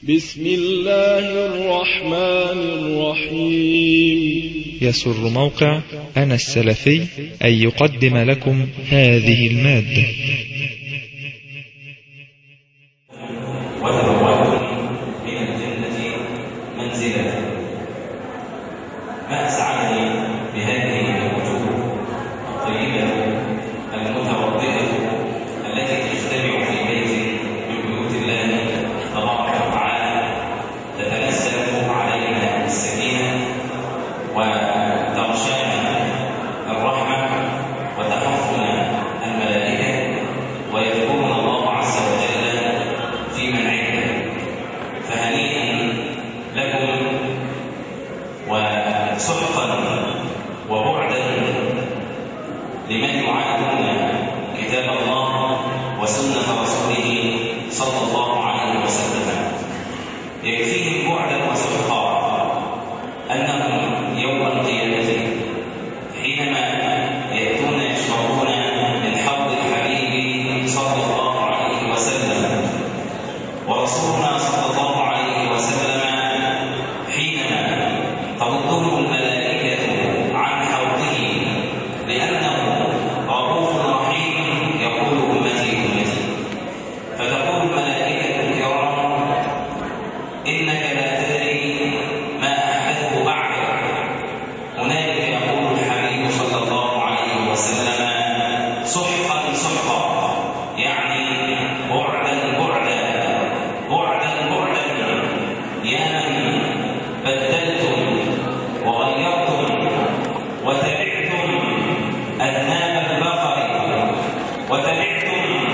بسم الله الرحمن الرحيم. يسر موقع أنا السلفي أن يقدم لكم هذه المادة. وتبوأتم من الجنة منزلا. ما أسعدني بهذه الوجوه الطيبة المتوضئة التي تجتمع في بيت من بيوت الله تبارك وتعالى، تتنزل علينا السكينة وتغشانا الرحمة وتحفنا الملائكة ويذكرنا الله عز وجل في من عنده. فهنيئا لكم وسحقا وبعدا لمن يعادون كتاب الله وسنة رسوله صلى الله عليه وسلم. يكفيهم بعدا وسحقا أنهم يوم القيامة حينما يأتون يشربون من حوض الحبيب صلى الله عليه وسلم، ورسولنا صلى الله عليه وسلم حينما تردهم الملائكة عن حوضه لأنه رؤوف رحيم يقول أمتي أمتي، فتقول الملائكة الكرام إنك لا تدري ما أحدثه بعدك. هنالك يقول الحبيب صلى الله عليه وسلم سحقا سحقا، يعني بعدا بعدا بعدا بعدا، يا من بدلتم وغيرتم وتبعتم أذناب البقر وتبعتم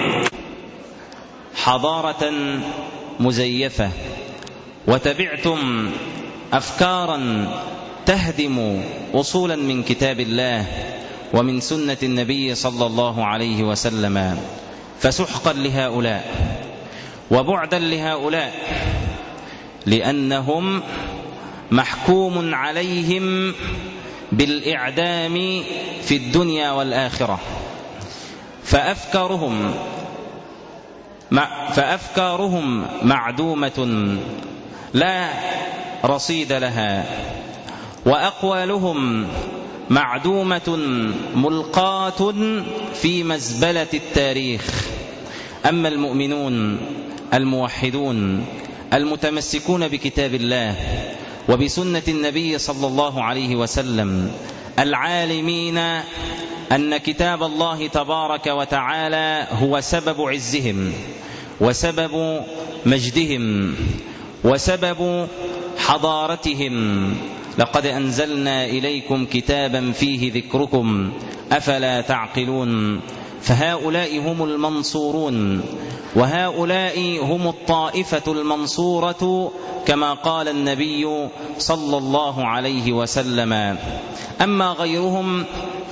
حضارة مزيفة، وتبعتم أفكارا تهدم أصولا من كتاب الله ومن سنة النبي صلى الله عليه وسلم. فسحقا لهؤلاء وبعدا لهؤلاء، لأنهم محكوم عليهم بالإعدام في الدنيا والآخرة. فأفكارهم معدومة لا رصيد لها، وأقوالهم معدومة ملقاة في مزبلة التاريخ. أما المؤمنون الموحدون المتمسكون بكتاب الله وبسنة النبي صلى الله عليه وسلم، العالمين أن كتاب الله تبارك وتعالى هو سبب عزهم وسبب مجدهم وسبب حضارتهم. لقد أنزلنا إليكم كتابا فيه ذكركم أفلا تعقلون. فهؤلاء هم المنصورون، وهؤلاء هم الطائفة المنصورة كما قال النبي صلى الله عليه وسلم. أما غيرهم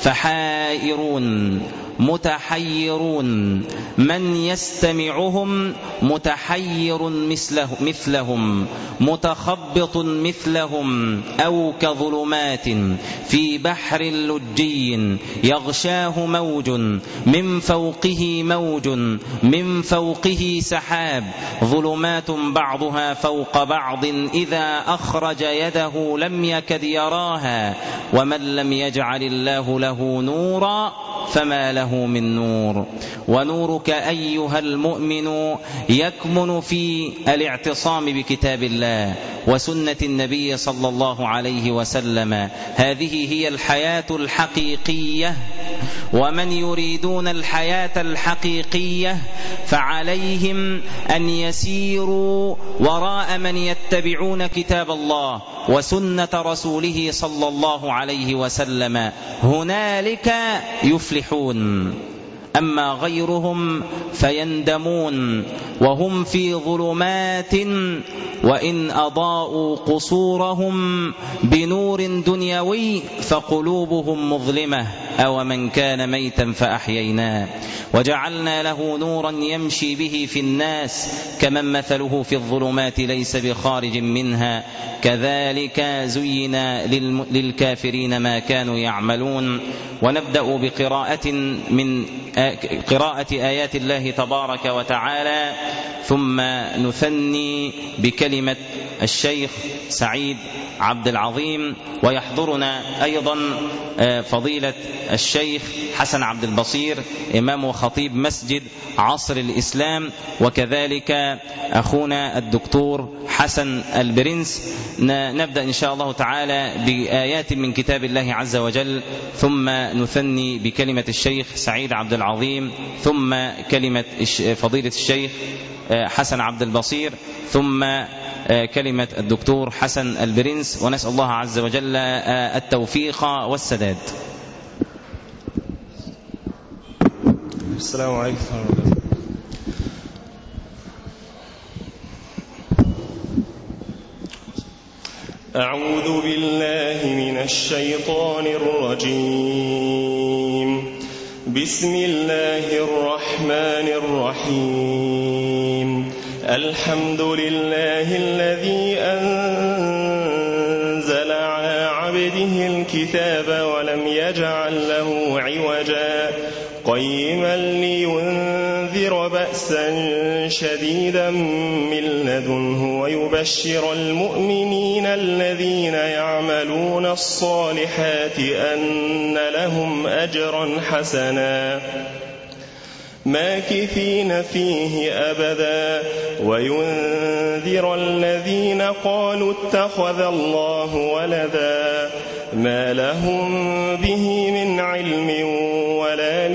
فحائرون متحيرون، من يستمعهم متحير مثلهم متخبط مثلهم، أو كظلمات في بحر لجي يغشاه موج من فوقه موج من فوقه سحاب، ظلمات بعضها فوق بعض إذا أخرج يده لم يكد يراها، ومن لم يجعل الله له نورا فما له من نور. ونورك أيها المؤمن يكمن في الاعتصام بكتاب الله وسنة النبي صلى الله عليه وسلم. هذه هي الحياة الحقيقية، ومن يريدون الحياة الحقيقية فعليهم أن يسيروا وراء من يتبعون كتاب الله وسنة رسوله صلى الله عليه وسلم، هنالك يفلحون. أما غيرهم فيندمون وهم في ظلمات، وإن أضاءوا قصورهم بنور دنيوي فقلوبهم مظلمة. أو من كان ميتا فأحييناه وجعلنا له نورا يمشي به في الناس كمن مثله في الظلمات ليس بخارج منها، كذلك زين للكافرين ما كانوا يعملون. ونبدأ بقراءة من قراءة آيات الله تبارك وتعالى، ثم نثني بكلمة الشيخ سعيد عبد العظيم، ويحضرنا أيضا فضيلة الشيخ حسن عبد البصير إمام وخطيب مسجد عصر الإسلام، وكذلك أخونا الدكتور حسن البرنس. نبدأ إن شاء الله تعالى بآيات من كتاب الله عز وجل، ثم نثني بكلمة الشيخ سعيد عبد العظيم، ثم كلمة فضيلة الشيخ حسن عبد البصير، ثم كلمة الدكتور حسن البرنس، ونسأل الله عز وجل التوفيق والسداد. السلام عليكم ورحمة الله. أعوذ بالله من الشيطان الرجيم. بسم الله الرحمن الرحيم. الحمد لله الذي أنزل على عبده الكتاب ولم يجعل له عوجا قيما لينذر بأسا شديدا من لدنه ويبشر المؤمنين الذين يعملون الصالحات أن لهم أجرا حسنا ماكثين فيه أبدا وينذر الذين قالوا اتخذ الله ولدا ما لهم به من علم ولا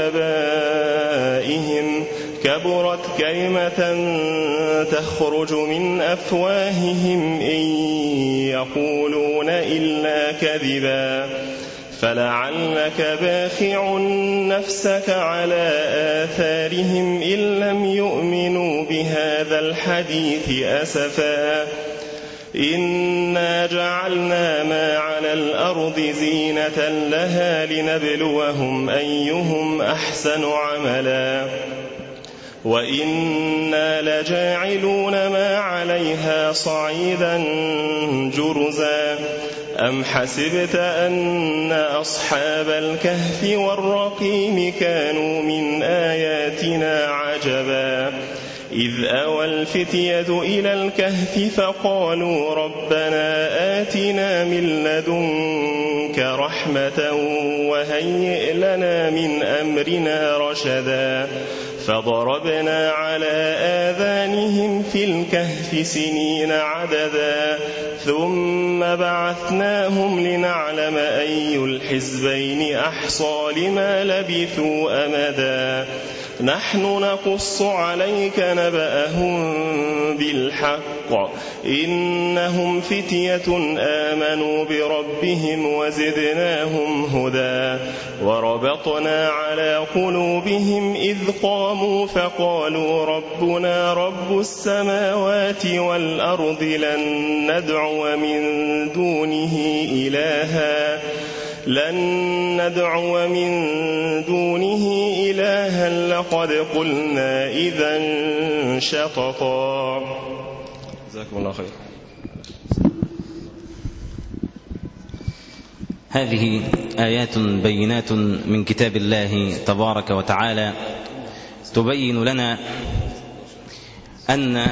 لآبائهم كبرت كلمة تخرج من أفواههم إن يقولون إلا كذبا فلعلك باخع نفسك على آثارهم إن لم يؤمنوا بهذا الحديث أسفا إنا جعلنا ما على الأرض زينة لها لنبلوهم أيهم أحسن عملا وإنا لجاعلون ما عليها صعيدا جرزا أم حسبت أن أصحاب الكهف والرقيم كانوا من آياتنا عجبا إذ أوى الفتية إلى الكهف فقالوا ربنا آتنا من لدنك رحمة وهيئ لنا من أمرنا رشدا فضربنا على آذانهم في الكهف سنين عددا ثم بعثناهم لنعلم أي الحزبين أحصى لما لبثوا أمدا نحن نقص عليك نبأهم بالحق إنهم فتية آمنوا بربهم وزدناهم هدى وربطنا على قلوبهم إذ قاموا فقالوا ربنا رب السماوات والأرض لن ندعو من دونه إلها لقد قلنا إذا شططا. جزاكم الله خير. هذه آيات بينات من كتاب الله تبارك وتعالى تبين لنا أن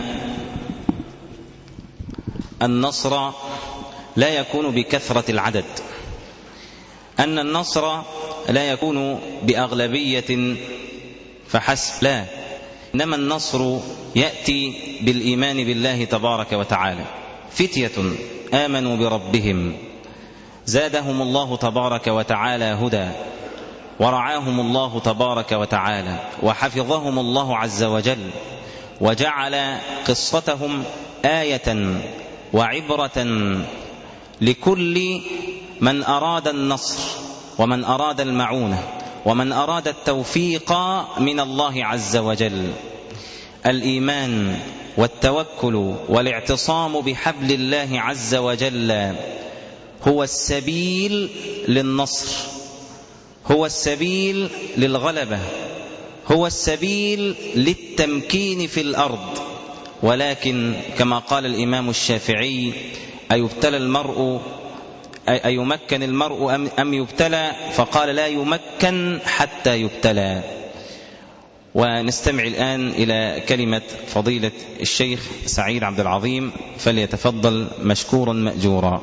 النصر لا يكون بكثرة العدد، أن النصر لا يكون بأغلبية فحسب، لا، إنما النصر يأتي بالإيمان بالله تبارك وتعالى. فتية آمنوا بربهم زادهم الله تبارك وتعالى هدى ورعاهم الله تبارك وتعالى وحفظهم الله عز وجل وجعل قصتهم آية وعبرة لكل من أراد النصر ومن أراد المعونة ومن أراد التوفيق من الله عز وجل. الإيمان والتوكل والاعتصام بحبل الله عز وجل هو السبيل للنصر، هو السبيل للغلبة، هو السبيل للتمكين في الأرض. ولكن كما قال الإمام الشافعي: أيبتلى المرء أيمكن المرء أم يبتلى؟ فقال لا يمكن حتى يبتلى. ونستمع الآن إلى كلمة فضيلة الشيخ سعيد عبد العظيم، فليتفضل مشكورا مأجورا.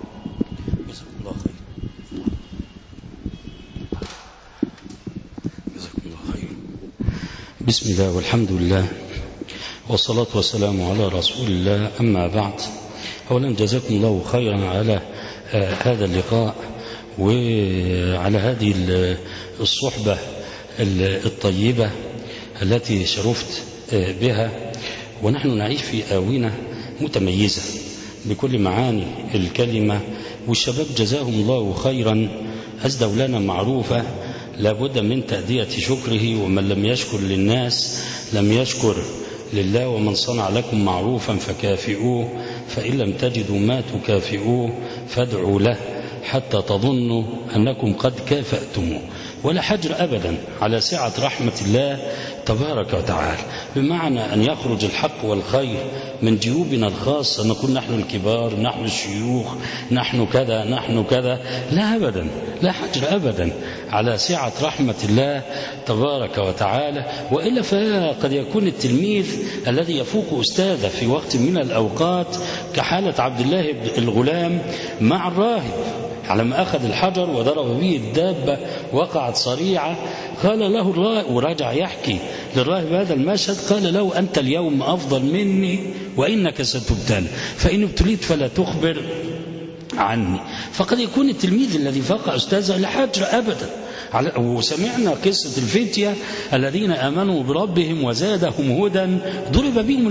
بسم الله والحمد لله والصلاة والسلام على رسول الله، أما بعد. أولا جزاكم الله خيرا على هذا اللقاء وعلى هذه الصحبة الطيبة التي شرفت بها، ونحن نعيش في آونة متميزة بكل معاني الكلمة، والشباب جزاهم الله خيرا أسدوا لنا معروفة لابد من تأدية شكره، ومن لم يشكر للناس لم يشكر لله، ومن صنع لكم معروفا فكافئوه، فإن لم تجدوا ما تكافئوه فادعوا له حتى تظنوا أنكم قد كافأتموه. ولا حجر أبدا على سعة رحمة الله تبارك وتعالى، بمعنى أن يخرج الحق والخير من جيوبنا الخاصة، نقول نحن الكبار، نحن الشيوخ، نحن كذا نحن كذا، لا أبدا، لا حجر أبدا على سعة رحمة الله تبارك وتعالى. وإلا فقد يكون التلميذ الذي يفوق أستاذه في وقت من الأوقات كحالة عبد الله الغلام مع الراهب، على ما أخذ الحجر وضرب به الدابة وقعت صريعة، قال له الراهب، ورجع يحكي للراهب هذا المشهد، قال له أنت اليوم أفضل مني وإنك ستبتلى، فإن ابتليت فلا تخبر عني. فقد يكون التلميذ الذي فاق أستاذه لا حجر أبدا. وسمعنا قصة الفتية الذين آمنوا بربهم وزادهم هدى، ضرب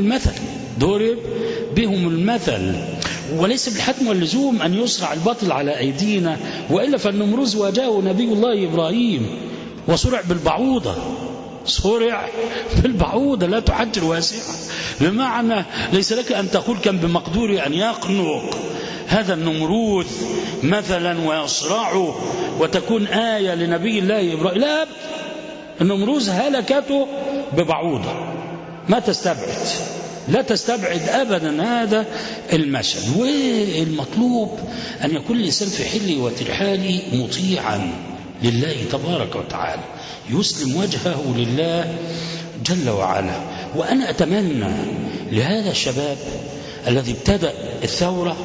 بهم المثل. وليس بالحتم واللزوم أن يسرع الباطل على أيدينا، وإلا فالنمروز واجهه نبي الله إبراهيم وسرع بالبعوضة، لا تحجر واسعة، بمعنى ليس لك أن تقول كم بمقدوري أن يخنق هذا النمروذ مثلا ويصرعه وتكون آية لنبي الله إبراهيم. لا، النمروذ هلكته ببعوضة، لا تستبعد أبدا هذا المشهد. والمطلوب أن يكون الإنسان في حله وترحاله مطيعا لله تبارك وتعالى، يسلم وجهه لله جل وعلا. وأنا أتمنى لهذا الشباب الذي ابتدأ الثورة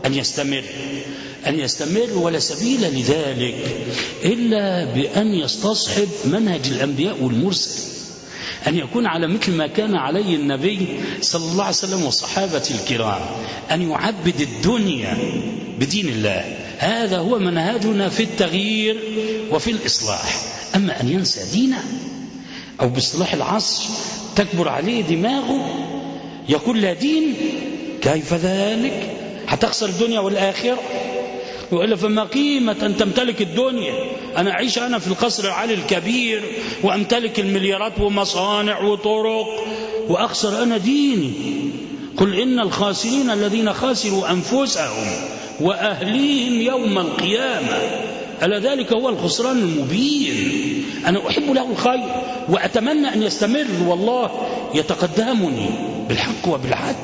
أن يستمر، ولا سبيل لذلك إلا بأن يستصحب منهج الأنبياء والمرسل، أن يكون على مثل ما كان عليه النبي صلى الله عليه وسلم والصحابة الكرام، أن يعبد الدنيا بدين الله. هذا هو منهجنا في التغيير وفي الإصلاح. أما أن ينسى دينه، أو باصطلاح العصر تكبر عليه دماغه، يقول لا دين، كيف ذلك؟ هتخسر الدنيا والآخرة. وإلا فما قيمة أن تمتلك الدنيا؟ أنا أعيش أنا في القصر العالي الكبير وأمتلك المليارات ومصانع وطرق، وأخسر أنا ديني. قل إن الخاسرين الذين خسروا أنفسهم وأهليهم يوم القيامة، ألا ذلك هو الخسران المبين. أنا أحب له الخير وأتمنى أن يستمر، والله يتقدمني بالحق وبالعدل،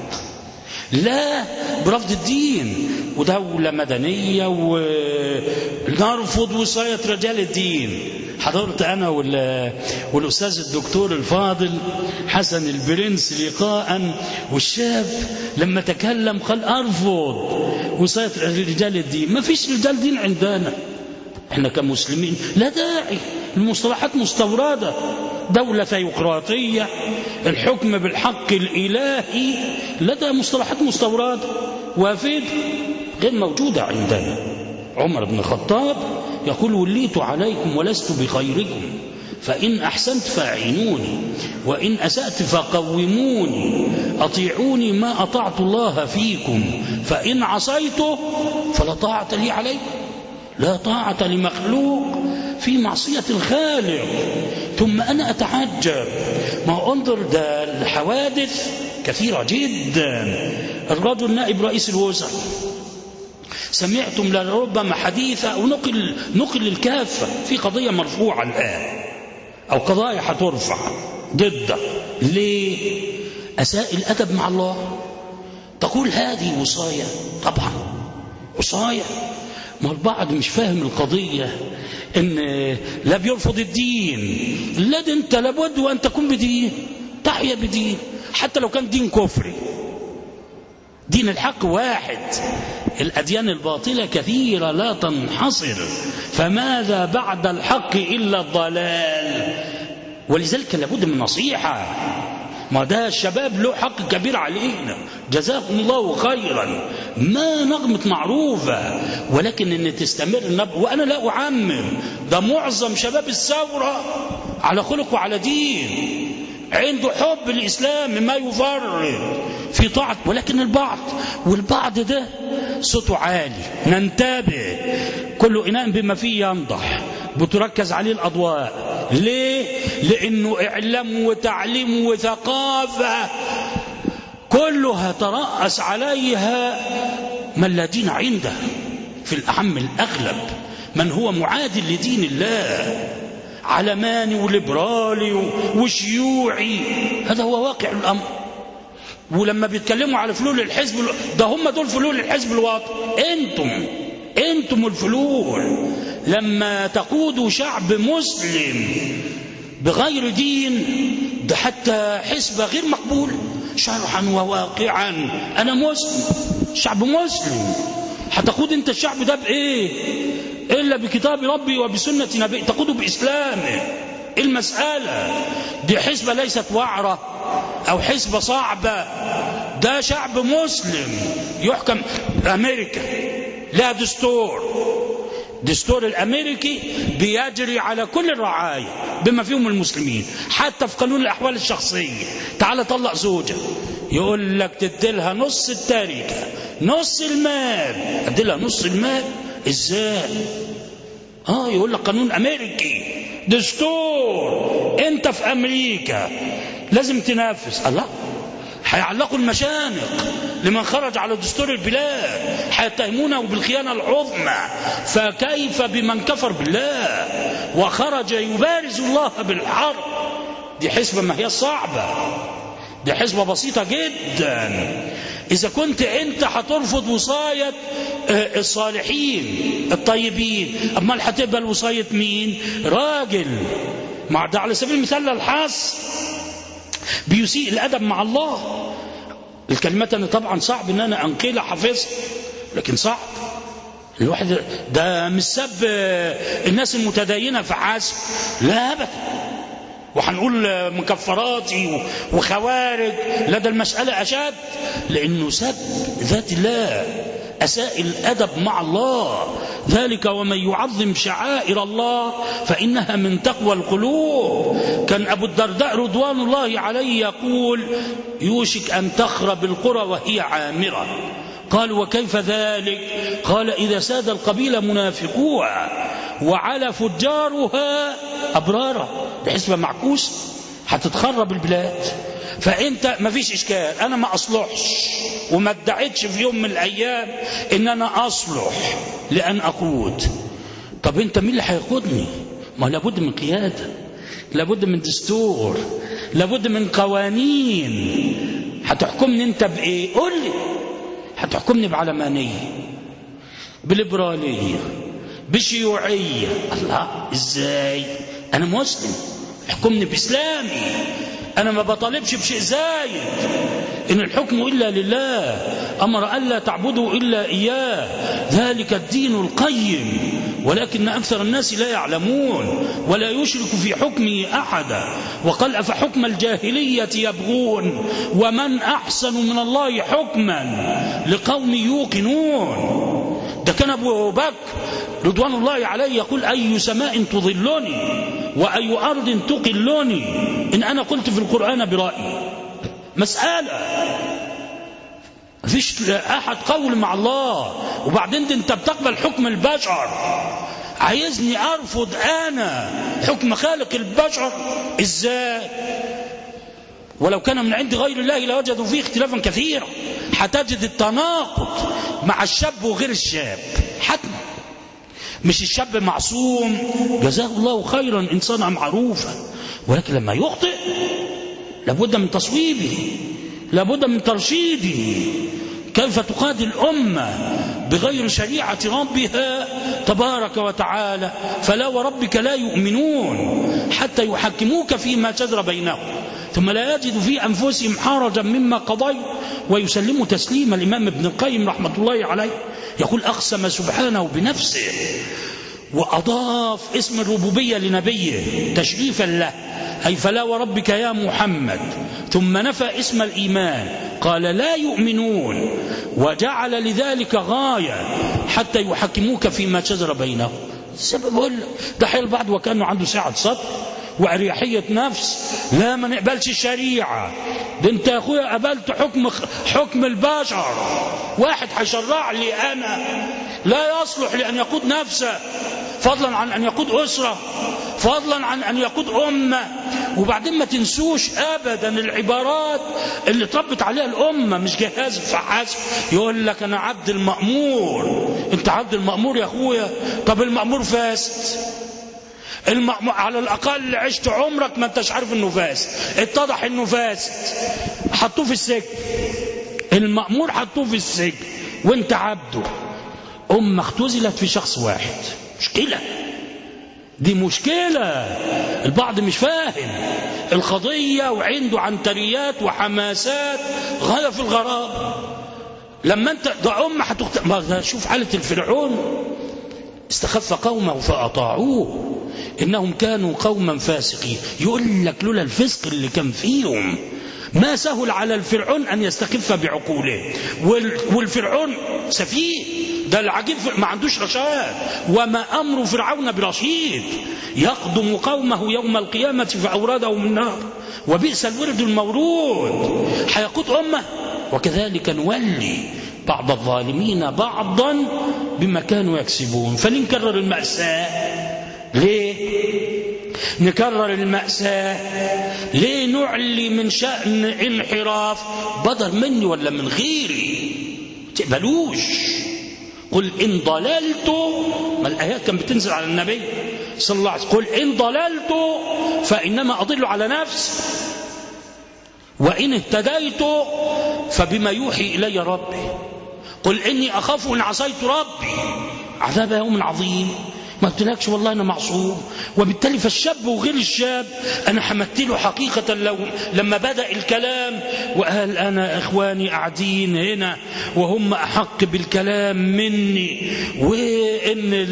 لا برفض الدين ودولة مدنية ونرفض وصاية رجال الدين. حضرت أنا والأستاذ الدكتور الفاضل حسن البرنس لقاء، والشاب لما تكلم قال أرفض وصاية رجال الدين. ما فيش رجال دين عندنا احنا كمسلمين، لا داعي، المصطلحات مستوردة، دولة ثيوقراطية، الحكم بالحق الإلهي، لدى مصطلحات مستوردة وافد غير موجودة عندنا. عمر بن الخطاب يقول وليت عليكم ولست بخيركم، فإن أحسنت فأعينوني وإن أسأت فقوموني، أطيعوني ما أطعت الله فيكم، فإن عصيته فلا طاعة لي عليكم. لا طاعة لمخلوق في معصية الخالق. ثم أنا أتعجب، ما أنظر ده الحوادث كثيرة جدا. الرجل نائب رئيس الوزراء، سمعتم لربما حديثة ونقل الكافة في قضية مرفوعة الآن، أو قضايا هترفع ضده. ليه؟ أساء الأدب مع الله. تقول هذه وصاية، طبعا وصاية، ما البعض مش فاهم القضية، إن لا بيرفض الدين. لا، ده أنت لابد وأن تكون بدين، تحيا بدين حتى لو كان دين كفري. دين الحق واحد، الأديان الباطلة كثيرة لا تنحصر، فماذا بعد الحق إلا الضلال؟ ولذلك لابد من نصيحة. ما ده الشباب له حق كبير علينا، جزاكم الله خيرا، ما نغمة معروفة، ولكن ان تستمر وانا لا اعمم، ده معظم شباب الثورة على خلق وعلى دين، عنده حب الاسلام مما يفرط في طاعة، ولكن والبعض ده صوته عالي. ننتبه، كل اناء بما فيه ينضح، بتركز عليه الاضواء. ليه؟ لانه اعلام وتعليم وثقافة كلها ترأس عليها من لا دين عنده، في الأعم الأغلب من هو معادل لدين الله، علماني وليبرالي وشيوعي، هذا هو واقع الأمر. ولما بيتكلموا على فلول الحزب، ده هم دول فلول الحزب الوطني، انتم الفلول. لما تقودوا شعب مسلم بغير دين، ده حتى حزب غير مقبول شرعا وواقعا. أنا مسلم، شعب مسلم، هتقود أنت الشعب ده بإيه؟ إلا بكتاب ربي وبسنة نبي، تقوده بإسلامه. المسألة دي حزبة ليست وعرة أو حزبة صعبة، ده شعب مسلم يحكم. أمريكا لها دستور الأمريكي بيجري على كل الرعاية بما فيهم المسلمين، حتى في قانون الأحوال الشخصية. تعال طلق زوجة، يقول لك تديلها نص التركة، نص المال. اديلها نص المال ازاي؟ يقول لك قانون أمريكي، دستور، انت في أمريكا لازم تنافس. الله، هيعلقوا المشانق لمن خرج على دستور البلاد، هيتهمونه بالخيانة العظمى، فكيف بمن كفر بالله وخرج يبارز الله بالحرب؟ دي حسبة ما هي صعبة، دي حسبة بسيطة جدا. إذا كنت أنت هترفض وصاية الصالحين الطيبين، أمال هتقبل وصاية مين؟ راجل مع ده على سبيل المثال للحظ بيسيء الأدب مع الله. الكلمات أنا طبعا صعب أن أنا أنقلها حافظها، لكن صعب الواحد ده مش سب الناس المتدينة فحسب، لا أبدا. وهنقول مكفراتي وخوارج، لا، ده المسألة أشد، لأنه سب ذات الله، أساء الأدب مع الله. ذلك ومن يعظم شعائر الله فإنها من تقوى القلوب. كان أبو الدرداء رضوان الله عليه يقول: يوشك أن تخرب القرى وهي عامرة. قال: وكيف ذلك؟ قال: إذا ساد القبيلة منافقوها وعلى فجارها أبرارا. ده حسبة معكوس، هتتخرب البلاد. فأنت ما فيش إشكال، أنا ما أصلحش وما ادعيتش في يوم من الأيام إن أنا أصلح لأن أقود. طب أنت مين اللي هيقودني؟ ما لابد من قيادة، لابد من دستور، لابد من قوانين. هتحكمني أنت بإيه؟ قول لي. هتحكمني بعلمانية، بليبرالية، بشيوعية؟ الله، إزاي؟ أنا مسلم، احكمني بإسلامي. أنا ما بطالبش بشيء زايد، إن الحكم إلا لله، أمر ألا تعبدوا إلا إياه، ذلك الدين القيم، ولكن أكثر الناس لا يعلمون ولا يشرك في حكمه أحدا. وقال: أفحكم الجاهلية يبغون ومن أحسن من الله حكما لقوم يوقنون. ده كان أبو بكر رضوان الله عليه يقول: أي سماء تظلني وأي أرض تقلني إن أنا قلت في القرآن برأيي. مسألة مفيش أحد قول مع الله. وبعدين أنت بتقبل حكم البشر، عايزني أرفض أنا حكم خالق البشر؟ إزاي؟ ولو كان من عند غير الله لوجدوا فيه اختلافا كثيرا. هتجد التناقض مع الشاب وغير الشاب حتما. مش الشاب معصوم، جزاه الله خيرا، إنسانا معروفا، ولكن لما يخطئ لابد من تصويبه، لابد من ترشيده. كيف تقاد الأمة بغير شريعة ربها تبارك وتعالى. فلا وربك لا يؤمنون حتى يحكموك فيما شجر بينهم ثم لا يجدوا في أنفسهم حرجا مما قضيت ويسلموا تسليما. الإمام ابن القيم رحمة الله عليه يقول أقسم سبحانه بنفسه وأضاف اسم الربوبية لنبيه تشريفا له، أي فلا وربك يا محمد، ثم نفى اسم الإيمان قال لا يؤمنون، وجعل لذلك غاية حتى يحكموك فيما شجر بينهم. السبب ده حيل بعض وكانوا عنده سعة صدر وأريحية نفس، لا ما نقبلش الشريعة، ده انت يا اخويا قبلت حكم البشر، واحد هيشرع لي انا لا يصلح لأن يقود نفسه، فضلا عن أن يقود أسرة، فضلا عن أن يقود أمة. وبعدين ما تنسوش أبدا العبارات اللي طبت عليها الأمة، مش جهاز فحسب يقول لك أنا عبد المأمور. أنت عبد المأمور يا أخويا؟ طب المأمور فاسد، المأمور على الأقل عشت عمرك ما أنتش عارف أنه فاسد، اتضح أنه فاسد حطوه في السجن، المأمور حطوه في السجن وأنت عبده. أمة اختزلت في شخص واحد، مشكلة، دي مشكلة. البعض مش فاهم القضية وعنده عنتريات وحماسات غاية في الغرابة. لما انت ده أمة شوف حالة الفرعون، استخف قومه فأطاعوه إنهم كانوا قوما فاسقين. يقول لك لولا الفسق اللي كان فيهم ما سهل على الفرعون أن يستخف بعقوله، والفرعون سفيه، ده العجيب ما عندوش رشاد، وما أمر فرعون برشيد، يقدم قومه يوم القيامة فأوردهم النار وبئس الورد المورود، حيقود أمة. وكذلك نولي بعض الظالمين بعضا بما كانوا يكسبون. فلنكرر المأساة ليه؟ نكرر المأساة ليه؟ نعلي من شأن انحراف بدر مني ولا من غيري، تقبلوش. قل إن ضللت، ما الآيات كان بتنزل على النبي صلى الله عليه وسلم، قل إن ضللت فإنما أضل على نفسي وإن اهتديت فبما يوحي إلي ربي، قل إني أخاف إن عصيت ربي عذاب يوم عظيم. ما قلتلكش والله أنا معصوم. وبالتالي فالشاب وغير الشاب أنا حمدت له حقيقة لما بدأ الكلام وقال أنا إخواني قاعدين هنا وهم أحق بالكلام مني، وإن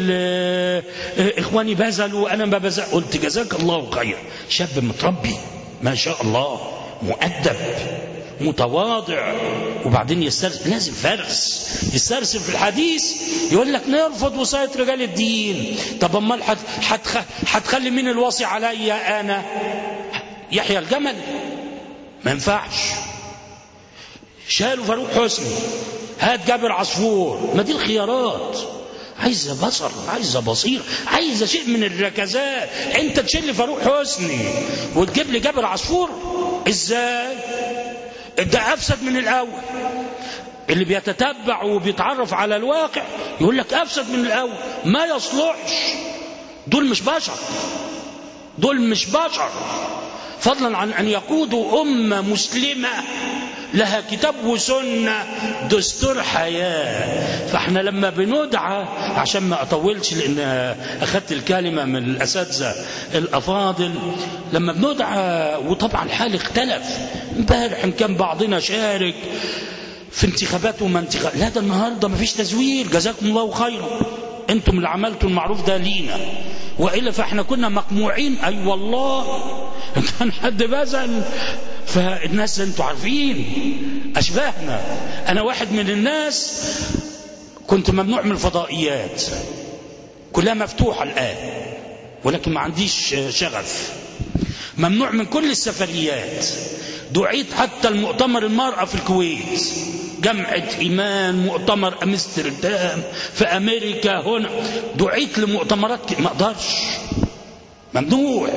إخواني بذلوا وأنا ما بذل، قلت جزاك الله خير. شاب متربي ما شاء الله، مؤدب متواضع، وبعدين لازم فارس يسترسل في الحديث، يقول لك نرفض وصاية رجال الدين. طب امال هتخلي مين الوصي عليا انا؟ يحيى الجمل ما ينفعش. شالوا فاروق حسني، هات جابر عصفور. ما دي الخيارات، عايزة بصر، عايزة بصير، عايزة شيء من الركزات. انت تشيل فاروق حسني وتجيب لي جابر عصفور ازاي؟ ده أفسد من الأول. اللي بيتتبع وبيتعرف على الواقع يقول لك أفسد من الأول، ما يصلحش. دول مش بشر، دول مش بشر، فضلا عن أن يقودوا أمة مسلمة لها كتاب وسنة دستور حياة. فاحنا لما بندعى، عشان ما أطولش لأن أخذت الكلمة من الأساتذة الأفاضل، لما بندعى وطبعا الحال اختلف، امبارح كان بعضنا شارك في انتخابات وما انتخابات، لا ده النهاردة ما فيش تزوير، جزاكم الله خيرا، انتم اللي عملتوا المعروف ده لينا، وإلا فاحنا كنا مقموعين. أي والله كان حد بذل، فالناس انتوا عارفين أشباهنا. أنا واحد من الناس كنت ممنوع من الفضائيات، كلها مفتوحة الآن ولكن ما عنديش شغف. ممنوع من كل السفريات، دعيت حتى المؤتمر المرأة في الكويت، جمعة إيمان، مؤتمر أمستردام في أمريكا، هنا دعيت لمؤتمرات ما أقدرش، ممنوع.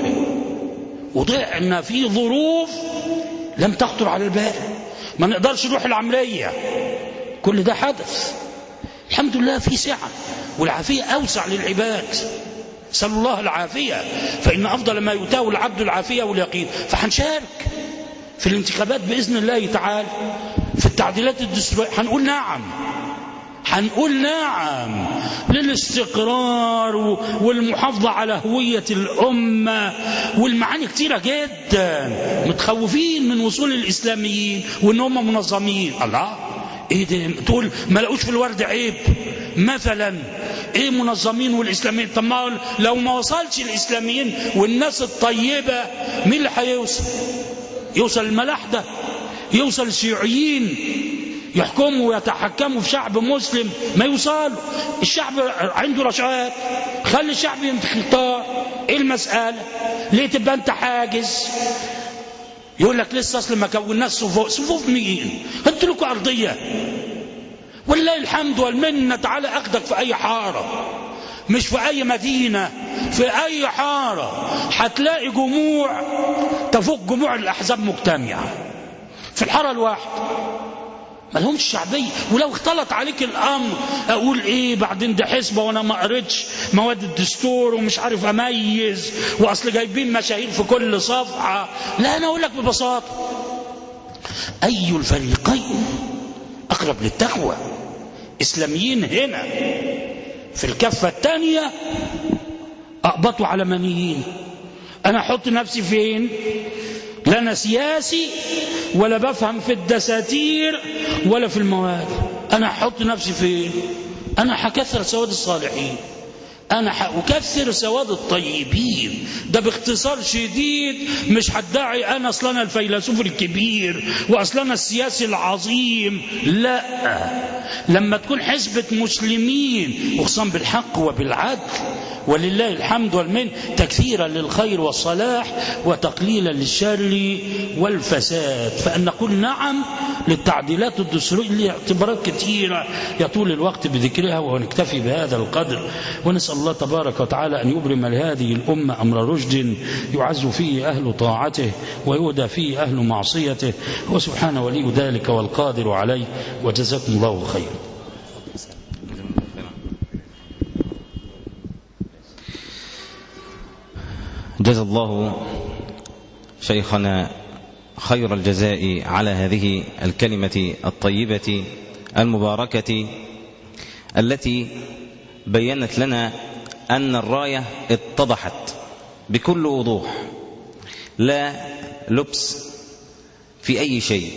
وضعنا في ظروف لم تخطر على البال، ما نقدرش نروح العملية، كل ده حدث. الحمد لله في سعة والعافية أوسع للعباد، سأل الله العافية، فإن أفضل ما يتاه العبد العافية واليقين. فهنشارك في الانتخابات بإذن الله تعالى، في التعديلات الدستورية هنقول نعم، هنقول نعم للاستقرار والمحافظة على هوية الأمة والمعاني كتيرة جدا. متخوفين من وصول الإسلاميين وإن هم منظمين. الله، إيه ده؟ تقول ما لقوش في الورد عيب مثلا؟ إيه منظمين والإسلاميين؟ طب ما لو ما وصلش الإسلاميين والناس الطيبة مين اللي هيوصل؟ يوصل الملاحدة، يوصل الشيوعيين يحكموا ويتحكموا في شعب مسلم؟ ما يوصلوا. الشعب عنده رشوات، خلي الشعب يختار. ايه المسألة؟ ليه تبقى انت حاجز؟ يقول لك لسه اصل ما كوناش صفوف. صفوف مين؟ انتوا لكم ارضية والله الحمد والمنة. تعالى اخدك في اي حارة، مش في اي مدينة، في اي حارة هتلاقي جموع تفوق جموع الاحزاب مجتمعة في الحارة الواحدة، ما لهمش شعبية. ولو اختلط عليك الامر اقول ايه بعدين؟ ده حسبة وانا ما قريتش مواد الدستور ومش عارف اميز، واصل جايبين مشاهير في كل صفحة. لا، انا اقول لك ببساطة اي الفريقين اقرب للتقوى؟ اسلاميين هنا، في الكفة الثانية اقبطوا علمانيين. انا احط نفسي فين؟ لا انا سياسي ولا بفهم في الدساتير ولا في المواد. انا احط نفسي فين؟ انا هكثر سواد الصالحين، انا هكثر سواد الطيبين. ده باختصار شديد. مش هدعي انا اصلا الفيلسوف الكبير واصلا السياسي العظيم، لا. لما تكون حزبة مسلمين وخصوصا بالحق وبالعدل ولله الحمد والمن، تكثيرا للخير والصلاح وتقليلا للشر والفساد، فأن نقول نعم للتعديلات الدستورية لاعتبارات كثيرة يطول الوقت بذكرها، ونكتفي بهذا القدر. ونسأل الله تبارك وتعالى أن يبرم لهذه الأمة أمر رشد يعز فيه أهل طاعته ويهدى فيه أهل معصيته، وسبحانه ولي ذلك والقادر عليه. وجزاكم الله خيرا. جزا الله شيخنا خير الجزاء على هذه الكلمة الطيبة المباركة التي بيّنت لنا أن الراية اتضحت بكل وضوح، لا لبس في أي شيء.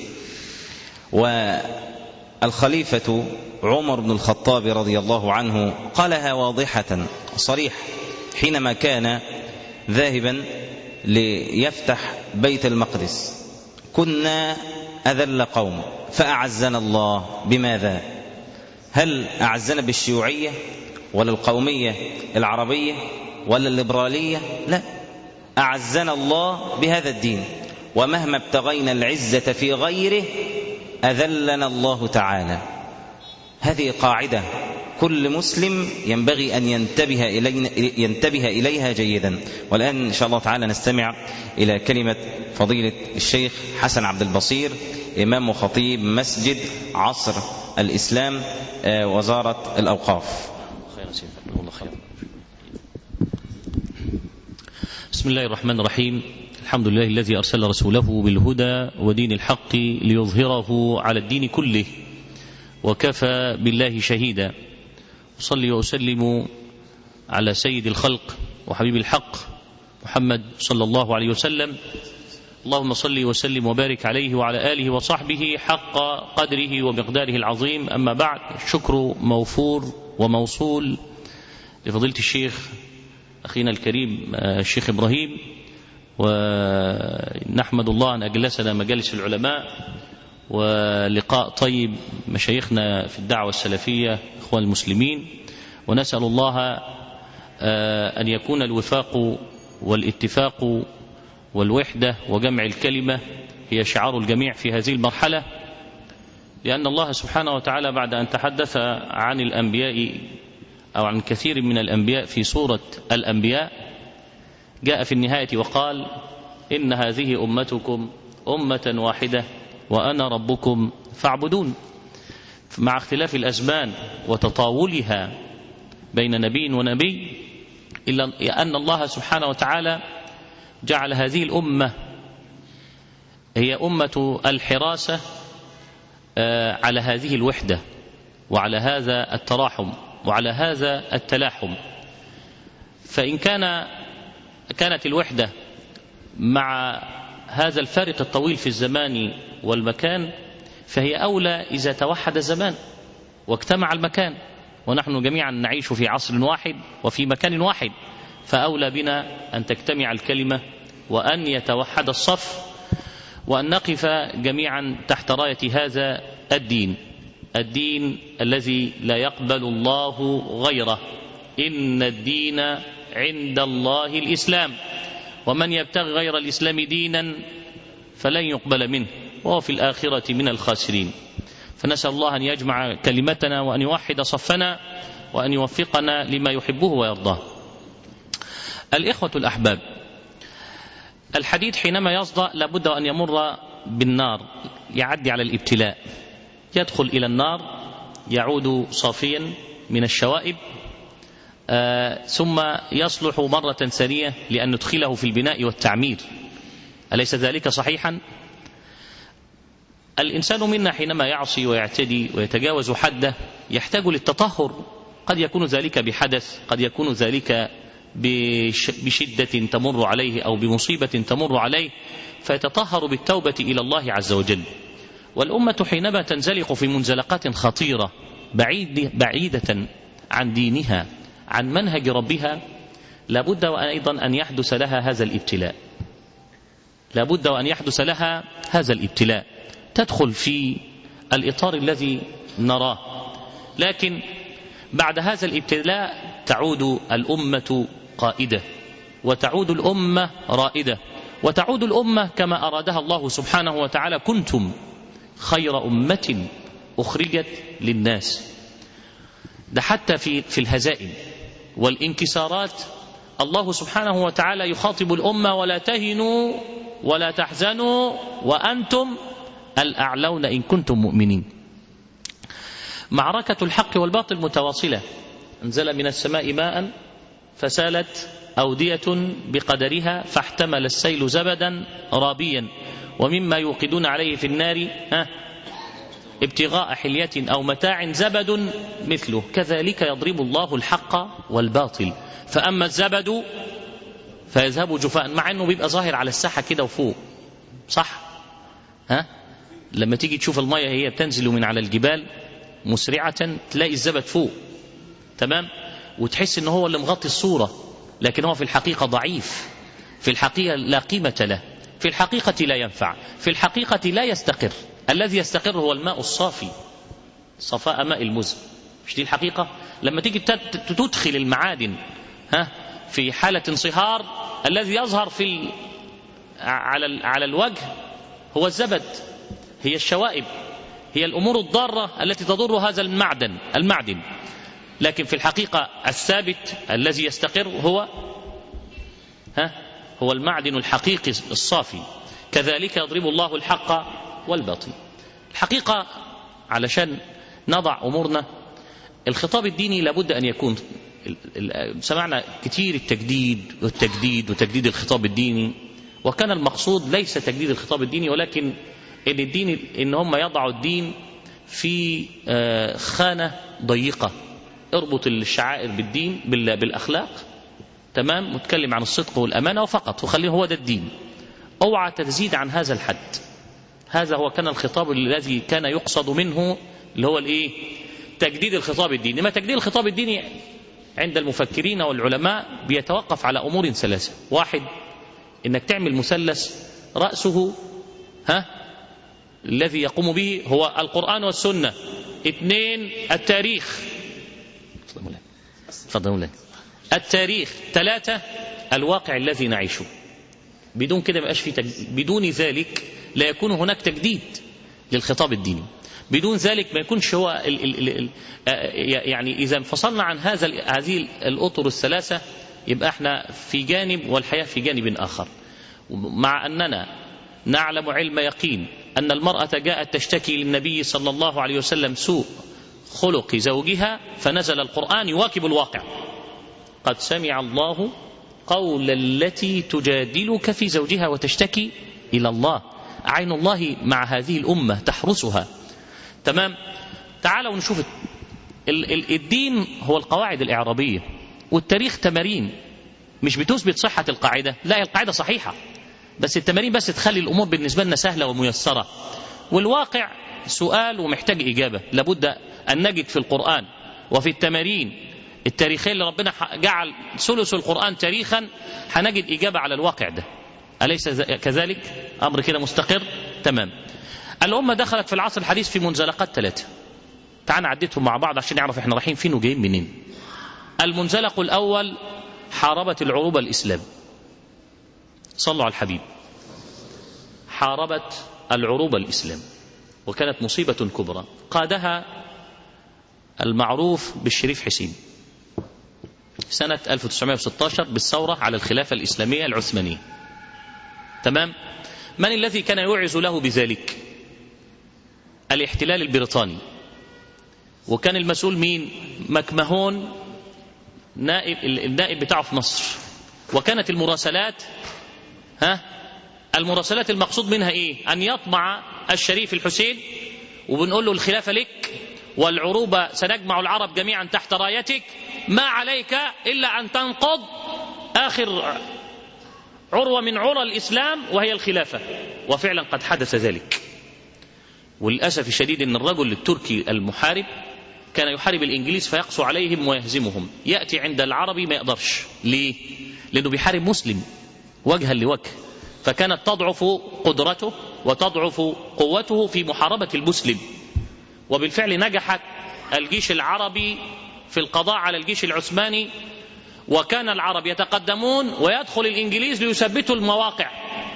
والخليفة عمر بن الخطاب رضي الله عنه قالها واضحة صريحة حينما كان ذاهبا ليفتح بيت المقدس: كنا أذل قوم فأعزنا الله بماذا؟ هل أعزنا بالشيوعية ولا القومية العربية ولا الليبرالية؟ لا، أعزنا الله بهذا الدين، ومهما ابتغينا العزة في غيره أذلنا الله تعالى. هذه قاعدة كل مسلم ينبغي أن ينتبه إليها جيدا. والآن إن شاء الله تعالى نستمع إلى كلمة فضيلة الشيخ حسن عبد البصير، إمام وخطيب مسجد عصر الإسلام وزارة الأوقاف. بسم الله الرحمن الرحيم. الحمد لله الذي أرسل رسوله بالهدى ودين الحق ليظهره على الدين كله، وكفى بالله شهيدا. أصلي وأسلم على سيد الخلق وحبيب الحق محمد صلى الله عليه وسلم. اللهم صل وسلم وبارك عليه وعلى آله وصحبه حق قدره ومقداره العظيم. أما بعد، الشكر موفور وموصول لفضيلة الشيخ أخينا الكريم الشيخ إبراهيم، ونحمد الله أن أجلسنا مجالس العلماء ولقاء طيب مشايخنا في الدعوة السلفية إخوان المسلمين. ونسأل الله أن يكون الوفاق والاتفاق والوحدة وجمع الكلمة هي شعار الجميع في هذه المرحلة، لأن الله سبحانه وتعالى بعد أن تحدث عن الأنبياء أو عن كثير من الأنبياء في سورة الأنبياء، جاء في النهاية وقال: إن هذه أمتكم أمة واحدة وأنا ربكم فاعبدون. مع اختلاف الأزمان وتطاولها بين نبي ونبي، إلا أن الله سبحانه وتعالى جعل هذه الأمة هي أمة الحراسة على هذه الوحدة وعلى هذا التراحم وعلى هذا التلاحم. فإن كانت الوحدة مع هذا الفارق الطويل في الزمان والمكان فهي أولى إذا توحد الزمان واجتمع المكان، ونحن جميعا نعيش في عصر واحد وفي مكان واحد، فأولى بنا أن تجتمع الكلمة وأن يتوحد الصف وأن نقف جميعا تحت راية هذا الدين الذي لا يقبل الله غيره. إن الدين عند الله الإسلام، ومن يبتغي غير الإسلام دينا فلن يقبل منه وهو في الآخرة من الخاسرين. فنسأل الله أن يجمع كلمتنا وأن يوحد صفنا وأن يوفقنا لما يحبه ويرضاه. الإخوة الأحباب، الحديد حينما يصدأ لابد أن يمر بالنار، يعدي على الابتلاء، يدخل إلى النار يعود صافيا من الشوائب، ثم يصلح مرة ثانية لأن ندخله في البناء والتعمير. أليس ذلك صحيحا؟ الإنسان منا حينما يعصي ويعتدي ويتجاوز حده يحتاج للتطهر، قد يكون ذلك بحدث، قد يكون ذلك بشدة تمر عليه أو بمصيبة تمر عليه، فيتطهر بالتوبة إلى الله عز وجل. والأمة حينما تنزلق في منزلقات خطيرة بعيدة عن دينها عن منهج ربها لابد أيضا أن يحدث لها هذا الابتلاء، لابد أن يحدث لها هذا الابتلاء، تدخل في الإطار الذي نراه. لكن بعد هذا الابتلاء تعود الأمة قائدة، وتعود الأمة رائدة، وتعود الأمة كما أرادها الله سبحانه وتعالى: كنتم خير أمة أخرجت للناس. ده حتى في الهزائم والانكسارات الله سبحانه وتعالى يخاطب الأمة: ولا تهنوا ولا تحزنوا وأنتم الأعلون إن كنتم مؤمنين. معركة الحق والباطل متواصلة. أنزل من السماء ماء فسالت أودية بقدرها فاحتمل السيل زبدا رابيا ومما يوقدون عليه في النار ابتغاء حلية أو متاع زبد مثله كذلك يضرب الله الحق والباطل فأما الزبد فيذهب جفاء، مع أنه بيبقى ظاهر على الساحة كده وفوق، صح؟ لما تيجي تشوف المية هي بتنزل من على الجبال مسرعة تلاقي الزبد فوق، تمام، وتحس أنه هو اللي مغطي الصورة، لكن هو في الحقيقة ضعيف، في الحقيقة لا قيمة له، في الحقيقة لا ينفع، في الحقيقة لا يستقر. الذي يستقر هو الماء الصافي، صفاء ماء المزن. مش دي الحقيقة؟ لما تيجي تدخل المعادن في حالة انصهار، الذي يظهر على الوجه هو الزبد، هي الشوائب، هي الأمور الضارة التي تضر هذا المعدن. لكن في الحقيقة الثابت الذي يستقر هو المعدن الحقيقي الصافي. كذلك يضرب الله الحق والباطل. الحقيقة علشان نضع أمورنا، الخطاب الديني لابد أن يكون، سمعنا كتير وتجديد الخطاب الديني، وكان المقصود ليس تجديد الخطاب الديني، ولكن إن هم يضعوا الدين في خانة ضيقة، اربط الشعائر بالدين بالأخلاق، تمام، وتكلم عن الصدق والأمانة وفقط، وخليه هو ده الدين، اوعى تزيد عن هذا الحد. هذا هو كان الخطاب الذي كان يقصد منه، اللي هو تجديد الخطاب الديني. ما تجديد الخطاب الديني عند المفكرين والعلماء بيتوقف على أمور ثلاثة: واحد، إنك تعمل مثلث رأسه الذي يقوم به هو القرآن والسنة. اثنين، التاريخ. التاريخ. ثلاثة، الواقع الذي نعيشه. بدون كده ما يبقاش بدون ذلك لا يكون هناك تجديد للخطاب الديني. بدون ذلك ما يكونش هو يعني إذا انفصلنا عن هذه الأطر الثلاثة يبقى احنا في جانب والحياة في جانب آخر. مع أننا نعلم علم يقين أن المرأة جاءت تشتكي للنبي صلى الله عليه وسلم سوء خلق زوجها، فنزل القرآن يواكب الواقع: قد سمع الله قول التي تجادلك في زوجها وتشتكي إلى الله. عين الله مع هذه الأمة تحرسها، تمام. تعالوا نشوف الدين هو القواعد الإعرابية، والتاريخ تمارين مش بتثبت صحة القاعدة، لا القاعدة صحيحة بس التمارين بس تخلي الأمور بالنسبة لنا سهلة وميسرة. والواقع سؤال ومحتاج إجابة. لابد أن نجد في القرآن وفي التمارين التاريخية اللي ربنا جعل ثلث القرآن تاريخا هنجد إجابة على الواقع ده. أليس كذلك؟ أمر كده مستقر تمام. الأمة دخلت في العصر الحديث في منزلقات 3. تعال نعديتهم مع بعض عشان نعرف احنا رايحين فين وجايين منين. المنزلق الأول حاربت العروبة الإسلام. صلوا على الحبيب. حاربت العروبة الإسلام وكانت مصيبة كبرى قادها المعروف بالشريف حسين سنة 1916 بالثورة على الخلافة الإسلامية العثمانية. تمام. من الذي كان يوعز له بذلك؟ الاحتلال البريطاني. وكان المسؤول مين؟ مكمهون، النائب بتاعه في مصر. وكانت المراسلات المراسلات المقصود منها ايه؟ ان يطمع الشريف الحسين وبنقول له الخلافة لك والعروبة سنجمع العرب جميعا تحت رايتك، ما عليك إلا أن تنقض آخر عروة من عرى الإسلام وهي الخلافة. وفعلا قد حدث ذلك. وللأسف الشديد أن الرجل التركي المحارب كان يحارب الإنجليز فيقسو عليهم ويهزمهم، يأتي عند العربي ما يقدرش. ليه؟ لأنه بيحارب مسلم وجها لوجه، فكانت تضعف قدرته وتضعف قوته في محاربة المسلم. وبالفعل نجحت الجيش العربي في القضاء على الجيش العثماني، وكان العرب يتقدمون ويدخل الإنجليز ليثبتوا المواقع.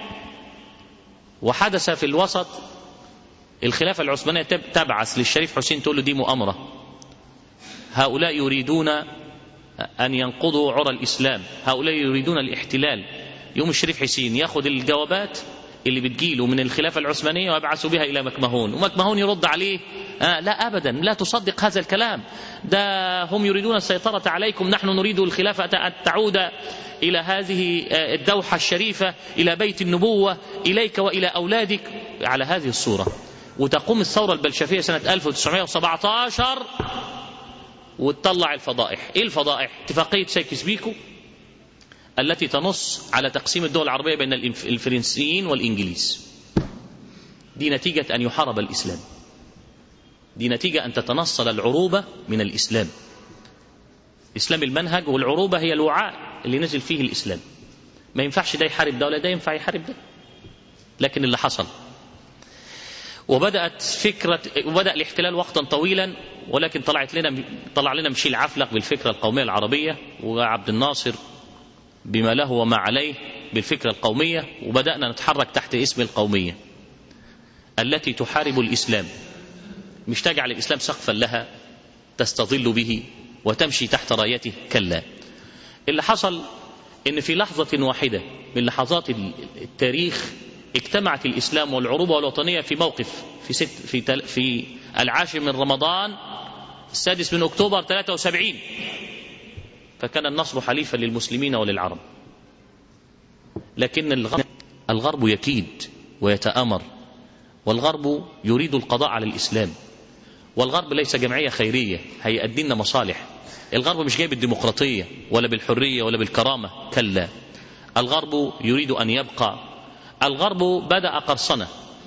وحدث في الوسط الخلافة العثمانية تبعث للشريف حسين تقول له دي مؤامرة، هؤلاء يريدون أن ينقضوا عرى الإسلام، هؤلاء يريدون الاحتلال. يوم الشريف حسين ياخذ الجوابات اللي بتجيله من الخلافة العثمانية ويبعثوا بها إلى مكمهون، ومكمهون يرد عليه لا أبدا، لا تصدق هذا الكلام، ده هم يريدون السيطرة عليكم، نحن نريد الخلافة أن تعود إلى هذه الدوحة الشريفة، إلى بيت النبوة، إليك وإلى أولادك، على هذه الصورة. وتقوم الثورة البلشفية سنة 1917 وتطلع الفضائح. إيه الفضائح؟ اتفاقية سايكس بيكو التي تنص على تقسيم الدول العربية بين الفرنسيين والإنجليز. دي نتيجة أن يحارب الإسلام، دي نتيجة أن تتنصل العروبة من الإسلام. إسلام المنهج، والعروبة هي الوعاء اللي نزل فيه الإسلام. ما ينفعش ده يحارب ده ولا ده ينفع يحارب ده. لكن اللي حصل وبدأ الاحتلال وقتا طويلا، ولكن طلع لنا مشيل عفلق بالفكرة القومية العربية، وعبد الناصر بما له وما عليه بالفكرة القومية، وبدأنا نتحرك تحت اسم القومية التي تحارب الإسلام، مش تجعل الإسلام سقفا لها تستظل به وتمشي تحت رايته، كلا. اللي حصل إن في لحظة واحدة من لحظات التاريخ اجتمعت الإسلام والعروبة والوطنية في موقف في 10 من رمضان 6 من أكتوبر 73. فكان النصر حليفا للمسلمين وللعرب. لكن الغرب يكيد ويتآمر، والغرب يريد القضاء على الإسلام، والغرب ليس جمعية خيرية هيؤدي لنا مصالح. الغرب مش جاي بالديمقراطية ولا بالحرية ولا بالكرامة، كلا. الغرب يريد أن يبقى. الغرب بدأ قرصنة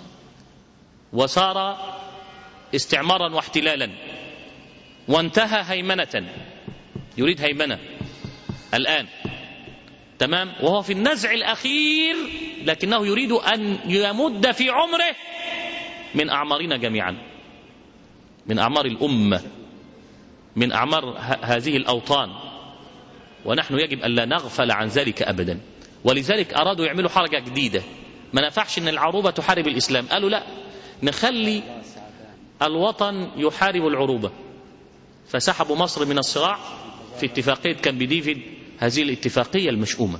وصار استعمارا واحتلالا، وانتهى هيمنة، يريد هيمنة الآن. تمام. وهو في النزع الأخير، لكنه يريد أن يمد في عمره من أعمارنا جميعا، من أعمار الأمة، من أعمار هذه الأوطان، ونحن يجب أن لا نغفل عن ذلك أبدا. ولذلك أرادوا يعملوا حركة جديدة. ما نفعش أن العروبة تحارب الإسلام، قالوا لا، نخلي الوطن يحارب العروبة. فسحبوا مصر من الصراع في اتفاقية كامب ديفيد، هذه الاتفاقية المشؤومة،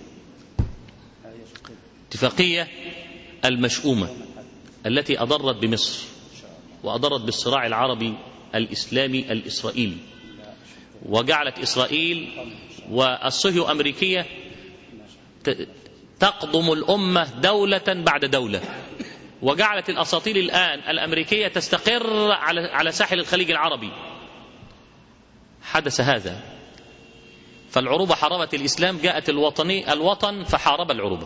اتفاقية المشؤومة التي أضرت بمصر وأضرت بالصراع العربي الإسلامي الإسرائيلي، وجعلت إسرائيل والصهيو أمريكية تقضم الأمة دولة بعد دولة، وجعلت الأساطيل الآن الأمريكية تستقر على ساحل الخليج العربي. حدث هذا، فالعروبة حاربت الإسلام، جاءت الوطن فحارب العروبة.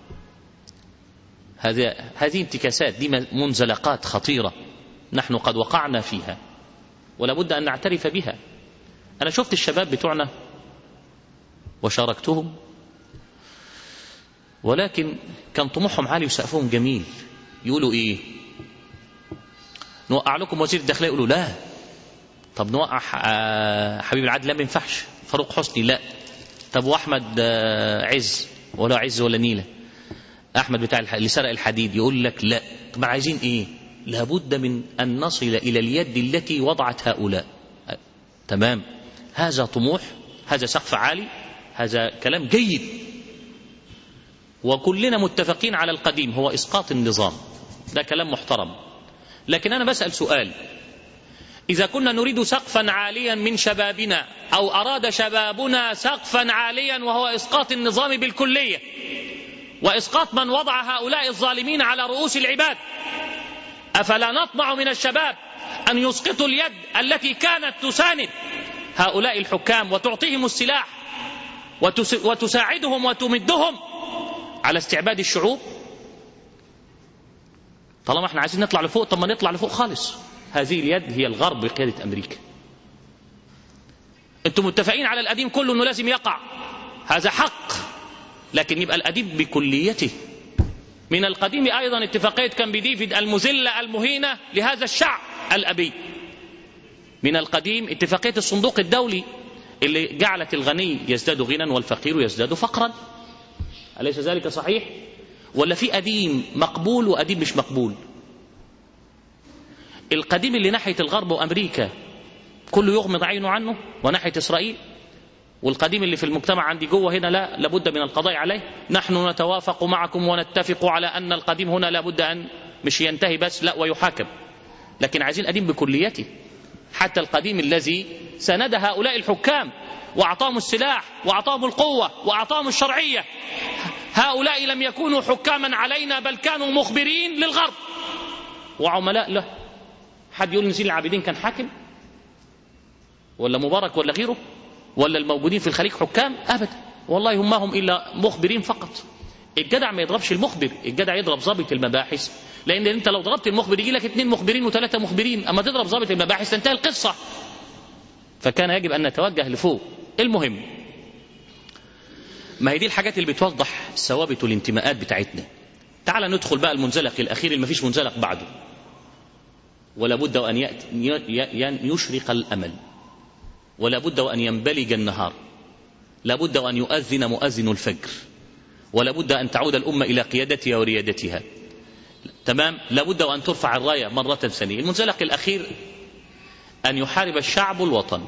هذه انتكاسات، دي منزلقات خطيرة نحن قد وقعنا فيها ولا بد أن نعترف بها. أنا شفت الشباب بتوعنا وشاركتهم، ولكن كان طموحهم عالي وسقفهم جميل. يقولوا إيه؟ نوقع لكم وزير الداخلية، يقولوا لا. طب نوقع حبيب العدل، لا ما ينفعش. فاروق حسني لا. طب وأحمد عز، ولا عز ولا نيلة، أحمد بتاع اللي سرق الحديد، يقول لك لا. طب عايزين إيه؟ لابد من أن نصل إلى اليد التي وضعت هؤلاء. تمام، هذا طموح، هذا سقف عالي، هذا كلام جيد، وكلنا متفقين على القديم هو إسقاط النظام، ده كلام محترم. لكن أنا بسأل سؤال: إذا كنا نريد سقفا عاليا من شبابنا، أو أراد شبابنا سقفا عاليا وهو إسقاط النظام بالكلية وإسقاط من وضع هؤلاء الظالمين على رؤوس العباد، أفلا نطمع من الشباب أن يسقطوا اليد التي كانت تساند هؤلاء الحكام وتعطيهم السلاح وتساعدهم وتمدهم على استعباد الشعوب؟ طالما احنا عايزين نطلع لفوق، طب ما نطلع لفوق خالص. هذه اليد هي الغرب بقيادة أمريكا. انتم متفقين على القديم كله انه لازم يقع، هذا حق، لكن يبقى القديم بكليته. من القديم أيضا اتفاقية كامب ديفيد المذلة المهينة لهذا الشعب الأبي. من القديم اتفاقية الصندوق الدولي اللي جعلت الغني يزداد غنى والفقير يزداد فقرا. أليس ذلك صحيح؟ ولا في قديم مقبول وقديم مش مقبول؟ القديم اللي ناحية الغرب وأمريكا كله يغمض عينه عنه، وناحية إسرائيل. والقديم اللي في المجتمع عندي جوه هنا لا، لابد من القضاء عليه. نحن نتوافق معكم ونتفق على أن القديم هنا لابد أن مش ينتهي بس، لا ويحاكم. لكن عايزين قديم بكليته، حتى القديم الذي ساند هؤلاء الحكام وأعطاهم السلاح وأعطاهم القوة وأعطاهم الشرعية. هؤلاء لم يكونوا حكاما علينا، بل كانوا مخبرين للغرب وعملاء له. حد يقول نزيل العابدين كان حاكم؟ ولا مبارك ولا غيره؟ ولا الموجودين في الخليج حكام؟ أبدا والله، هم إلا مخبرين فقط. الجدع ما يضربش المخبر، الجدع يضرب ضابط المباحث، لأن أنت لو ضربت المخبر يجي لك 2 مخبرين و3 مخبرين، أما تضرب ضابط المباحث تنتهي القصة. فكان يجب أن نتوجه لفوق. المهم، ما هي دي الحاجات اللي بتوضح ثوابت والانتماءات بتاعتنا. تعال ندخل بقى المنزلق الأخير اللي ما فيش منزلق بعده. ولا بد أن يشرق الأمل، ولا بد أن ينبلج النهار، لا بد أن يؤذن مؤذن الفجر، ولا بد أن تعود الأمة إلى قيادتها وريادتها. تمام، لا بد أن ترفع الراية مرة ثانية. المنزلق الأخير أن يحارب الشعب الوطن.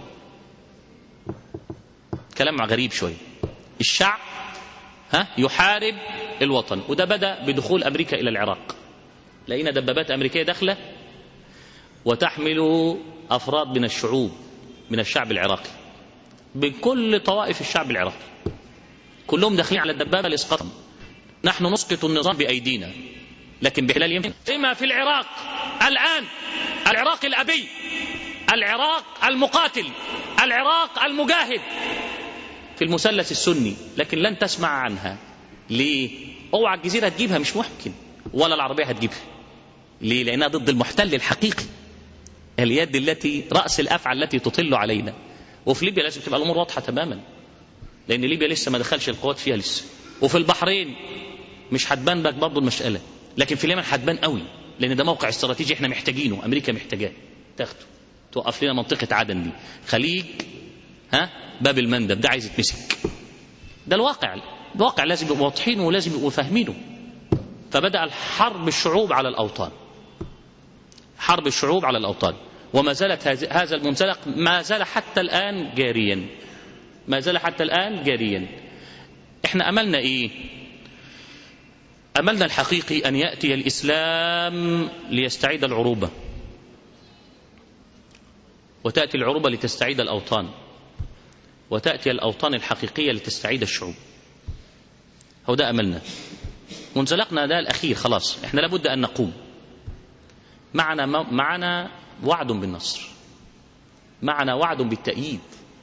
كلام غريب شوي. الشعب يحارب الوطن، وده بدأ بدخول أمريكا إلى العراق. لقينا دبابات أمريكية داخلة وتحمل أفراد من الشعوب، من الشعب العراقي، بكل طوائف الشعب العراقي، كلهم داخلين على الدبابة لإسقاطهم. نحن نسقط النظام بأيدينا، لكن بحلال يمكن. إما في العراق الآن، العراق الأبي، العراق المقاتل، العراق المجاهد في المثلث السني، لكن لن تسمع عنها. ليه؟ اوعى الجزيرة تجيبها، مش ممكن، ولا العربية هتجيبها. ليه؟ لأنها ضد المحتل الحقيقي، اليد التي رأس الأفعى التي تطل علينا. وفي ليبيا لازم تبقى الأمور واضحة تماما، لأن ليبيا لسه ما دخلش القوات فيها لسه. وفي البحرين مش هتبان لك برضه المسألة، لكن في اليمن هتبان قوي، لأن ده موقع استراتيجي احنا محتاجينه، أمريكا محتاجاه، تاخده توقف لنا منطقة عدن دي، خليج باب المندب ده عايز يتمسك. ده الواقع، الواقع لازم يبقوا واضحينه ولازم يبقوا فاهمينه. فبدأ الحرب الشعوب على الأوطان، حرب الشعوب على الأوطان، وما زالت هذا المنزلق ما زال حتى الآن جاريا، ما زال حتى الآن جاريا. احنا أملنا إيه؟ أملنا الحقيقي أن يأتي الإسلام ليستعيد العروبة، وتأتي العروبة لتستعيد الأوطان، وتأتي الأوطان الحقيقية لتستعيد الشعوب. هو ده أملنا. منزلقنا ده الأخير خلاص، احنا لابد أن نقوم. معنا وعد بالنصر، معنا وعد بالتأييد،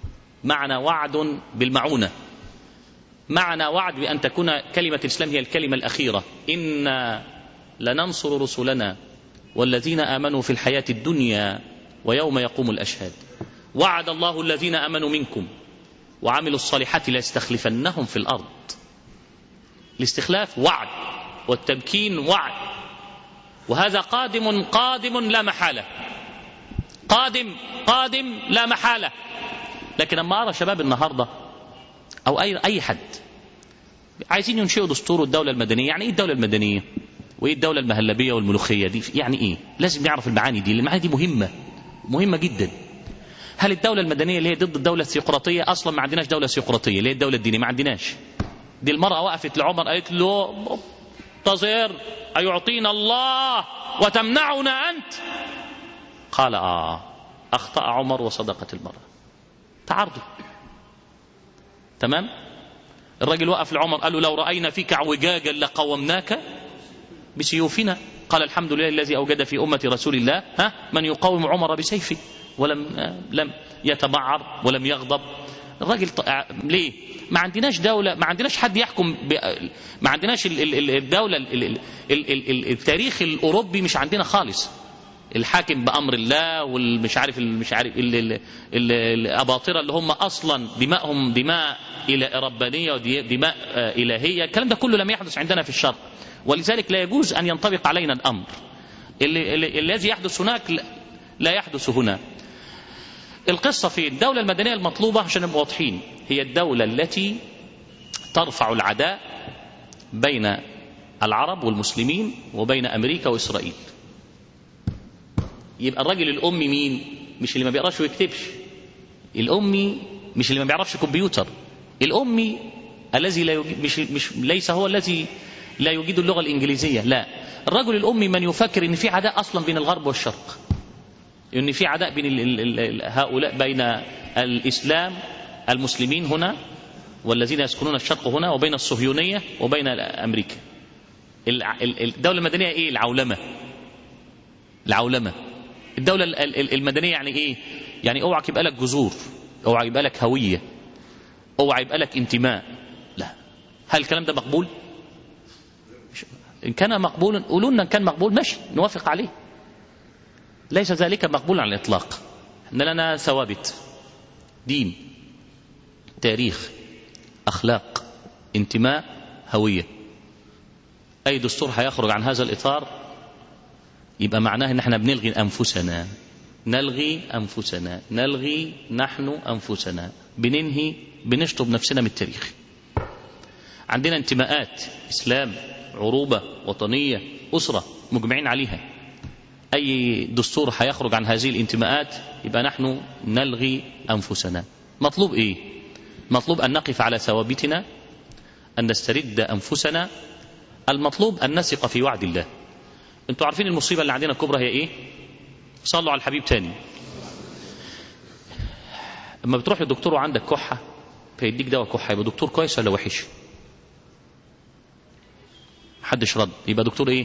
معنا وعد بالمعونة، معنا وعد بأن تكون كلمة الإسلام هي الكلمة الأخيرة. إنا لننصر رسلنا والذين آمنوا في الحياة الدنيا ويوم يقوم الأشهاد. وعد الله الذين آمنوا منكم وعملوا الصالحات ليستخلفنهم في الأرض. الاستخلاف وعد، والتمكين وعد، وهذا قادم لا محالة، قادم لا محالة. لكن لما أرى شباب النهاردة أو أي حد عايزين ينشئوا دستور الدولة المدنية، يعني إيه الدولة المدنية؟ وإيه الدولة المهلبية والملوخية دي؟ يعني إيه؟ لازم نعرف المعاني دي، المعاني دي مهمة جدا. هل الدولة المدنية اللي هي ضد الدولة الثيوقراطية؟ أصلا ما عندناش دولة ثيوقراطية، اللي هي الدولة الدينية ما عندناش. دي المرأة وقفت لعمر قالت له تظهر أيعطينا الله وتمنعنا أنت؟ قال أخطأ عمر وصدقت المرأة. تعارضوا. تمام. الرجل وقف لعمر قال له لو رأينا فيك اعوجاجا لقومناك بسيوفنا. قال الحمد لله الذي أوجد في أمة رسول الله من يقاوم عمر بسيفه، لم يتمعر ولم يغضب. الراجل ليه؟ ما عندناش دولة، ما عندناش حد يحكم ما عندناش الدولة التاريخ الأوروبي مش عندنا خالص. الحاكم بأمر الله والمش عارف الأباطرة اللي هم أصلا دماءهم دماء ربانية ودماء إلهية. الكلام ده كله لم يحدث عندنا في الشرق، ولذلك لا يجوز أن ينطبق علينا الأمر. الذي يحدث هناك لا يحدث هنا. القصة في الدولة المدنية المطلوبة عشان نبقى واضحين هي الدولة التي ترفع العداء بين العرب والمسلمين وبين أمريكا وإسرائيل. يبقى الرجل الأمي مين؟ مش اللي ما بيقراش ويكتبش. الأمي مش اللي ما بيعرفش كمبيوتر. الأمي الذي لا يجيد ليس هو الذي لا يجيد اللغة الإنجليزية، لا. الرجل الأمي من يفكر إن في عداء أصلا بين الغرب والشرق، إن في عداء بين هؤلاء، بين الإسلام المسلمين هنا والذين يسكنون الشرق هنا، وبين الصهيونية وبين أمريكا. الدولة المدنية إيه؟ العولمة. الدولة المدنية يعني إيه؟ يعني اوعى يبقى لك جذور، اوعى يبقى لك هوية، اوعى يبقى لك انتماء. لا. هل الكلام ده مقبول؟ إن كان مقبولا قولوا لنا، إن كان مقبول ماشي نوافق عليه. ليس ذلك مقبول على الإطلاق. إن لنا ثوابت: دين، تاريخ، أخلاق، انتماء، هوية. أي دستور هيخرج عن هذا الإطار يبقى معناه إن احنا بنلغي أنفسنا، نلغي نحن أنفسنا، بنشطب نفسنا من التاريخ. عندنا انتماءات: إسلام، عروبة، وطنية، أسرة، مجمعين عليها. أي دستور هيخرج عن هذه الانتماءات يبقى نحن نلغي أنفسنا. مطلوب إيه؟ مطلوب أن نقف على ثوابتنا، أن نسترد أنفسنا. المطلوب أن نثق في وعد الله. أنتوا عارفين المصيبة اللي عندنا الكبرى هي إيه؟ صلوا على الحبيب تاني. اما بتروح للدكتور وعندك كحة فيديك دواء كحة، يبقى دكتور كويس ولا وحش؟ محدش رد. يبقى دكتور إيه؟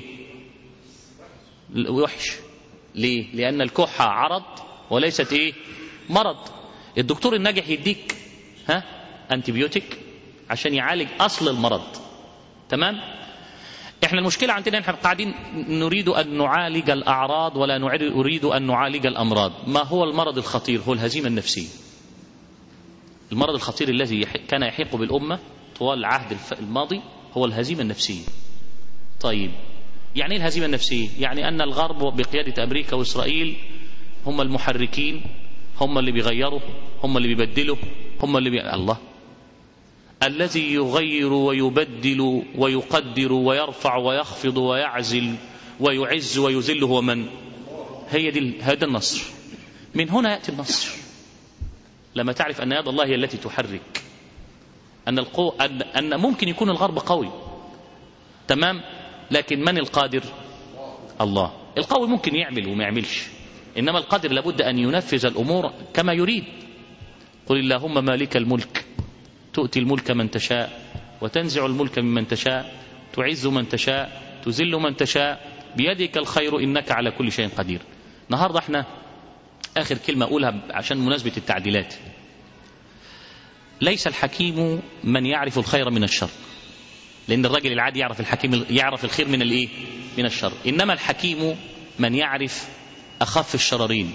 وحش. ليه؟ لأن الكحة عرض وليست إيه؟ مرض. الدكتور الناجح يديك أنتيبيوتيك عشان يعالج أصل المرض. تمام؟ احنا المشكلة عندنا احنا قاعدين نريد أن نعالج الأعراض ولا نريد أن نعالج الأمراض. ما هو المرض الخطير؟ هو الهزيمة النفسية. المرض الخطير الذي كان يحيق بالأمة طوال العهد الماضي هو الهزيمة النفسية. طيب يعني ايه الهزيمة النفسية؟ يعني أن الغرب بقيادة أمريكا وإسرائيل هم المحركين، هم اللي بيغيروا، هم اللي بيبدلوا، هم اللي الله الذي يغير ويبدل ويقدر ويرفع ويخفض ويعزل ويعز ويذل هو من؟ هذا النصر. من هنا يأتي النصر. لما تعرف أن يد الله هي التي تحرك، أن ممكن يكون الغرب قوي، تمام، لكن من القادر؟ الله. القوي ممكن يعمل وما يعملش، إنما القادر لابد أن ينفذ الأمور كما يريد. قل اللهم مالك الملك تؤتي الملك من تشاء وتنزع الملك ممن تشاء تعز من تشاء تذل من تشاء بيدك الخير إنك على كل شيء قدير. النهاردة احنا آخر كلمة أقولها عشان مناسبة التعديلات. ليس الحكيم من يعرف الخير من الشر، لأن الرجل العادي يعرف الخير من الإيه؟ من الشر. إنما الحكيم من يعرف أخف الشررين،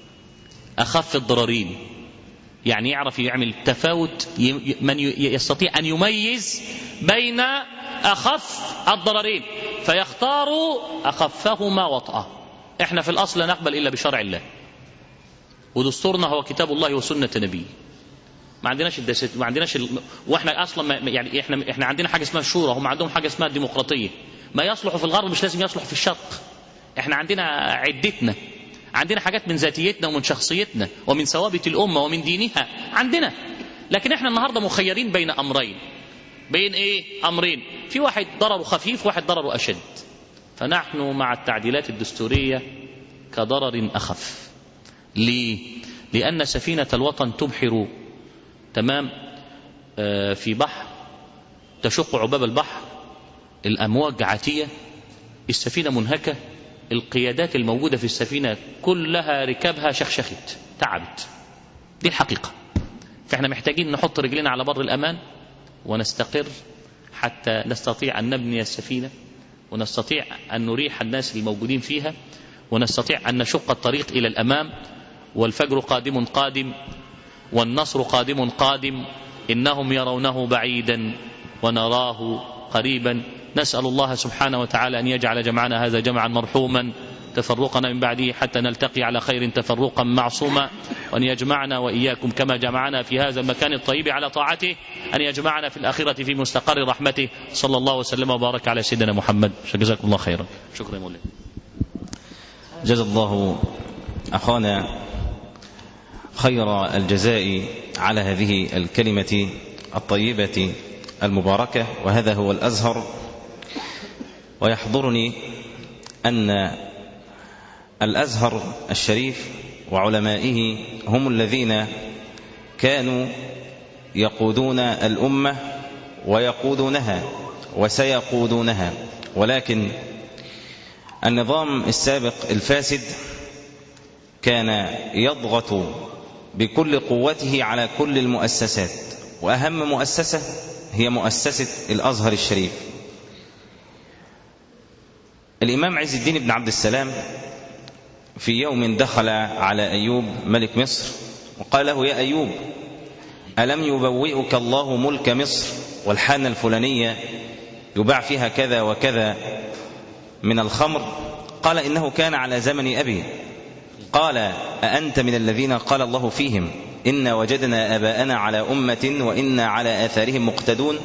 أخف الضررين، يعني يعرف يعمل تفاوت، من يستطيع أن يميز بين أخف الضررين فيختار أخفهما وطأه. إحنا في الأصل لا نقبل إلا بشرع الله، ودستورنا هو كتاب الله وسنة نبيه. ما عندناش واحنا اصلا يعني احنا عندنا حاجه اسمها الشورى، هم عندهم حاجه اسمها الديمقراطيه. ما يصلح في الغرب مش لازم يصلح في الشرق. احنا عندنا عدتنا، عندنا حاجات من ذاتيتنا ومن شخصيتنا ومن ثوابت الامه ومن دينها عندنا. لكن احنا النهارده مخيرين بين امرين، بين ايه؟ امرين، في واحد ضرره خفيف وواحد ضرره اشد. فنحن مع التعديلات الدستوريه كضرر اخف. ليه؟ لان سفينه الوطن تبحر تمام في بحر، تشق عباب البحر، الأمواج عاتية، السفينة منهكة، القيادات الموجودة في السفينة كلها ركابها شخشخت، تعبت. دي الحقيقة. فإحنا محتاجين نحط رجلنا على بر الأمان ونستقر حتى نستطيع أن نبني السفينة، ونستطيع أن نريح الناس الموجودين فيها، ونستطيع أن نشق الطريق إلى الأمام. والفجر قادم قادم، والنصر قادم قادم، إنهم يرونه بعيدا ونراه قريبا. نسأل الله سبحانه وتعالى أن يجعل جمعنا هذا جمعا مرحوما، تفرقنا من بعده حتى نلتقي على خير تفرقا معصوما، وأن يجمعنا وإياكم كما جمعنا في هذا المكان الطيب على طاعته، أن يجمعنا في الآخرة في مستقر رحمته. صلى الله وسلم وبارك على سيدنا محمد. جزاكم الله خيرا. شكرا يا مولانا. جزا الله أخانا خير الجزاء على هذه الكلمة الطيبة المباركة، وهذا هو الأزهر. ويحضرني أن الأزهر الشريف وعلمائه هم الذين كانوا يقودون الأمة ويقودونها وسيقودونها، ولكن النظام السابق الفاسد كان يضغط بكل قوته على كل المؤسسات، وأهم مؤسسة هي مؤسسة الأزهر الشريف. الإمام عز الدين بن عبد السلام في يوم دخل على أيوب ملك مصر وقال له: يا أيوب، ألم يبوئك الله ملك مصر والحانة الفلانية يباع فيها كذا وكذا من الخمر؟ قال: إنه كان على زمن أبي. قال: أأنت من الذين قال الله فيهم إنا وجدنا آباءنا على أمة وإنا على آثارهم مقتدون؟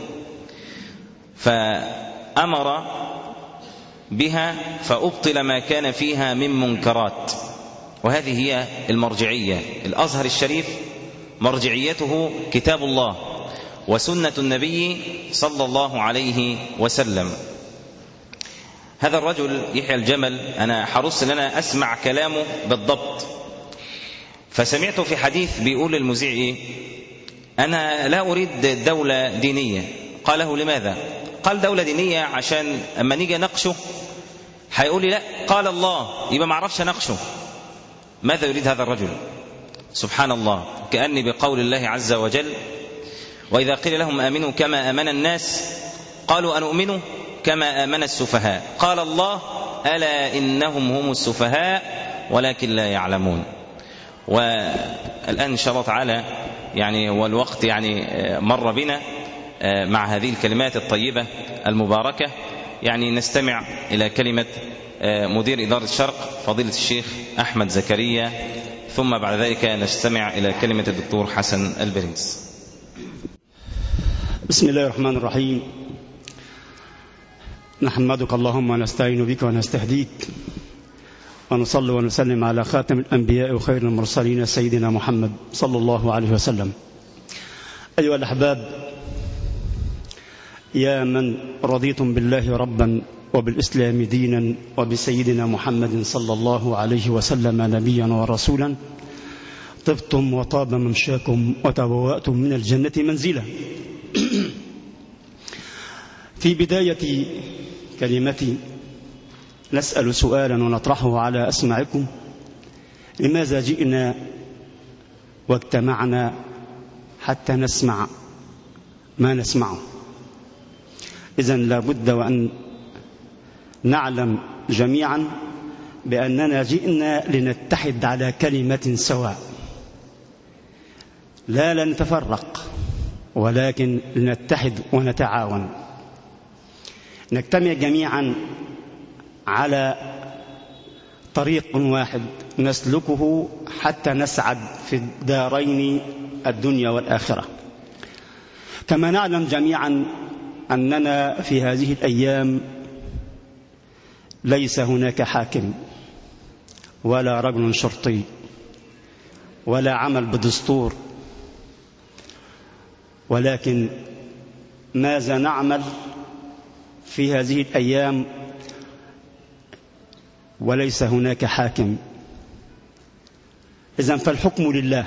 فأمر بها فأبطل ما كان فيها من منكرات. وهذه هي المرجعية. الأزهر الشريف مرجعيته كتاب الله وسنة النبي صلى الله عليه وسلم. هذا الرجل يحيى الجمل أنا حرصت أن أنا أسمع كلامه بالضبط، فسمعته في حديث بيقول للمذيع إيه؟ أنا لا أريد دولة دينية. قال له: لماذا؟ قال: دولة دينية عشان أما نيجي نقشه هيقول لي لا قال الله، يبقى ما اعرفش نقشه. ماذا يريد هذا الرجل؟ سبحان الله، كأني بقول الله عز وجل: وإذا قيل لهم آمنوا كما آمن الناس قالوا أنؤمن كما آمن السفهاء. قال الله: ألا إنهم هم السفهاء ولكن لا يعلمون. والآن إن شاء الله تعالى يعني والوقت يعني مر بنا مع هذه الكلمات الطيبة المباركة، يعني نستمع إلى كلمة مدير إدارة الشرق فضيلة الشيخ أحمد زكريا، ثم بعد ذلك نستمع إلى كلمة الدكتور حسن البرنس. بسم الله الرحمن الرحيم. نحمدك اللهم ونستعين بك ونستهديك، ونصلي ونسلم على خاتم الأنبياء وخير المرسلين سيدنا محمد صلى الله عليه وسلم. أيها الأحباب، يا من رضيتم بالله ربا وبالإسلام دينا وبسيدنا محمد صلى الله عليه وسلم نبيا ورسولا، طبتم وطاب ممشاكم وتبوأتم من الجنة منزلا. في بداية كلمتي نسأل سؤالا ونطرحه على أسماعكم: لماذا جئنا واجتمعنا حتى نسمع ما نسمعه. إذن لا بد وأن نعلم جميعا بأننا جئنا لنتحد على كلمة سواء، لا لنتفرق، ولكن لنتحد ونتعاون، نجتمع جميعا على طريق واحد نسلكه حتى نسعد في الدارين الدنيا والآخرة. كما نعلم جميعا أننا في هذه الأيام ليس هناك حاكم ولا رجل شرطي ولا عمل بدستور، ولكن ماذا نعمل في هذه الأيام وليس هناك حاكم؟ إذن فالحكم لله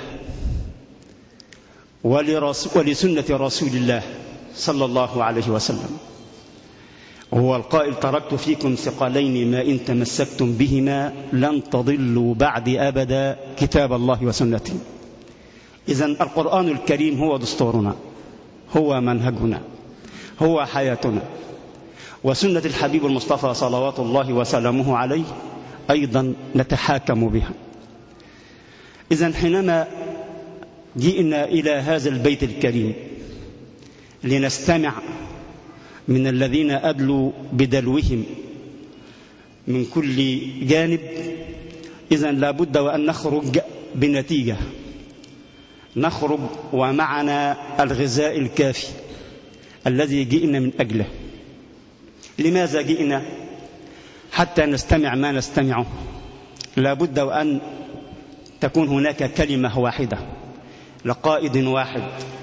ولسنة رسول الله صلى الله عليه وسلم، وهو القائل: تركت فيكم ثقلين ما إن تمسكتم بهما لن تضلوا بعد أبدا، كتاب الله وسنتي. إذن القرآن الكريم هو دستورنا، هو منهجنا، هو حياتنا، وسنة الحبيب المصطفى صلوات الله وسلامه عليه أيضا نتحاكم بها. إذن حينما جئنا إلى هذا البيت الكريم لنستمع من الذين أدلوا بدلوهم من كل جانب، إذن لا بد وأن نخرج بنتيجة، نخرج ومعنا الغذاء الكافي الذي جئنا من أجله. لماذا جئنا؟ حتى نستمع ما نستمعه. لا بد وأن تكون هناك كلمة واحدة لقائد واحد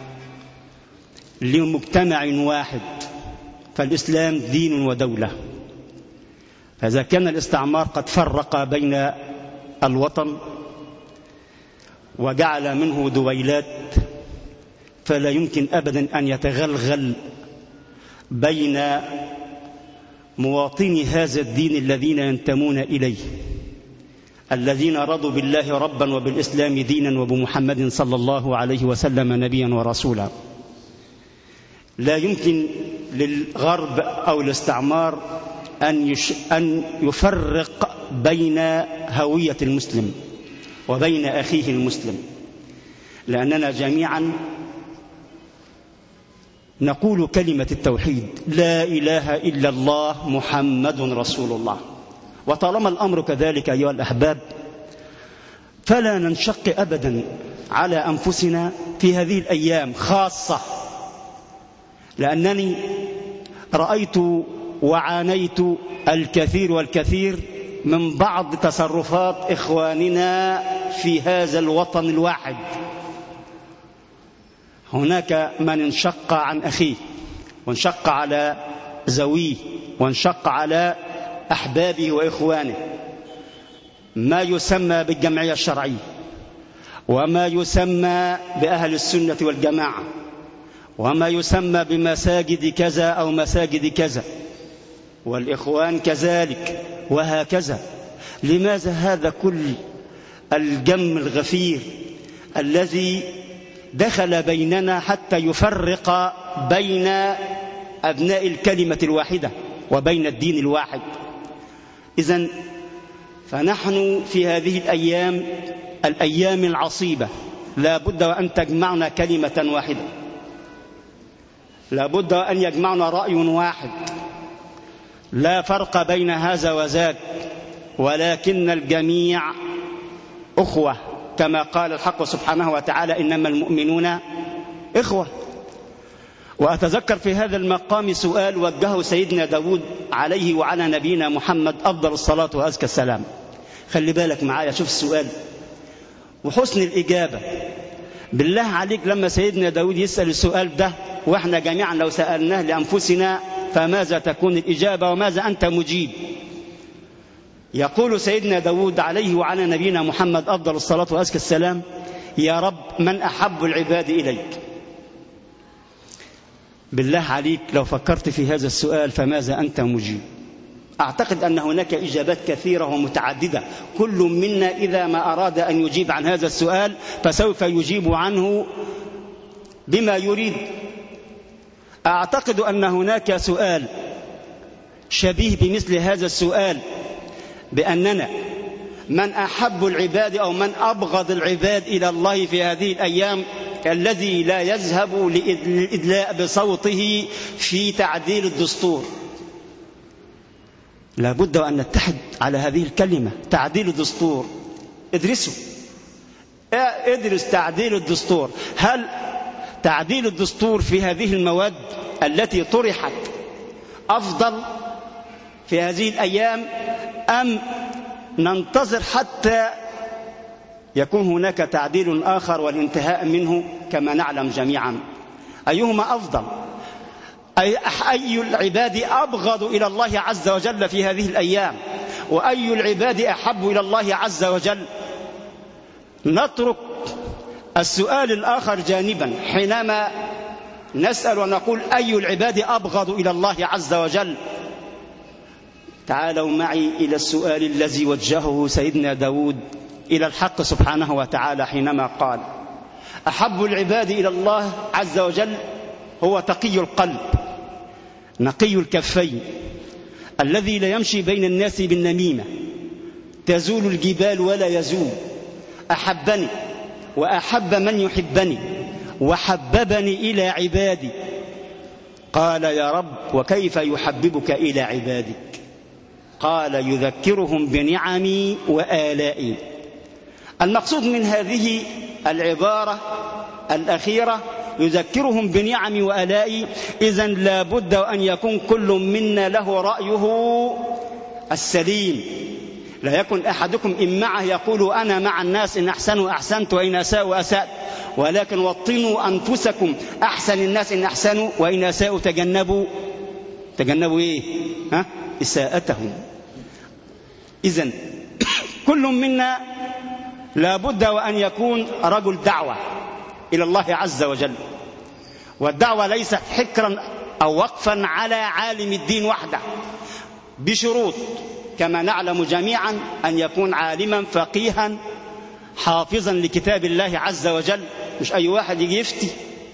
لمجتمع واحد، فالإسلام دين ودولة. فإذا كان الاستعمار قد فرق بين الوطن وجعل منه دويلات، فلا يمكن أبدا أن يتغلغل بين مواطني هذا الدين الذين ينتمون إليه، الذين رضوا بالله ربا وبالإسلام دينا وبمحمد صلى الله عليه وسلم نبيا ورسولا. لا يمكن للغرب أو الاستعمار أن يفرق بين هوية المسلم وبين أخيه المسلم، لأننا جميعا نقول كلمة التوحيد: لا إله إلا الله محمد رسول الله. وطالما الأمر كذلك أيها الأحباب، فلا ننشق أبدا على أنفسنا في هذه الأيام خاصة، لأنني رأيت وعانيت الكثير والكثير من بعض تصرفات إخواننا في هذا الوطن الواحد. هناك من انشق عن أخيه، وانشق على زويه، وانشق على أحبابه وإخوانه، ما يسمى بالجمعية الشرعية، وما يسمى بأهل السنة والجماعة، وما يسمى بمساجد كذا أو مساجد كذا، والإخوان كذلك، وهكذا. لماذا هذا كل الجم الغفير الذي دخل بيننا حتى يفرق بين أبناء الكلمة الواحدة وبين الدين الواحد؟ إذن فنحن في هذه الأيام العصيبة لا بد وأن تجمعنا كلمة واحدة، لا بد وأن يجمعنا رأي واحد، لا فرق بين هذا وذاك، ولكن الجميع أخوة، كما قال الحق سبحانه وتعالى: إنما المؤمنون إخوة. وأتذكر في هذا المقام سؤال وجهه سيدنا داود عليه وعلى نبينا محمد أفضل الصلاة وأزكى السلام. خلي بالك معايا، شوف السؤال وحسن الإجابة. بالله عليك لما سيدنا داود يسأل السؤال ده، وإحنا جميعا لو سألناه لأنفسنا فماذا تكون الإجابة وماذا أنت مجيب؟ يقول سيدنا داود عليه وعلى نبينا محمد أفضل الصلاة وأزكى السلام: يا رب من أحب العباد إليك. بالله عليك لو فكرت في هذا السؤال فماذا أنت مجيب؟ أعتقد أن هناك إجابات كثيرة ومتعددة، كل منا إذا ما أراد أن يجيب عن هذا السؤال فسوف يجيب عنه بما يريد. أعتقد أن هناك سؤال شبيه بمثل هذا السؤال، بأننا من أحب العباد أو من أبغض العباد إلى الله في هذه الأيام، الذي لا يذهب للإدلاء بصوته في تعديل الدستور. لا بد أن نتحد على هذه الكلمة، تعديل الدستور. ادرس تعديل الدستور. هل تعديل الدستور في هذه المواد التي طرحت أفضل في هذه الأيام، أم ننتظر حتى يكون هناك تعديل آخر والانتهاء منه كما نعلم جميعا؟ أيهما أفضل؟ أي العباد أبغض إلى الله عز وجل في هذه الأيام، وأي العباد أحب إلى الله عز وجل؟ نترك السؤال الآخر جانبا حينما نسأل ونقول أي العباد أبغض إلى الله عز وجل. تعالوا معي إلى السؤال الذي وجهه سيدنا داود إلى الحق سبحانه وتعالى حينما قال: أحب العباد إلى الله عز وجل هو تقي القلب نقي الكفين، الذي لا يمشي بين الناس بالنميمة، تزول الجبال ولا يزول. أحبني وأحب من يحبني وحببني إلى عبادي. قال: يا رب وكيف يحببك إلى عبادك؟ قال: يذكرهم بنعمي وآلائي. المقصود من هذه العبارة الأخيرة يذكرهم بنعمي وآلائي. إذن لا بد أن يكون كل منا له رأيه السليم. لا يكن أحدكم إن معه يقول أنا مع الناس، إن أحسنوا أحسنت وإن أساءوا أسأت، ولكن وطنوا أنفسكم، أحسن الناس إن أحسنوا وإن أساءوا تجنبوا إيه؟ إساءتهم. إذن كل منا لا بد وأن يكون رجل دعوة إلى الله عز وجل، والدعوة ليست حكرا أو وقفا على عالم الدين وحده، بشروط كما نعلم جميعا: أن يكون عالما فقيها حافظا لكتاب الله عز وجل، مش أي واحد يجي يفتي.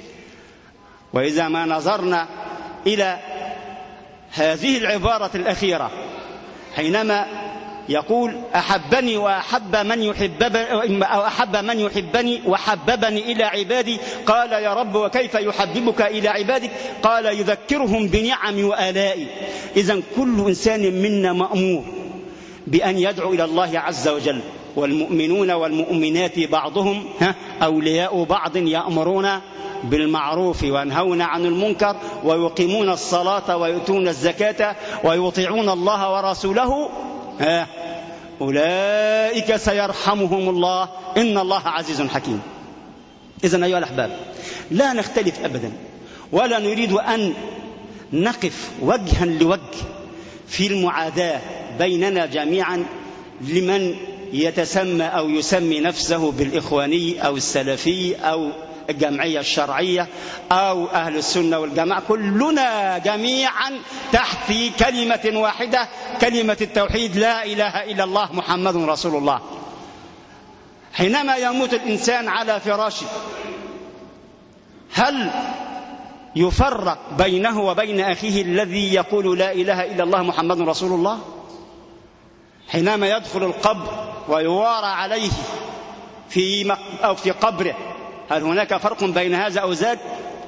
وإذا ما نظرنا إلى هذه العبارة الأخيرة حينما يقول: أحبني وأحب من يحبني وحببني إلى عبادي. قال: يا رب وكيف يحببك إلى عبادك؟ قال: يذكرهم بنعم وآلائي. إذن كل إنسان منا مأمور بأن يدعو إلى الله عز وجل. والمؤمنون والمؤمنات بعضهم أولياء بعض، يأمرون بالمعروف وينهون عن المنكر ويقيمون الصلاة ويؤتون الزكاة ويطيعون الله ورسوله، أولئك سيرحمهم الله إن الله عزيز حكيم. إذن أيها الأحباب، لا نختلف أبدا، ولا نريد أن نقف وجها لوجه في المعاداة بيننا جميعا لمن يتسمى أو يسمي نفسه بالإخواني أو السلفي أو الجمعية الشرعية أو أهل السنة والجماعة. كلنا جميعا تحت كلمة واحدة، كلمة التوحيد: لا إله إلا الله محمد رسول الله. حينما يموت الإنسان على فراشه، هل يفرق بينه وبين أخيه الذي يقول لا إله إلا الله محمد رسول الله؟ حينما يدخل القبر ويوارى عليه في قبره، هل هناك فرق بين هذا أو ذاك؟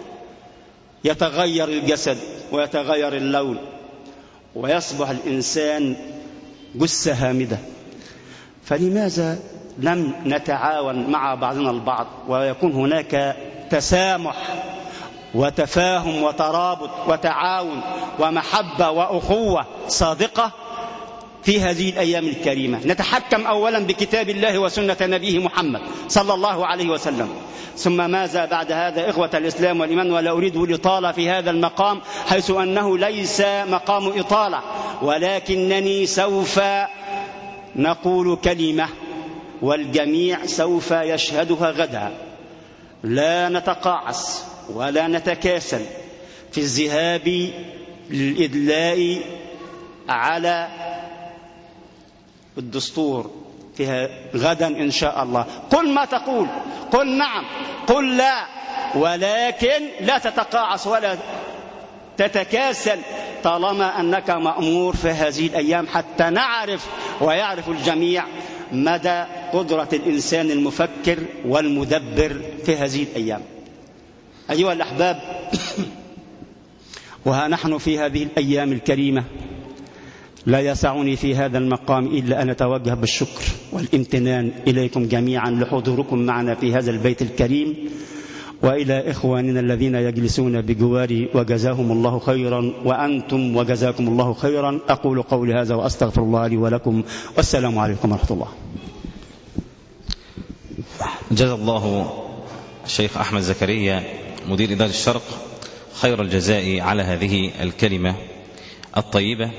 يتغير الجسد ويتغير اللون ويصبح الإنسان جثة هامدة. فلماذا لم نتعاون مع بعضنا البعض ويكون هناك تسامح وتفاهم وترابط وتعاون ومحبة وأخوة صادقة في هذه الأيام الكريمة؟ نتحكم أولا بكتاب الله وسنة نبيه محمد صلى الله عليه وسلم، ثم ماذا بعد هذا إخوة الإسلام والإيمان؟ ولا أريد الإطالة في هذا المقام، حيث أنه ليس مقام إطالة، ولكنني سوف نقول كلمة والجميع سوف يشهدها غدا. لا نتقاعس ولا نتكاسل في الذهاب للإدلاء على الدستور فيها غدا إن شاء الله. قل ما تقول، قل نعم، قل لا، ولكن لا تتقاعس ولا تتكاسل طالما أنك مأمور في هذه الأيام، حتى نعرف ويعرف الجميع مدى قدرة الإنسان المفكر والمدبر في هذه الأيام. أيها الأحباب، وها نحن في هذه الأيام الكريمة، لا يسعني في هذا المقام إلا أن أتوجه بالشكر والامتنان إليكم جميعا لحضوركم معنا في هذا البيت الكريم، وإلى إخواننا الذين يجلسون بجواري وجزاهم الله خيرا، وأنتم وجزاكم الله خيرا. أقول قولي هذا وأستغفر الله لي ولكم، والسلام عليكم ورحمة الله. جزا الله الشيخ أحمد زكريا مدير إدارة الشرق خير الجزاء على هذه الكلمة الطيبة.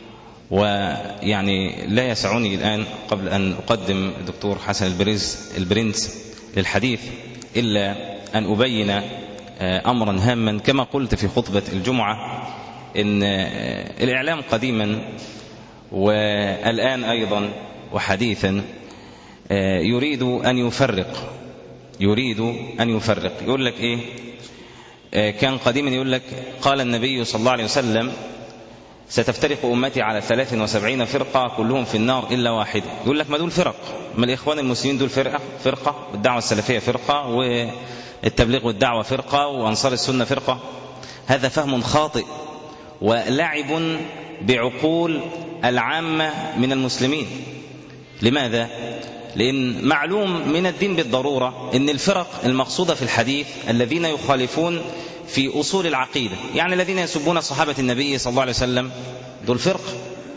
ويعني لا يسعني الآن قبل أن أقدم الدكتور حسن البرنس للحديث إلا أن أبين أمرا هاما. كما قلت في خطبة الجمعة إن الإعلام قديما والآن أيضا وحديثا يريد أن يفرق. يقول لك إيه؟ كان قديما يقول لك قال النبي صلى الله عليه وسلم ستفترق أمتي على 73 فرقة كلهم في النار إلا واحدة. يقول لك ما دول فرق، ما الإخوان المسلمين دول فرقة، والدعوة السلفية فرقة، والتبليغ والدعوة فرقة، وأنصار السنة فرقة. هذا فهم خاطئ ولعب بعقول العامة من المسلمين. لماذا؟ لأن معلوم من الدين بالضرورة أن الفرق المقصودة في الحديث الذين يخالفون في أصول العقيدة، يعني الذين يسبون صحابة النبي صلى الله عليه وسلم دول فرقة،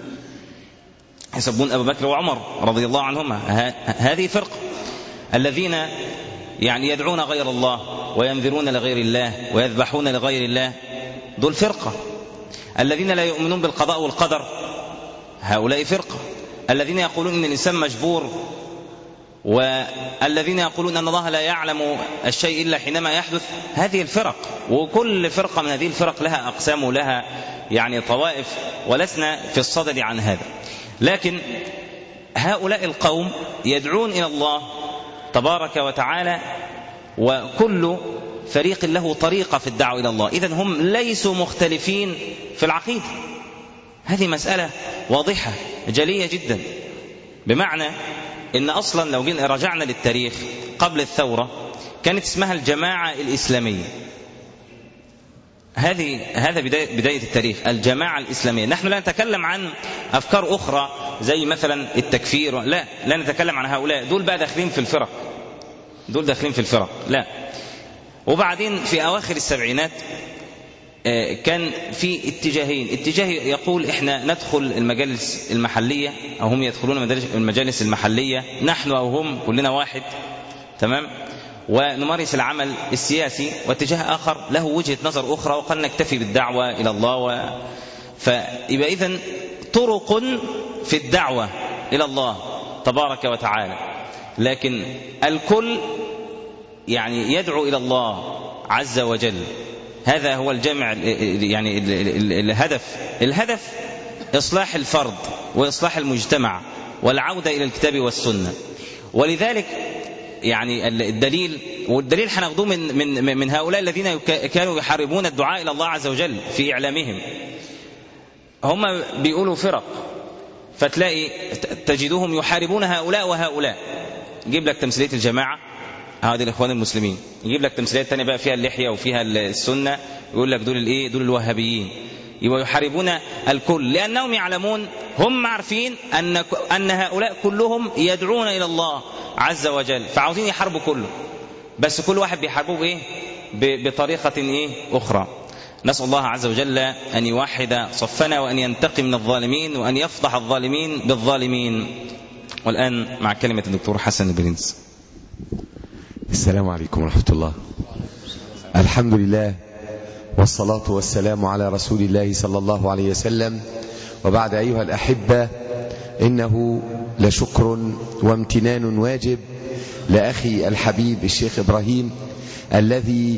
يسبون أبو بكر وعمر رضي الله عنهما هذه فرقة. الذين يعني يدعون غير الله وينذرون لغير الله ويذبحون لغير الله دول فرقة. الذين لا يؤمنون بالقضاء والقدر هؤلاء فرقة. الذين يقولون أن الإنسان مجبور، والذين يقولون أن الله لا يعلم الشيء إلا حينما يحدث، هذه الفرق. وكل فرقة من هذه الفرق لها أقسام ولها يعني طوائف، ولسنا في الصدد عن هذا. لكن هؤلاء القوم يدعون إلى الله تبارك وتعالى، وكل فريق له طريقة في الدعوة إلى الله. إذن هم ليسوا مختلفين في العقيدة. هذه مسألة واضحة جلية جدا، بمعنى إن أصلا لو رجعنا للتاريخ قبل الثورة كانت اسمها الجماعة الإسلامية. هذا بداية التاريخ، الجماعة الإسلامية. نحن لا نتكلم عن أفكار أخرى زي مثلا التكفير، لا نتكلم عن هؤلاء، دول بقى داخلين في الفرق، لا. وبعدين في أواخر السبعينات كان في اتجاهين، اتجاه يقول إحنا ندخل المجالس المحلية، أو هم يدخلون المجالس المحلية، نحن أو هم كلنا واحد، تمام، ونمارس العمل السياسي. واتجاه آخر له وجهة نظر أخرى وقال نكتفي بالدعوة إلى الله. فيبقى إذن طرق في الدعوة إلى الله تبارك وتعالى، لكن الكل يعني يدعو إلى الله عز وجل. هذا هو الجمع، يعني الهدف إصلاح الفرد وإصلاح المجتمع والعودة إلى الكتاب والسنة. ولذلك يعني والدليل هناخذوه من هؤلاء الذين كانوا يحاربون الدعاء إلى الله عز وجل في إعلامهم. هم بيقولوا فرق، فتلاقي تجدوهم يحاربون هؤلاء وهؤلاء. يجيب لك تمثيلية الجماعة، هذه الإخوان المسلمين، يجيب لك تمثيليات تانية بقى فيها اللحية وفيها السنة، يقول لك دول الوهابيين. يحاربون الكل لأنهم يعلمون، هم عارفين أن هؤلاء كلهم يدعون إلى الله عز وجل، فعاوزين يحاربوا كله، بس كل واحد بيحاربوه بطريقة أخرى. نسأل الله عز وجل أن يوحد صفنا، وأن ينتقم من الظالمين، وأن يفضح الظالمين بالظالمين. والآن مع كلمة الدكتور حسن البرنس. السلام عليكم ورحمة الله. الحمد لله والصلاة والسلام على رسول الله صلى الله عليه وسلم، وبعد أيها الأحبة، إنه لشكر وامتنان واجب لأخي الحبيب الشيخ إبراهيم الذي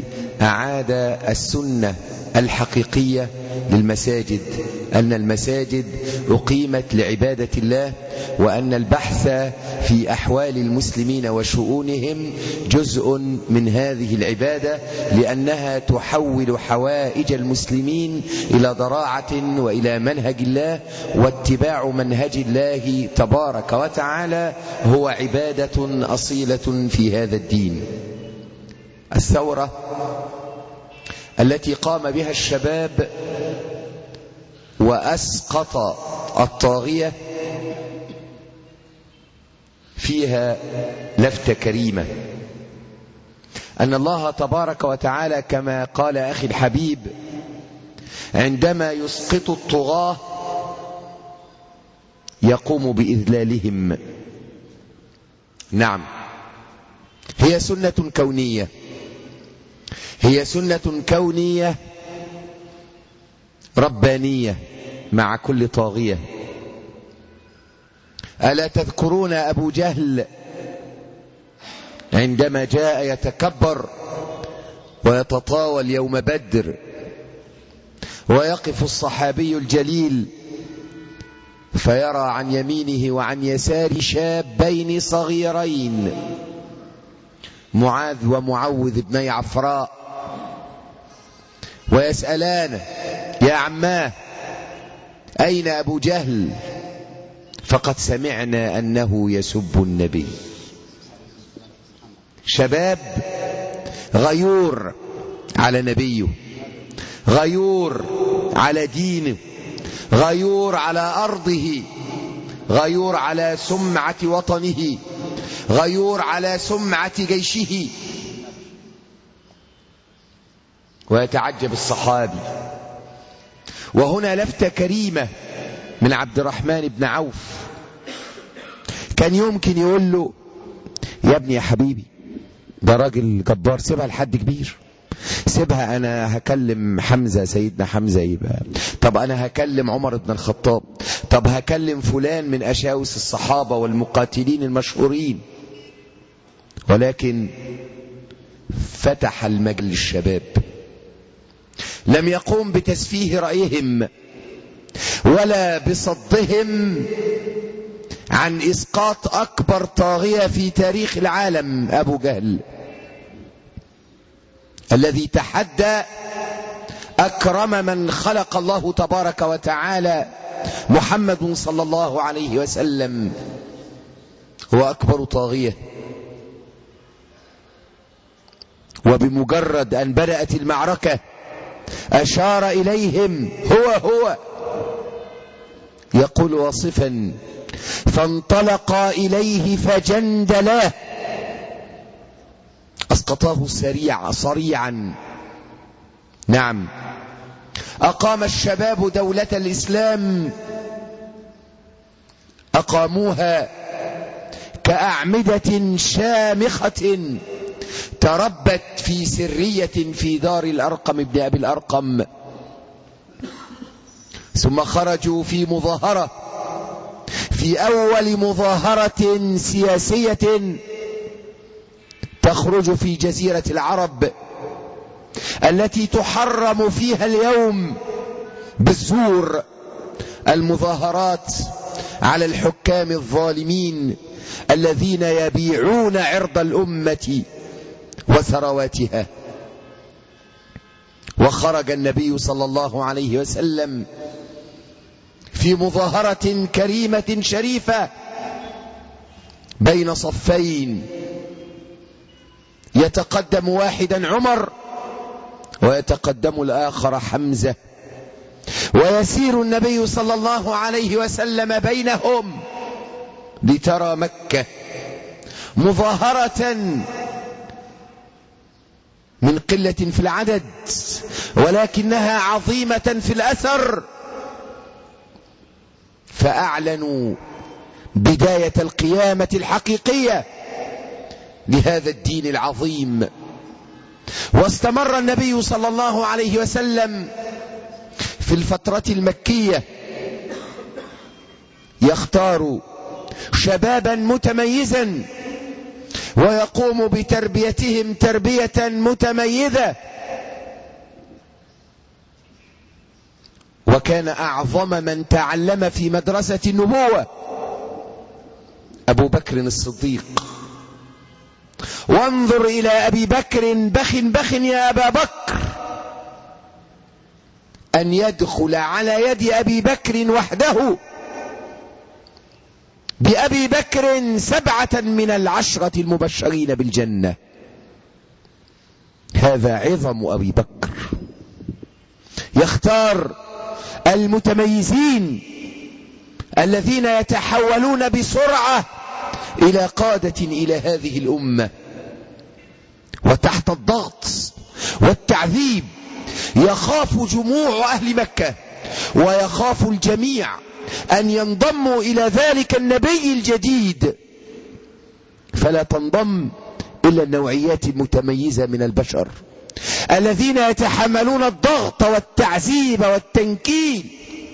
أعاد السنة الحقيقية للمساجد، أن المساجد أقيمت لعبادة الله، وأن البحث في أحوال المسلمين وشؤونهم جزء من هذه العبادة، لأنها تحول حوائج المسلمين إلى ضراعة وإلى منهج الله، واتباع منهج الله تبارك وتعالى هو عبادة أصيلة في هذا الدين. الثورة التي قام بها الشباب وأسقط الطاغية فيها لفتة كريمة، أن الله تبارك وتعالى كما قال أخي الحبيب عندما يسقط الطغاة يقوم بإذلالهم. نعم، هي سنة كونية، هي سنة كونية ربانية مع كل طاغية. ألا تذكرون أبو جهل عندما جاء يتكبر ويتطاول يوم بدر، ويقف الصحابي الجليل فيرى عن يمينه وعن يساره شابين صغيرين، معاذ ومعوذ بن عفراء، ويسألانه: يا عماه أين أبو جهل؟ فقد سمعنا أنه يسب النبي. شباب غيور على نبيه، غيور على دينه، غيور على أرضه، غيور على سمعة وطنه، غيور على سمعة جيشه. ويتعجب الصحابي. وهنا لفتة كريمة من عبد الرحمن بن عوف، كان يمكن يقول له: يا ابني يا حبيبي، ده راجل جبار، سيبها لحد كبير، سيبها، أنا هكلم حمزة، سيدنا حمزة يبقى، طب أنا هكلم عمر بن الخطاب، طب هكلم فلان من أشاوس الصحابة والمقاتلين المشهورين. ولكن فتح المجال للشباب، لم يقوم بتسفيه رأيهم ولا بصدهم عن إسقاط أكبر طاغية في تاريخ العالم، أبو جهل، الذي تحدى أكرم من خلق الله تبارك وتعالى، محمد صلى الله عليه وسلم، هو أكبر طاغية. وبمجرد أن بدأت المعركة أشار إليهم هو يقول واصفا: فانطلقا إليه فجندلاه، أسقطاه صريعا. نعم، أقام الشباب دولة الإسلام، أقاموها كأعمدة شامخة تربت في سرية في دار الأرقم بن أبي الأرقم، ثم خرجوا في مظاهرة، في أول مظاهرة سياسية تخرج في جزيرة العرب التي تحرم فيها اليوم بالزور، المظاهرات على الحكام الظالمين الذين يبيعون عرض الأمة وثرواتها. وخرج النبي صلى الله عليه وسلم في مظاهرة كريمة شريفة بين صفين، يتقدم واحدا عمر ويتقدم الآخر حمزة، ويسير النبي صلى الله عليه وسلم بينهم لترى مكة مظاهرة من قلة في العدد ولكنها عظيمة في الأثر، فأعلنوا بداية القيامة الحقيقية لهذا الدين العظيم. واستمر النبي صلى الله عليه وسلم في الفترة المكية يختار شبابا متميزا ويقوم بتربيتهم تربية متميزة وكان أعظم من تعلم في مدرسة النبوة أبو بكر الصديق. وانظر إلى أبي بكر، بخ يا أبا بكر أن يدخل على يد أبي بكر وحده بأبي بكر 7 من 10 المبشرين بالجنة. هذا عظم أبي بكر، يختار المتميزين الذين يتحولون بسرعة إلى قادة إلى هذه الأمة. وتحت الضغط والتعذيب يخاف جموع أهل مكة ويخاف الجميع أن ينضموا إلى ذلك النبي الجديد، فلا تنضم إلا النوعيات المتميزة من البشر الذين يتحملون الضغط والتعذيب والتنكيل.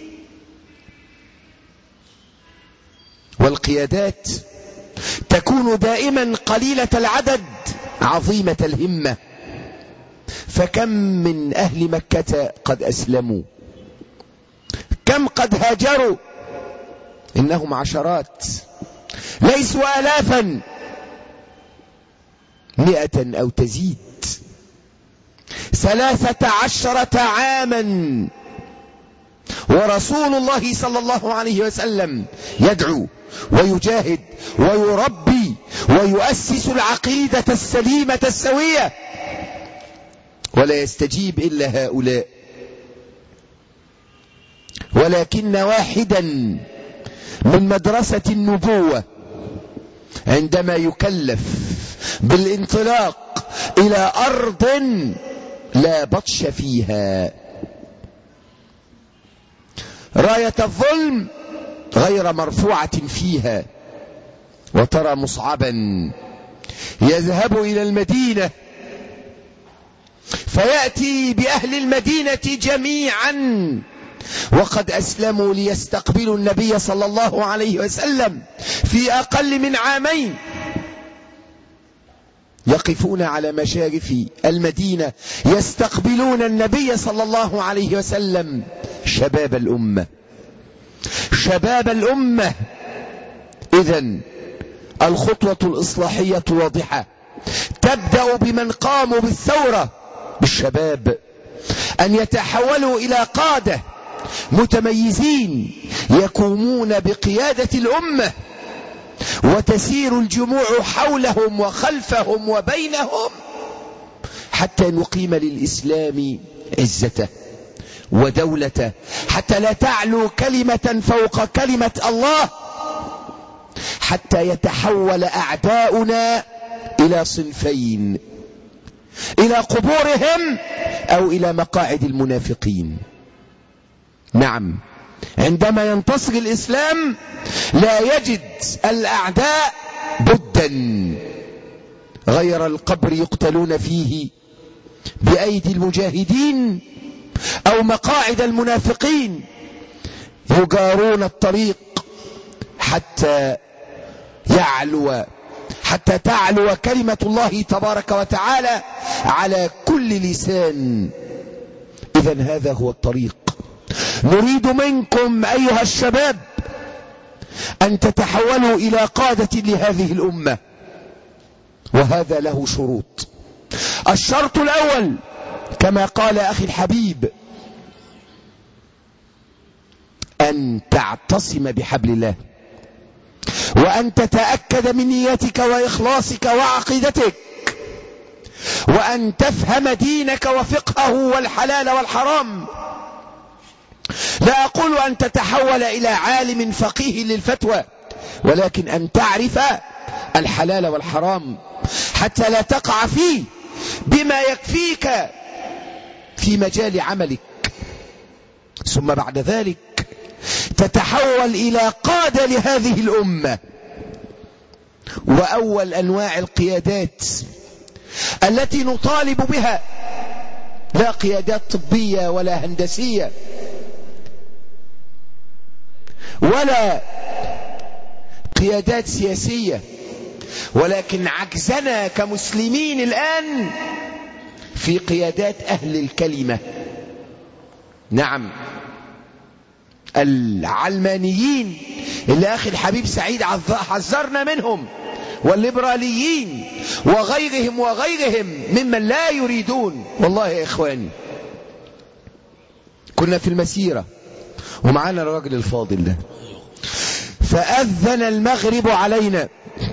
والقيادات تكون دائما قليلة العدد عظيمة الهمة. فكم من أهل مكة قد أسلموا، كم قد هاجروا، إنهم عشرات ليسوا آلافا، 100 أو تزيد. 13 عاما ورسول الله صلى الله عليه وسلم يدعو ويجاهد ويربي ويؤسس العقيدة السليمة السوية، ولا يستجيب إلا هؤلاء. ولكن واحدا من مدرسة النبوة عندما يكلف بالانطلاق إلى أرض لا بطش فيها، راية الظلم غير مرفوعة فيها، وترى مصعبا يذهب إلى المدينة فيأتي بأهل المدينة جميعا وقد أسلموا ليستقبلوا النبي صلى الله عليه وسلم في أقل من عامين، يقفون على مشارف المدينة يستقبلون النبي صلى الله عليه وسلم. شباب الأمة، شباب الأمة. إذن الخطوة الإصلاحية واضحة، تبدأ بمن قاموا بالثورة بالشباب، أن يتحولوا إلى قادة متميزين يقومون بقيادة الأمة، وتسير الجموع حولهم وخلفهم وبينهم حتى نقيم للإسلام عزته ودولته، حتى لا تعلو كلمة فوق كلمة الله، حتى يتحول أعداؤنا إلى صنفين، إلى قبورهم أو إلى مقاعد المنافقين. نعم، عندما ينتصر الإسلام لا يجد الأعداء بدا غير القبر يقتلون فيه بأيدي المجاهدين أو مقاعد المنافقين يجارون الطريق حتى تعلو كلمة الله تبارك وتعالى على كل لسان. إذن هذا هو الطريق. نريد منكم أيها الشباب أن تتحولوا إلى قادة لهذه الأمة، وهذا له شروط. الشرط الأول كما قال أخي الحبيب أن تعتصم بحبل الله، وأن تتأكد من نيتك وإخلاصك وعقيدتك، وأن تفهم دينك وفقهه والحلال والحرام. لا أقول أن تتحول إلى عالم فقيه للفتوى، ولكن أن تعرف الحلال والحرام حتى لا تقع فيه بما يكفيك في مجال عملك. ثم بعد ذلك تتحول إلى قادة لهذه الأمة. وأول أنواع القيادات التي نطالب بها لا قيادات طبية ولا هندسية ولا قيادات سياسية، ولكن عجزنا كمسلمين الآن في قيادات أهل الكلمة. نعم، العلمانيين اللي أخي الحبيب سعيد حذرنا منهم، والليبراليين وغيرهم ممن لا يريدون. والله يا إخواني كنا في المسيرة ومعانا الراجل الفاضل ده، فأذن المغرب علينا،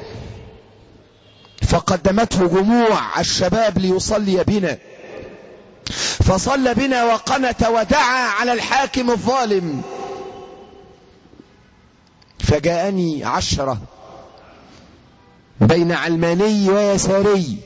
فقدمته جموع الشباب ليصلي بنا، فصلى بنا وقنت ودعا على الحاكم الظالم. فجاءني 10 بين علماني ويساري،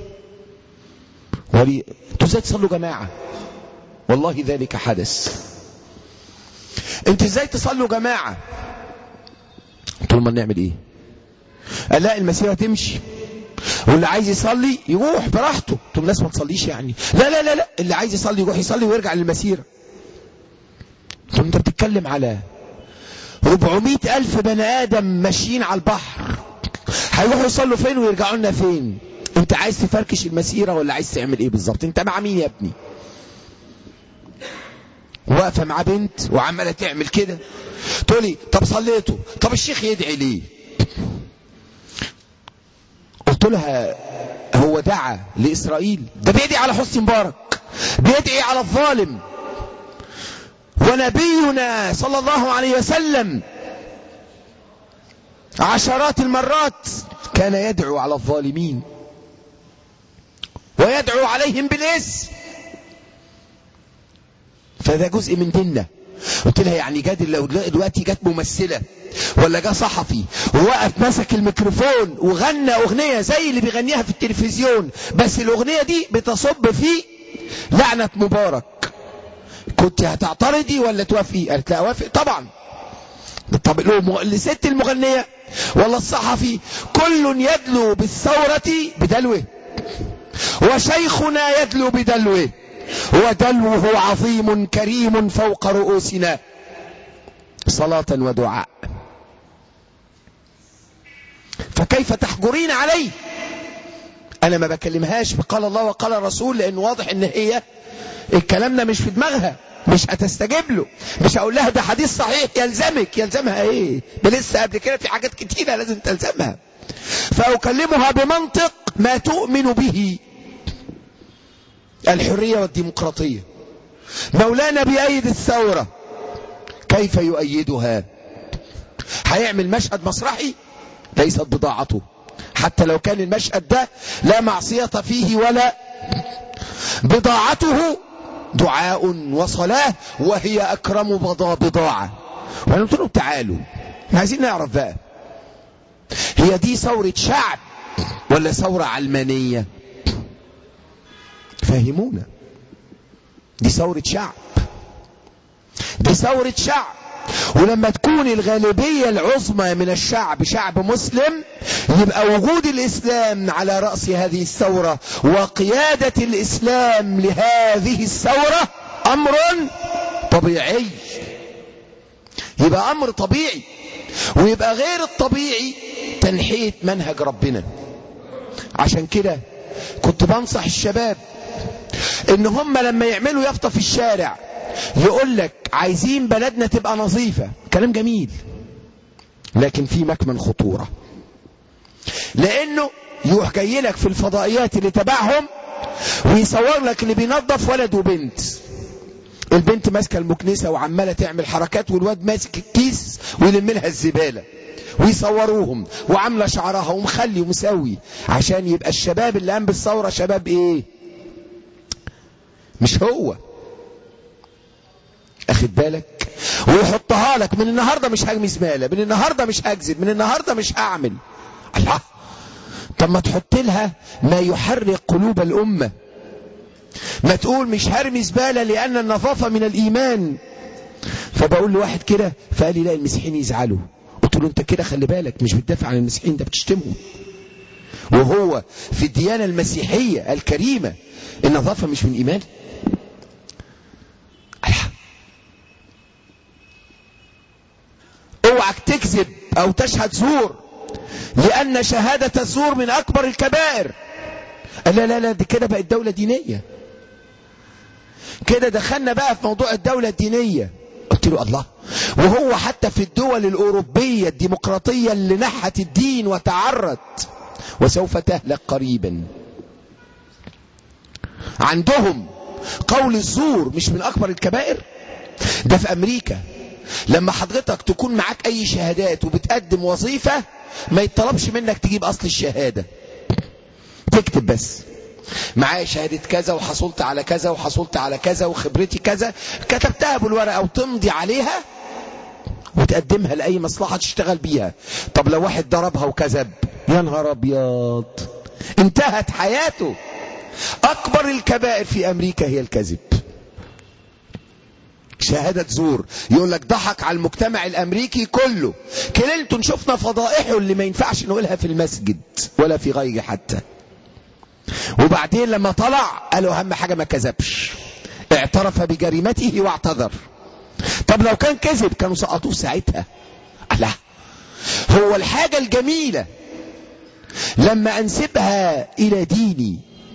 انتوا ازاي تصلوا جماعة؟ والله ذلك حدث. انتوا ازاي تصلوا جماعة؟ قلت لهم نعمل ايه؟ قال لا المسيرة تمشي واللي عايز يصلي يروح براحته. قلت لهم الناس ما تصليش يعني؟ لا لا لا لا، اللي عايز يصلي يروح يصلي ويرجع للمسيرة. قلت لهم انت بتتكلم على 400,000 بني آدم ماشيين على البحر، هيروحوا يصلوا فين ويرجعوا لنا فين؟ انت عايز تفركش المسيرة ولا عايز تعمل ايه بالظبط؟ انت مع مين يا ابني؟ واقفة مع بنت وعمالة تعمل كده، تقولي طب صليته، طب الشيخ يدعي ليه؟ قلت لها هو دعا لإسرائيل؟ ده بيدعي على حسني مبارك، بيدعي على الظالم. ونبينا صلى الله عليه وسلم عشرات المرات كان يدعو على الظالمين ويدعو عليهم بالاسم، فده جزء من ديننا. قلت لها يعني دلوقتي جت ممثلة ولا جاء صحفي ووقف مسك الميكروفون وغنى أغنية زي اللي بيغنيها في التلفزيون، بس الأغنية دي بتصب في لعنة مبارك، كنت هتعترضي ولا توافقي؟ قالت لا اوافق طبعا. طب الست المغنية ولا الصحفي كل يدلو بالثورة بدلوه، وشيخنا يدلو بدلوه، ودلوه عظيم كريم فوق رؤوسنا صلاة ودعاء. فكيف تحجرين عليه؟ انا ما بكلمهاش بقال الله وقال الرسول، لان واضح ان هي الكلامنا مش في دماغها، مش هتستجيب له. مش هقول لها ده حديث صحيح يلزمها ايه؟ ده لسه قبل كده في حاجات كتيرة لازم تلزمها. فأكلمها بمنطق ما تؤمن به، الحرية والديمقراطية. مولانا بيأيد الثورة، كيف يؤيدها؟ هيعمل مشهد مسرحي؟ ليست بضاعته، حتى لو كان المشهد ده لا معصية فيه ولا بضاعته دعاء وصلاة، وهي أكرم بضاعة. وأنا قلت لهم تعالوا عايزين نعرف بقى، هي دي ثورة شعب ولا ثورة علمانية؟ فهمونا. دي ثورة شعب، دي ثورة شعب. ولما تكون الغالبية العظمى من الشعب شعب مسلم، يبقى وجود الإسلام على رأس هذه الثورة وقيادة الإسلام لهذه الثورة أمر طبيعي، يبقى أمر طبيعي. ويبقى غير الطبيعي تنحية منهج ربنا. عشان كده كنت بنصح الشباب ان هم لما يعملوا يافطة في الشارع يقول لك عايزين بلدنا تبقى نظيفة، كلام جميل، لكن في مكمن خطورة. لانه يروح جاي لك في الفضائيات اللي تبعهم ويصور لك اللي بينظف ولد وبنت، البنت ماسكه المكنسه وعماله تعمل حركات، والواد ماسك الكيس ويلم لها الزباله، ويصوروهم وعامله شعرها ومخلي ومسوي، عشان يبقى الشباب اللي قام بالثوره شباب ايه؟ مش هو. اخد بالك؟ ويحطها لك من النهارده مش هرمي زباله، من النهارده مش هكذب، من النهارده مش هعمل. الله، طب ما تحط لها ما يحرق قلوب الامه. ما تقول مش هرمي زباله لان النظافه من الايمان. فبقول لواحد كده فقال لي لا المسيحيين يزعلوا. قلت له انت كده خلي بالك مش بتدافع عن المسيحيين، ده بتشتمهم. وهو في الديانه المسيحيه الكريمه النظافه مش من ايمان؟ اوعك تكذب او تشهد زور، لان شهادة الزور من اكبر الكبائر. لا لا لا، دي كده بقت دولة دينية، كده دخلنا بقى في موضوع الدولة الدينية. قلت له الله، وهو حتى في الدول الأوروبية الديمقراطية اللي نحت الدين وتعرت وسوف تهلك قريبا، عندهم قول الزور مش من أكبر الكبائر. ده في أمريكا لما حضرتك تكون معاك أي شهادات وبتقدم وظيفة ما يطلبش منك تجيب أصل الشهادة، تكتب بس معايا شهادة كذا وحصلت على كذا وحصلت على كذا وخبرتي كذا، كتبتها بالورقة وتمضي عليها وتقدمها لأي مصلحة تشتغل بيها. طب لو واحد ضربها وكذب، يا نهار أبيض، انتهت حياته. أكبر الكبائر في أمريكا هي الكذب، شهادة زور. يقول لك ضحك على المجتمع الأمريكي كله. كلينتون شفنا فضائحه اللي ما ينفعش نقولها في المسجد ولا في غيره حتى. وبعدين لما طلع قالوا أهم حاجة ما كذبش، اعترف بجريمته واعتذر. طب لو كان كذب كانوا سقطوه ساعتها. لا، هو الحاجة الجميلة لما أنسبها إلى ديني،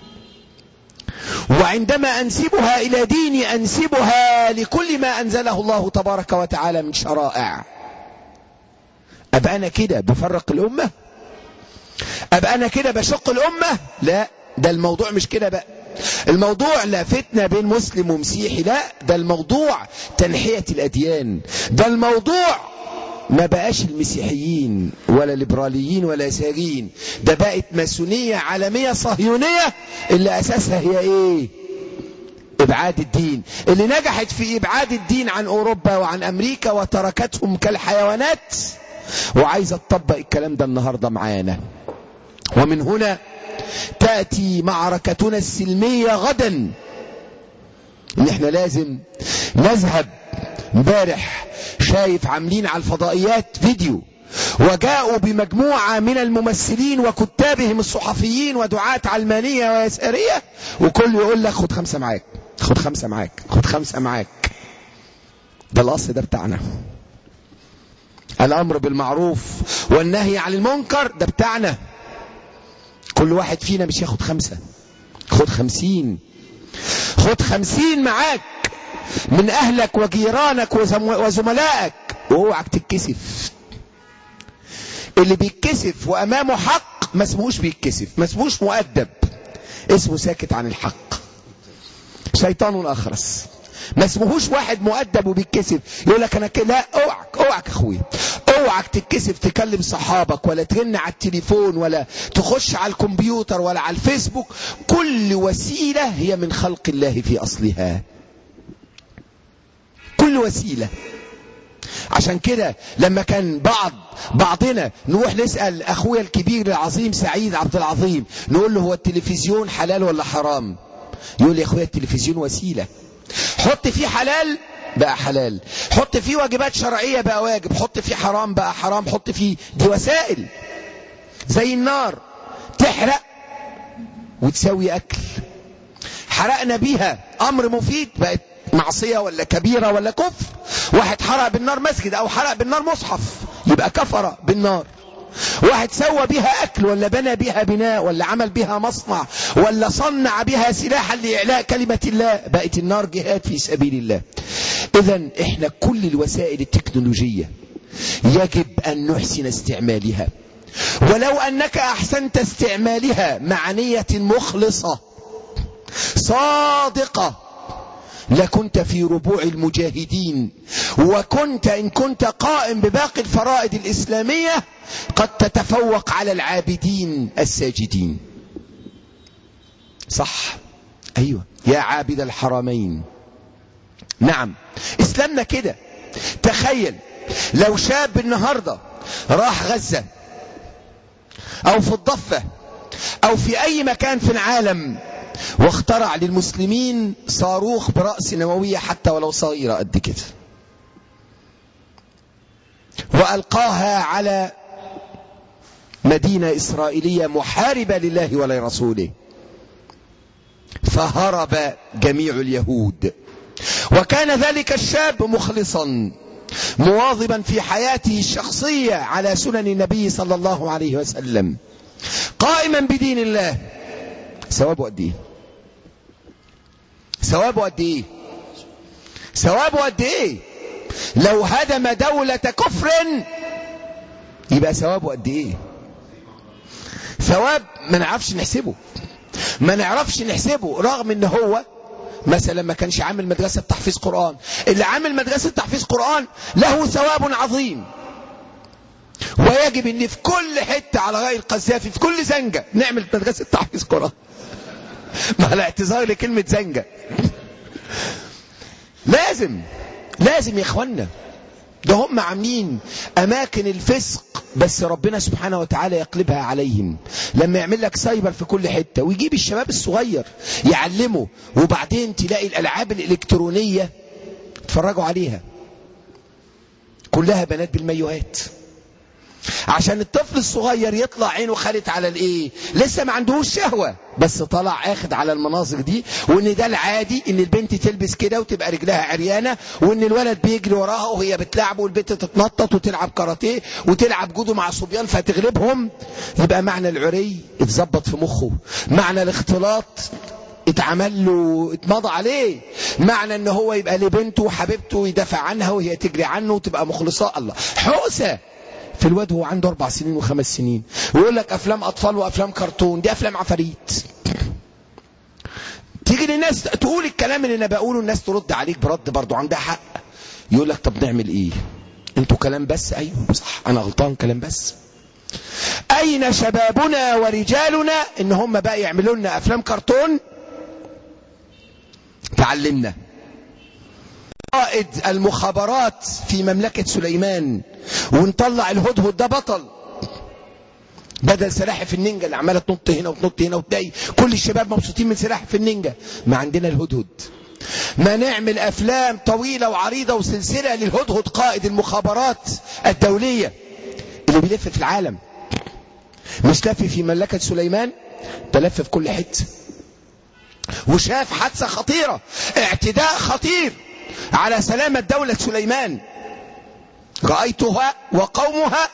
وعندما أنسبها إلى ديني أنسبها لكل ما أنزله الله تبارك وتعالى من شرائع. أبقى أنا كده بفرق الأمة؟ أبقى أنا كده بشق الأمة؟ لا، ده الموضوع مش كده بقى. الموضوع لا فتنة بين مسلم ومسيحي، لا، ده الموضوع تنحية الأديان. ده الموضوع ما بقاش المسيحيين ولا ليبراليين ولا يساريين، ده بقت ماسونية عالمية صهيونية اللي أساسها هي إيه؟ إبعاد الدين، اللي نجحت في إبعاد الدين عن أوروبا وعن أمريكا وتركتهم كالحيوانات، وعايزة تطبق الكلام ده النهاردة معانا. ومن هنا تأتي معركتنا السلمية غدا، إن إحنا لازم نذهب. امبارح شايف عاملين على الفضائيات فيديو، وجاءوا بمجموعة من الممثلين وكتابهم الصحفيين ودعاة علمانية ويسارية، وكل يقول لك خد 5 معاك، خد 5 معاك، خد 5 معاك. ده الأصل ده بتاعنا، الأمر بالمعروف والنهي عن المنكر ده بتاعنا. كل واحد فينا مش ياخد 5، خد 50، خد 50 معاك من أهلك وجيرانك وزملائك، واوعك تتكسف. اللي بيتكسف وأمامه حق ما اسمهوش بيتكسف، ما اسمهوش مؤدب، اسمه ساكت عن الحق، شيطان أخرس. ما اسمهوش واحد مؤدب وبيتكسف يقول لك أنا كده. لا، اوعك أخوي، اوعك تتكسف تكلم صحابك ولا ترن على التليفون ولا تخش على الكمبيوتر ولا على الفيسبوك. كل وسيلة هي من خلق الله في أصلها، كل وسيلة. عشان كده لما كان بعضنا نروح نسأل أخويا الكبير العظيم سعيد عبد العظيم، نقول له هو التلفزيون حلال ولا حرام؟ يقول لي يا أخويا التلفزيون وسيلة، حط فيه حلال بقى حلال، حط فيه واجبات شرعية بقى واجب، حط فيه حرام بقى حرام، حط فيه. دي وسائل زي النار، تحرق وتسوي أكل. حرقنا بيها أمر مفيد بقت معصية ولا كبيرة ولا كفر. واحد حرق بالنار مسجد أو حرق بالنار مصحف يبقى كفر بالنار. واحد سوى بها أكل ولا بنى بها بناء ولا عمل بها مصنع ولا صنع بها سلاحا لإعلاء كلمة الله، بقت النار جهاد في سبيل الله. إذن إحنا كل الوسائل التكنولوجية يجب أن نحسن استعمالها، ولو أنك أحسنت استعمالها مع نية مخلصة صادقة لكنت في ربوع المجاهدين، وكنت إن كنت قائم بباقي الفرائض الإسلامية قد تتفوق على العابدين الساجدين. صح؟ أيوة يا عابد الحرمين. نعم إسلامنا كده. تخيل لو شاب النهاردة راح غزة أو في الضفة أو في أي مكان في العالم واخترع للمسلمين صاروخ برأس نووية حتى ولو صغيرة قد كده، وألقاها على مدينة إسرائيلية محاربة لله ولرسوله، فهرب جميع اليهود. وكان ذلك الشاب مخلصا مواظبا في حياته الشخصية على سنن النبي صلى الله عليه وسلم، قائما بدين الله. ثوابه قد ايه؟ ثوابه قد ايه؟ ثوابه قد ايه؟ لو هدم دولة كفر يبقى ثوابه قد ايه؟ ثواب ما نعرفش نحسبه رغم ان هو مثلا ما كانش عامل مدرسة تحفيظ قرآن. اللي عامل مدرسة تحفيظ قرآن له ثواب عظيم، ويجب ان في كل حتة على رأي القذافي في كل زنجة نعمل مدرسة تحفيظ قرآن مع الاعتذار لكلمة زنجة. لازم يا اخوانا، ده هم عاملين اماكن الفسق بس ربنا سبحانه وتعالى يقلبها عليهم. لما يعمل لك سايبر في كل حتة ويجيب الشباب الصغير يعلمه، وبعدين تلاقي الالعاب الالكترونية اتفرجوا عليها كلها بنات بالمايوهات، عشان الطفل الصغير يطلع عينه خالت على الايه، لسه ما عندهوش شهوة بس طلع اخد على المناظر دي، وان ده العادي ان البنت تلبس كده وتبقى رجلها عريانة، وان الولد بيجري وراها وهي بتلعب، والبنت تتنطط وتلعب كاراتيه وتلعب جودو مع صبيان فتغلبهم. يبقى معنى العري اتظبط في مخه، معنى الاختلاط اتعمل له اتمضى عليه، معنى ان هو يبقى لبنته وحبيبته يدافع عنها وهي تجري عنه وتبقى مخلصة. الله حوسة في الواد هو عنده 4 سنين و5 سنين، ويقول لك افلام اطفال وافلام كرتون، دي افلام عفاريت. تيجي للناس تقول الكلام اللي انا بقوله، الناس ترد عليك برد برضه عندها حق، يقول لك طب نعمل ايه؟ انتوا كلام بس. ايوه صح، انا غلطان، كلام بس. اين شبابنا ورجالنا ان هم بقى يعملوا لنا افلام كرتون تعلمنا؟ قائد المخابرات في مملكة سليمان ونطلع الهدهد ده بطل بدل سلاحف النينجا اللي عماله تنط هنا وتنط هنا، وتلاقي كل الشباب مبسوطين من سلاحف النينجا. ما عندنا الهدهد، ما نعمل افلام طويله وعريضه وسلسله للهدهد قائد المخابرات الدوليه اللي بيلف في العالم، مش لف في مملكة سليمان، ده لف في كل حته وشاف حادثه خطيره، اعتداء خطير على سلامة دولة سليمان رأيتها وقومها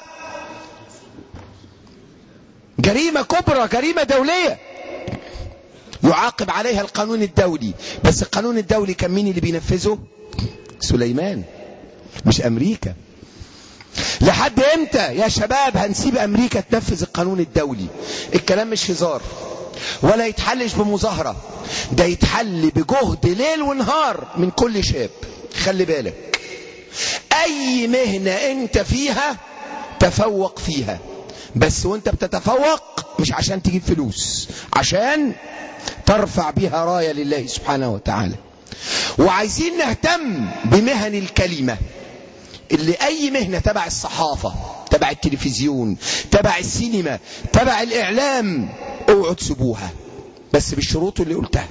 جريمة كبرى، جريمة دولية يعاقب عليها القانون الدولي. بس القانون الدولي كان مين اللي بينفذه؟ سليمان مش أمريكا. لحد امتى يا شباب هنسيب أمريكا تنفذ القانون الدولي؟ الكلام مش هزار ولا يتحلش بمظاهرة، ده يتحل بجهد ليل ونهار من كل شاب. خلي بالك، اي مهنة انت فيها تفوق فيها، بس وانت بتتفوق مش عشان تجيب فلوس، عشان ترفع بها راية لله سبحانه وتعالى. وعايزين نهتم بمهن الكلمة، اللي اي مهنة تبع الصحافة، تبع التلفزيون، تبع السينما، تبع الاعلام، اوعوا تسيبوها بس بالشروط اللي قلتها.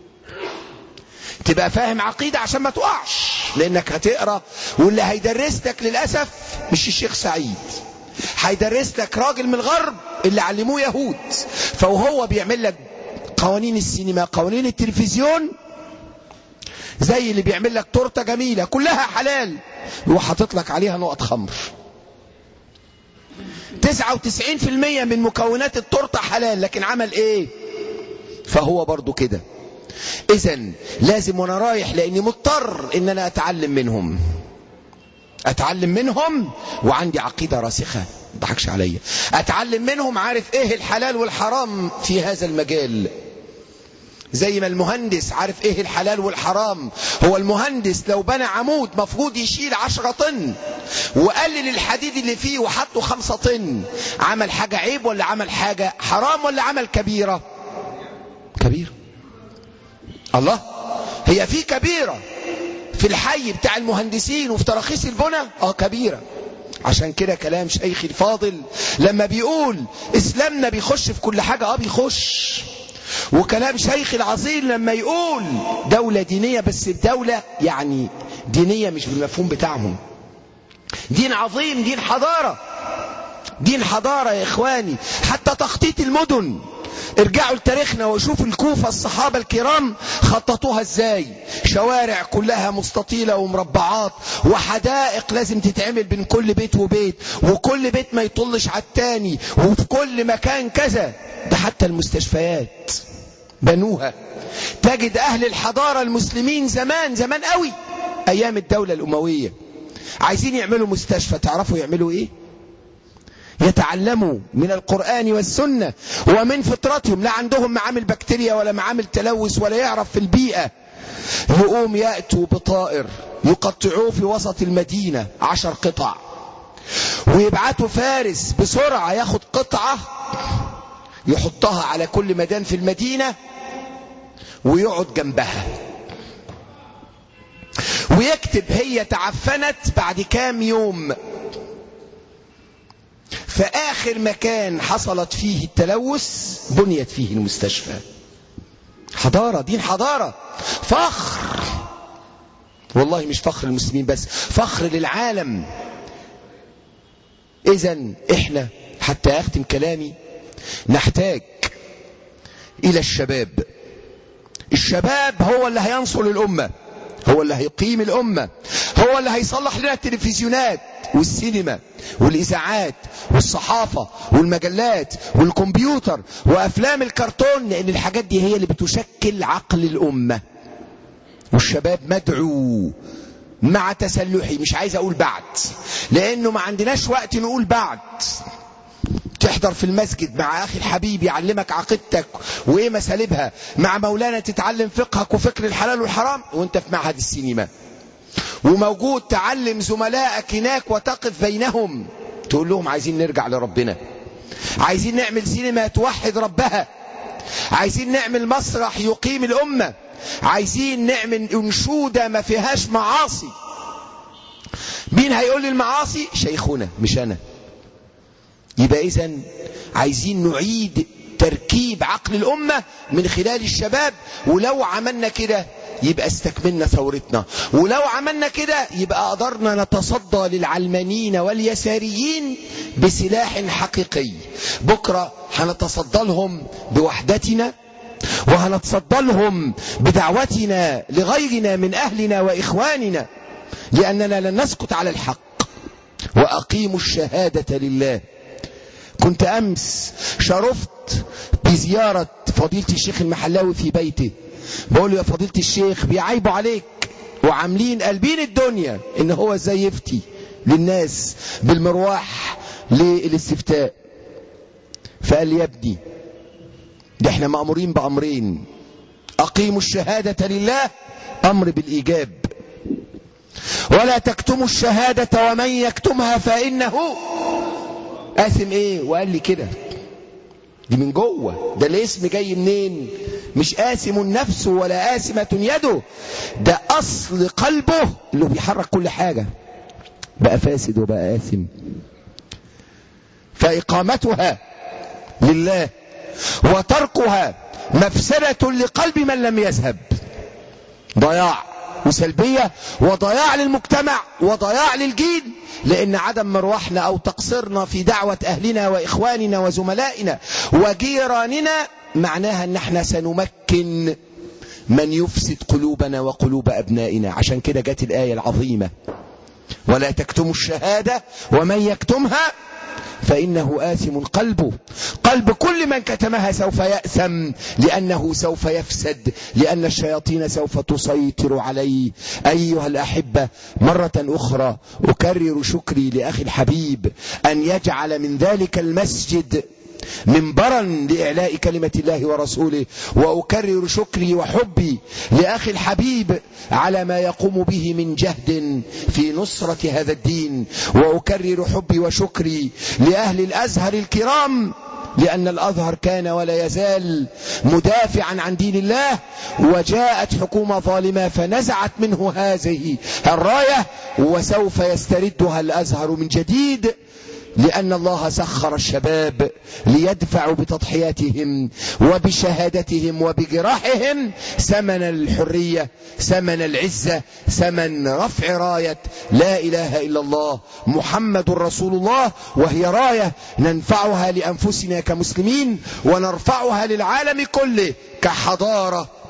تبقى فاهم عقيدة عشان ما تقعش، لانك هتقرأ واللي هيدرس لك للأسف مش الشيخ سعيد، هيدرس لك راجل من الغرب اللي علموه يهود، فهو بيعمل لك قوانين السينما، قوانين التلفزيون، زي اللي بيعمل لك تورته جميلة كلها حلال وحاطط لك عليها نقط خمر. 99% من مكونات التورته حلال، لكن عمل ايه؟ فهو برضو كده. اذن لازم وانا رايح، لاني مضطر ان انا اتعلم منهم وعندي عقيدة راسخة، ما تضحكش عليا، اتعلم منهم، عارف ايه الحلال والحرام في هذا المجال، زي ما المهندس عارف ايه الحلال والحرام. هو المهندس لو بنى عمود مفروض يشيل 10 طن وقلل الحديد اللي فيه وحطه 5 طن، عمل حاجة عيب ولا عمل حاجة حرام ولا عمل كبيرة؟ كبيرة. الله، هي في كبيرة في الحي بتاع المهندسين وفي تراخيص البنى؟ كبيرة. عشان كده كلام شيخي الفاضل لما بيقول اسلامنا بيخش في كل حاجة، بيخش. وكلام شيخي العظيم لما يقول دولة دينية، بس الدولة يعني دينية مش بالمفهوم بتاعهم، دين عظيم، دين حضارة، دين حضارة يا إخواني. حتى تخطيط المدن، ارجعوا لتاريخنا وشوفوا الكوفة الصحابة الكرام خططوها ازاي، شوارع كلها مستطيلة ومربعات، وحدائق لازم تتعمل بين كل بيت وبيت، وكل بيت ما يطلش على التاني، وفي كل مكان كذا. ده حتى المستشفيات بنوها. تجد اهل الحضارة المسلمين زمان قوي ايام الدولة الاموية عايزين يعملوا مستشفى، تعرفوا يعملوا ايه؟ يتعلموا من القرآن والسنة ومن فطرتهم، لا عندهم معامل بكتيريا ولا معامل تلوث ولا يعرف في البيئة. يقوم يأتوا بطائر يقطعوه في وسط المدينة 10 قطع، ويبعتوا فارس بسرعة ياخد قطعة يحطها على كل ميدان في المدينة ويقعد جنبها ويكتب هي تعفنت بعد كام يوم. فآخر مكان حصلت فيه التلوث بنيت فيه المستشفى. حضارة، دين حضارة، فخر، والله مش فخر المسلمين بس، فخر للعالم. إذن إحنا حتى أختم كلامي نحتاج إلى الشباب. الشباب هو اللي هينصر الأمة، هو اللي هيقيم الأمة، هو اللي هيصلح لنا التلفزيونات والسينما والإذاعات والصحافة والمجلات والكمبيوتر وأفلام الكرتون، لأن الحاجات دي هي اللي بتشكل عقل الأمة. والشباب مدعو مع تسلحي، مش عايز أقول بعد لأنه ما عندناش وقت نقول بعد. تحضر في المسجد مع أخي الحبيب يعلمك عقيدتك وإيه مسالبها، مع مولانا تتعلم فقهك وفكر الحلال والحرام وانت في معهد السينما، وموجود تعلم زملائك هناك وتقف بينهم تقول لهم عايزين نرجع لربنا، عايزين نعمل سينما توحد ربها، عايزين نعمل مسرح يقيم الأمة، عايزين نعمل أنشودة ما فيهاش معاصي. مين هيقول لي المعاصي؟ شيخنا مش أنا. يبقى إذن عايزين نعيد تركيب عقل الأمة من خلال الشباب، ولو عملنا كده يبقى استكملنا ثورتنا، ولو عملنا كده يبقى قدرنا نتصدى للعلمانيين واليساريين بسلاح حقيقي. بكرة هنتصدى لهم بوحدتنا، وهنتصدى لهم بدعوتنا لغيرنا من أهلنا وإخواننا، لأننا لن نسكت على الحق. وأقيموا الشهادة لله. كنت أمس شرفت بزيارة فضيلة الشيخ المحلاوي في بيته، بقول له يا فضيلة الشيخ بيعيبوا عليك وعاملين قلبين الدنيا إن هو ازاي يفتي للناس بالمرواح للاستفتاء. فقال لي يا ابني ده احنا مأمورين بأمرين، أقيموا الشهادة لله أمر بالإيجاب، ولا تكتموا الشهادة ومن يكتمها فإنه آثم. ايه؟ وقال لي كده، دي من جوه، ده الاسم جاي منين؟ مش آثم النفس ولا آثمة يده، ده أصل قلبه اللي بيحرك كل حاجة بقى فاسد وبقى آثم. فإقامتها لله وتركها مفسدة لقلب من لم يذهب، ضياع وسلبية وضياع للمجتمع وضياع للجيل، لأن عدم مروحنا أو تقصيرنا في دعوة أهلنا وإخواننا وزملائنا وجيراننا معناها أن احنا سنمكن من يفسد قلوبنا وقلوب أبنائنا. عشان كده جت الآية العظيمة ولا تكتموا الشهادة ومن يكتمها فإنه آثم قلبه. قلب كل من كتمها سوف يأثم، لأنه سوف يفسد، لأن الشياطين سوف تسيطر عليه. أيها الأحبة، مرة أخرى أكرر شكري لأخي الحبيب أن يجعل من ذلك المسجد منبرا لإعلاء كلمة الله ورسوله، وأكرر شكري وحبي لأخي الحبيب على ما يقوم به من جهد في نصرة هذا الدين، وأكرر حبي وشكري لأهل الأزهر الكرام، لأن الأزهر كان ولا يزال مدافعا عن دين الله، وجاءت حكومة ظالمة فنزعت منه هذه الراية، وسوف يستردها الأزهر من جديد، لأن الله سخر الشباب ليدفعوا بتضحياتهم وبشهادتهم وبجراحهم ثمن الحرية، ثمن العزة، ثمن رفع راية لا إله إلا الله محمد رسول الله، وهي راية ننفعها لأنفسنا كمسلمين ونرفعها للعالم كله كحضارة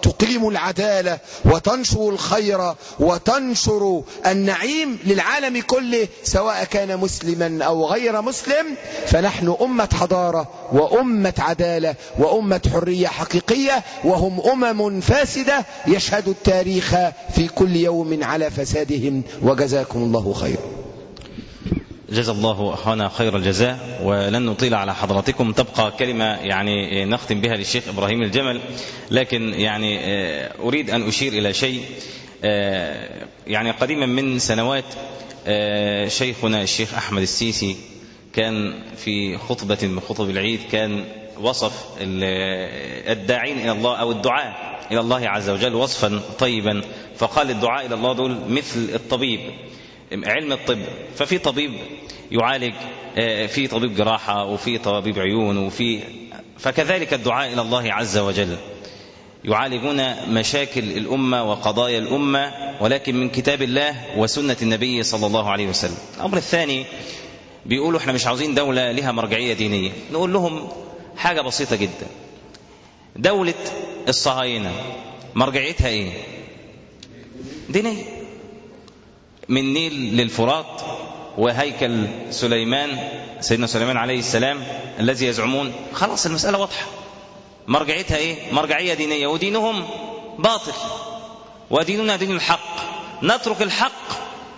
تقيم العدالة وتنشر الخير وتنشر النعيم للعالم كله سواء كان مسلما أو غير مسلم، فنحن أمة حضارة وأمة عدالة وأمة حرية حقيقية، وهم أمم فاسدة يشهد التاريخ في كل يوم على فسادهم. وجزاكم الله خير. جزا الله أخانا خير الجزاء. ولن نطيل على حضراتكم، تبقى كلمة يعني نختم بها للشيخ إبراهيم الجمل، لكن يعني أريد أن أشير إلى شيء. يعني قديما من سنوات شيخنا الشيخ أحمد السيسي كان في خطبة من خطب العيد كان وصف الداعين إلى الله أو الدعاء إلى الله عز وجل وصفا طيبا، فقال الدعاء إلى الله دول مثل الطبيب، علم الطب، ففي طبيب يعالج، في طبيب جراحة وفي طبيب عيون فكذلك الدعاء إلى الله عز وجل يعالجون مشاكل الأمة وقضايا الأمة، ولكن من كتاب الله وسنة النبي صلى الله عليه وسلم. الأمر الثاني بيقولوا احنا مش عاوزين دولة لها مرجعية دينية. نقول لهم حاجة بسيطة جدا، دولة الصهاينة مرجعيتها ايه؟ دينية، من نيل للفرات وهيكل سليمان سيدنا سليمان عليه السلام الذي يزعمون، خلاص المسألة واضحة، مرجعيتها ايه؟ مرجعية دينية، ودينهم باطل وديننا دين الحق، نترك الحق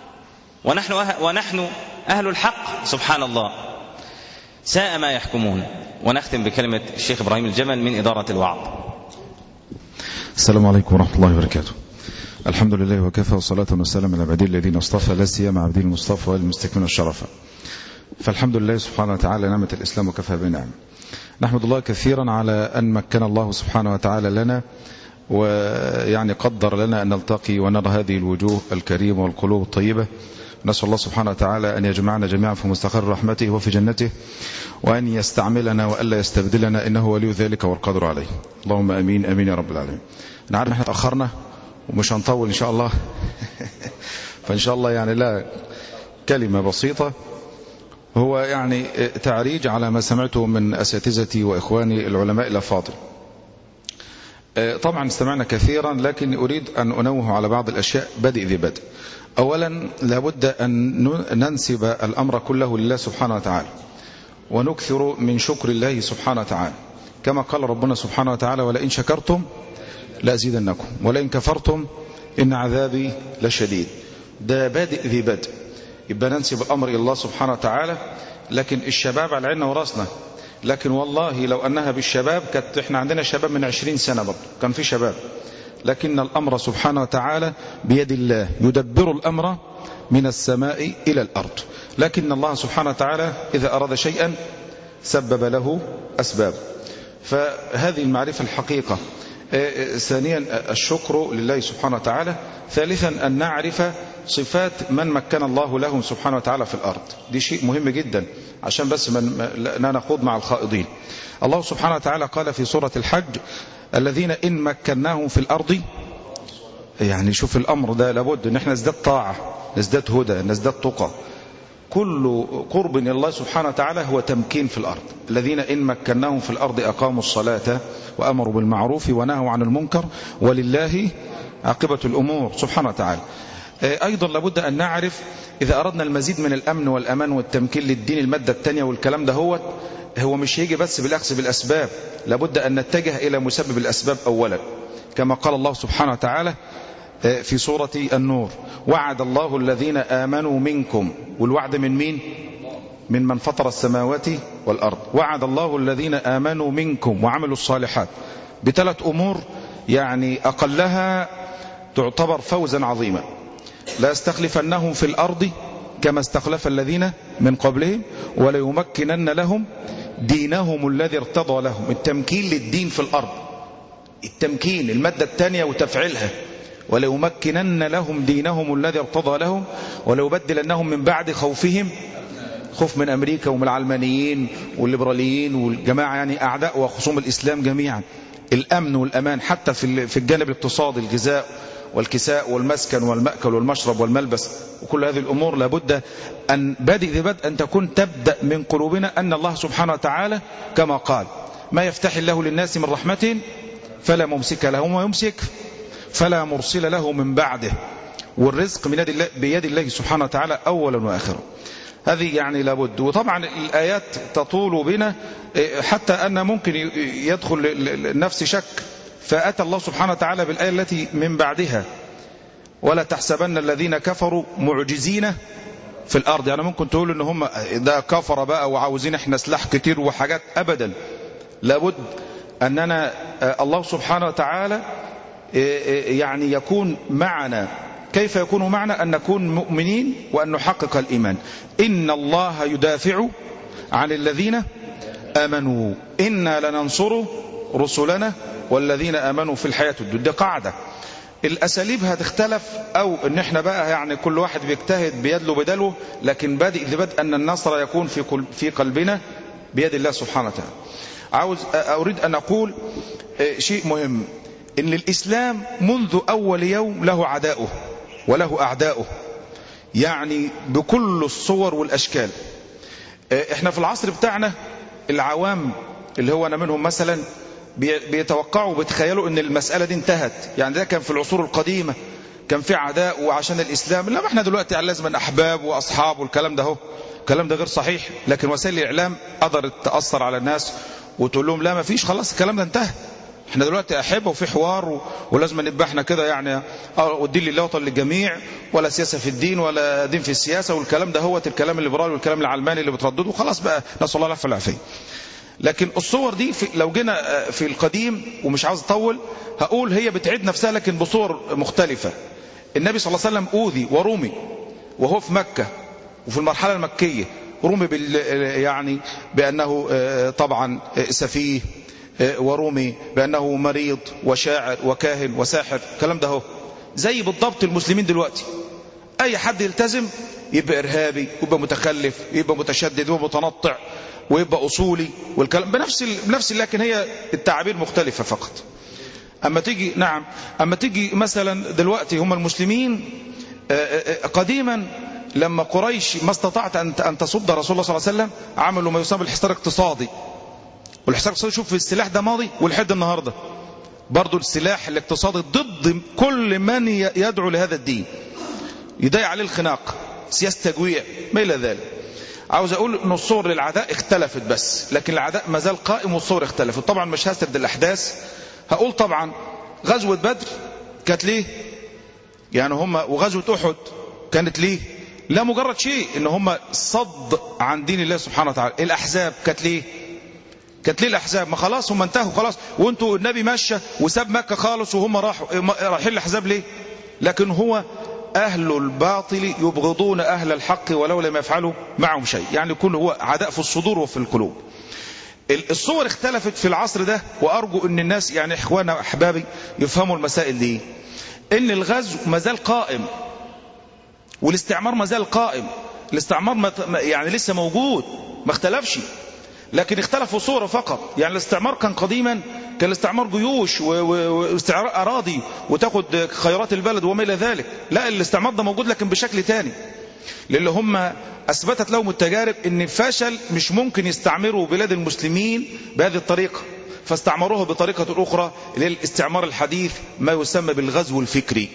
ونحن أهل الحق. سبحان الله، ساء ما يحكمون. ونختم بكلمة الشيخ إبراهيم الجمل من إدارة الوعظ. السلام عليكم ورحمة الله وبركاته. الحمد لله وكفى، والصلاة والسلام على عباد الذين اصطفى، لا سيما عبد المصطفى والمستكملين الشرفا. فالحمد لله سبحانه وتعالى نعمة الإسلام وكفى بنعمة. نحمد الله كثيرا على أن مكن الله سبحانه وتعالى لنا، ويعني قدر لنا أن نلتقي ونرى هذه الوجوه الكريمة والقلوب الطيبة. نسأل الله سبحانه وتعالى أن يجمعنا جميعا في مستقر رحمته وفي جنته، وأن يستعملنا وألا يستبدلنا، إنه ولي ذلك والقدر عليه. اللهم أمين أمين يا رب العالمين. نعرف احنا تأخرنا ومش هنطول إن شاء الله فإن شاء الله يعني لا كلمة بسيطة، هو يعني تعريج على ما سمعته من أساتذتي وإخواني العلماء الأفاضل. طبعا استمعنا كثيرا، لكن أريد أن أنوه على بعض الأشياء بدء ذي بدء. أولا لابد أن ننسب الأمر كله لله سبحانه وتعالى، ونكثر من شكر الله سبحانه وتعالى، كما قال ربنا سبحانه وتعالى: ولئن شكرتم لأزيدنكم ولئن كفرتم إن عذابي لشديد. ده بادئ ذي بدء، يبقى ننسب الأمر إلى الله سبحانه وتعالى. لكن الشباب على عيننا وراسنا، لكن والله لو أنها بالشباب كانت احنا عندنا شباب من 20 سنة برضه كان في شباب، لكن الأمر سبحانه وتعالى بيد الله، يدبر الأمر من السماء إلى الأرض. لكن الله سبحانه وتعالى إذا أراد شيئا سبب له أسباب، فهذه المعرفة الحقيقة. ثانيا الشكر لله سبحانه وتعالى. ثالثا أن نعرف صفات من مكن الله لهم سبحانه وتعالى في الأرض، دي شيء مهم جدا عشان بس لا نخوض مع الخائضين. الله سبحانه وتعالى قال في سورة الحج: الذين إن مكناهم في الأرض. يعني شوف الأمر ده لابد أن احنا نزداد طاعة، نزداد هدى، نزداد تقى. كل قرب إلى الله سبحانه وتعالى هو تمكين في الأرض. الذين إن مكناهم في الأرض أقاموا الصلاة وأمروا بالمعروف ونهوا عن المنكر ولله عاقبة الأمور سبحانه وتعالى. أيضا لابد أن نعرف إذا أردنا المزيد من الأمن والأمان والتمكين للدين، المادة الثانية والكلام ده هو مش هيجي بس بالأخذ بالأسباب، لابد أن نتجه إلى مسبب الأسباب أولا، كما قال الله سبحانه وتعالى في سورة النور: وعد الله الذين آمنوا منكم. والوعد من مين؟ من فطر السماوات والأرض. وعد الله الذين آمنوا منكم وعملوا الصالحات بثلاث أمور، يعني أقلها تعتبر فوزا عظيما: لا يستخلفنهم في الأرض كما استخلف الذين من قبلهم وليمكنن لهم دينهم الذي ارتضى لهم. التمكين للدين في الأرض، التمكين المادة الثانية وتفعيلها: وليمكنن لهم دينهم الذي ارتضى لهم وليبدلنهم من بعد خوفهم، خوف من أمريكا ومن العلمانيين والليبراليين والجماعة يعني أعداء وخصوم الإسلام جميعا. الأمن والأمان حتى في الجانب الاقتصادي، الغذاء والكساء والمسكن والمأكل والمشرب والملبس، وكل هذه الأمور لابد أن بادئ بدء أن تكون تبدأ من قلوبنا أن الله سبحانه وتعالى كما قال: ما يفتح الله للناس من رحمة فلا ممسك له وما يمسك فلا مرسل له من بعده، والرزق بيد الله سبحانه وتعالى أولا وآخرا. هذه يعني لابد. وطبعا الآيات تطول بنا حتى أن ممكن يدخل النفس شك، فأتى الله سبحانه وتعالى بالآية التي من بعدها: ولا تحسبن الذين كفروا معجزين في الأرض. يعني ممكن تقول إن هم ده كفر بقى وعاوزين احنا سلاح كتير وحاجات، أبدا. لابد أننا الله سبحانه وتعالى يعني يكون معنا. كيف يكون معنا؟ أن نكون مؤمنين وأن نحقق الإيمان. إن الله يدافع عن الذين آمنوا إنا لننصر رسلنا والذين آمنوا في الحياة الدنيا. دي قاعدة. الأساليب هتختلف، أو إن احنا بقى يعني كل واحد بيجتهد بيدلو بدلوه، لكن بادئ لبدء أن النصر يكون في قلبنا بيد الله سبحانه وتعالى. أريد أن أقول شيء مهم، إن الإسلام منذ أول يوم له عداؤه وله أعداؤه، يعني بكل الصور والأشكال. احنا في العصر بتاعنا العوام اللي هو أنا منهم مثلا بيتوقعوا وبيتخيلوا ان المسألة دي انتهت. يعني ده كان في العصور القديمة كان في عداء وعشان الإسلام. لا، احنا دلوقتي لازم أحباب وأصحاب والكلام ده هو الكلام ده غير صحيح. لكن وسائل الإعلام قدرت تأثر على الناس وتقول لهم لا، ما فيش، خلاص الكلام ده انتهى، احنا دلوقتي أحبة وفي حوار ولازم نبقى احنا كده يعني والدين لله وطن للجميع، ولا سياسة في الدين ولا دين في السياسة، والكلام ده هو الكلام الليبرالي والكلام العلماني اللي بتردده، خلاص بقى نسأل الله العفو والعافية. لكن الصور دي لو جينا في القديم، ومش عاوز اطول، هقول هي بتعيد نفسها لكن بصور مختلفة. النبي صلى الله عليه وسلم أوذي ورمي وهو في مكة وفي المرحلة المكية، رمي يعني بأنه طبعا سفيه، ورمي بأنه مريض وشاعر وكاهن وساحر، الكلام ده هو زي بالضبط المسلمين دلوقتي. أي حد يلتزم يبقى إرهابي، يبقى متخلف، يبقى متشدد، يبقى متنطع، ويبقى أصولي، والكلام بنفس لكن هي التعابير مختلفة فقط. أما تيجي مثلا دلوقتي هم المسلمين قديما لما قريش ما استطاعت أن تصد رسول الله صلى الله عليه وسلم، عملوا ما يسمى بالحصار الاقتصادي. والحصار الاقتصادي، شوف السلاح ده ماضي ولحد النهاردة برضو السلاح الاقتصادي ضد كل من يدعو لهذا الدين، يضيع عليه الخناق، سياسة تجويع، ما إلى ذلك. عاوز أقول أن الصور للعداء اختلفت بس، لكن العداء ما زال قائم والصور اختلفت. طبعا مش هسرد الأحداث، هقول طبعا غزوة بدر كانت ليه يعني هم، وغزوة أحد كانت ليه؟ لا مجرد شيء ان هم صد عن دين الله سبحانه وتعالى. الأحزاب كانت ليه الأحزاب؟ ما خلاص هم انتهوا خلاص، وانتوا النبي مشى وساب مكة خالص وهم رايحين الأحزاب ليه؟ لكن هو أهل الباطل يبغضون أهل الحق ولو لم يفعلوا معهم شيء، يعني يكون هو عداء في الصدور وفي القلوب. الصور اختلفت في العصر ده، وأرجو أن الناس يعني إخوانا وأحبابي يفهموا المسائل دي، أن الغزو ما زال قائم والاستعمار ما زال قائم. الاستعمار يعني لسه موجود، ما اختلفش، لكن اختلفوا صورة فقط. يعني الاستعمار كان قديما كان الاستعمار جيوش واستعمار أراضي وتاخد خيرات البلد وما إلى ذلك. لا، الاستعمار ده موجود لكن بشكل تاني، لأن هم أثبتت لهم التجارب أن فشل، مش ممكن يستعمروا بلاد المسلمين بهذه الطريقة، فاستعمروها بطريقة أخرى اللي هي الاستعمار الحديث، ما يسمى بالغزو الفكري،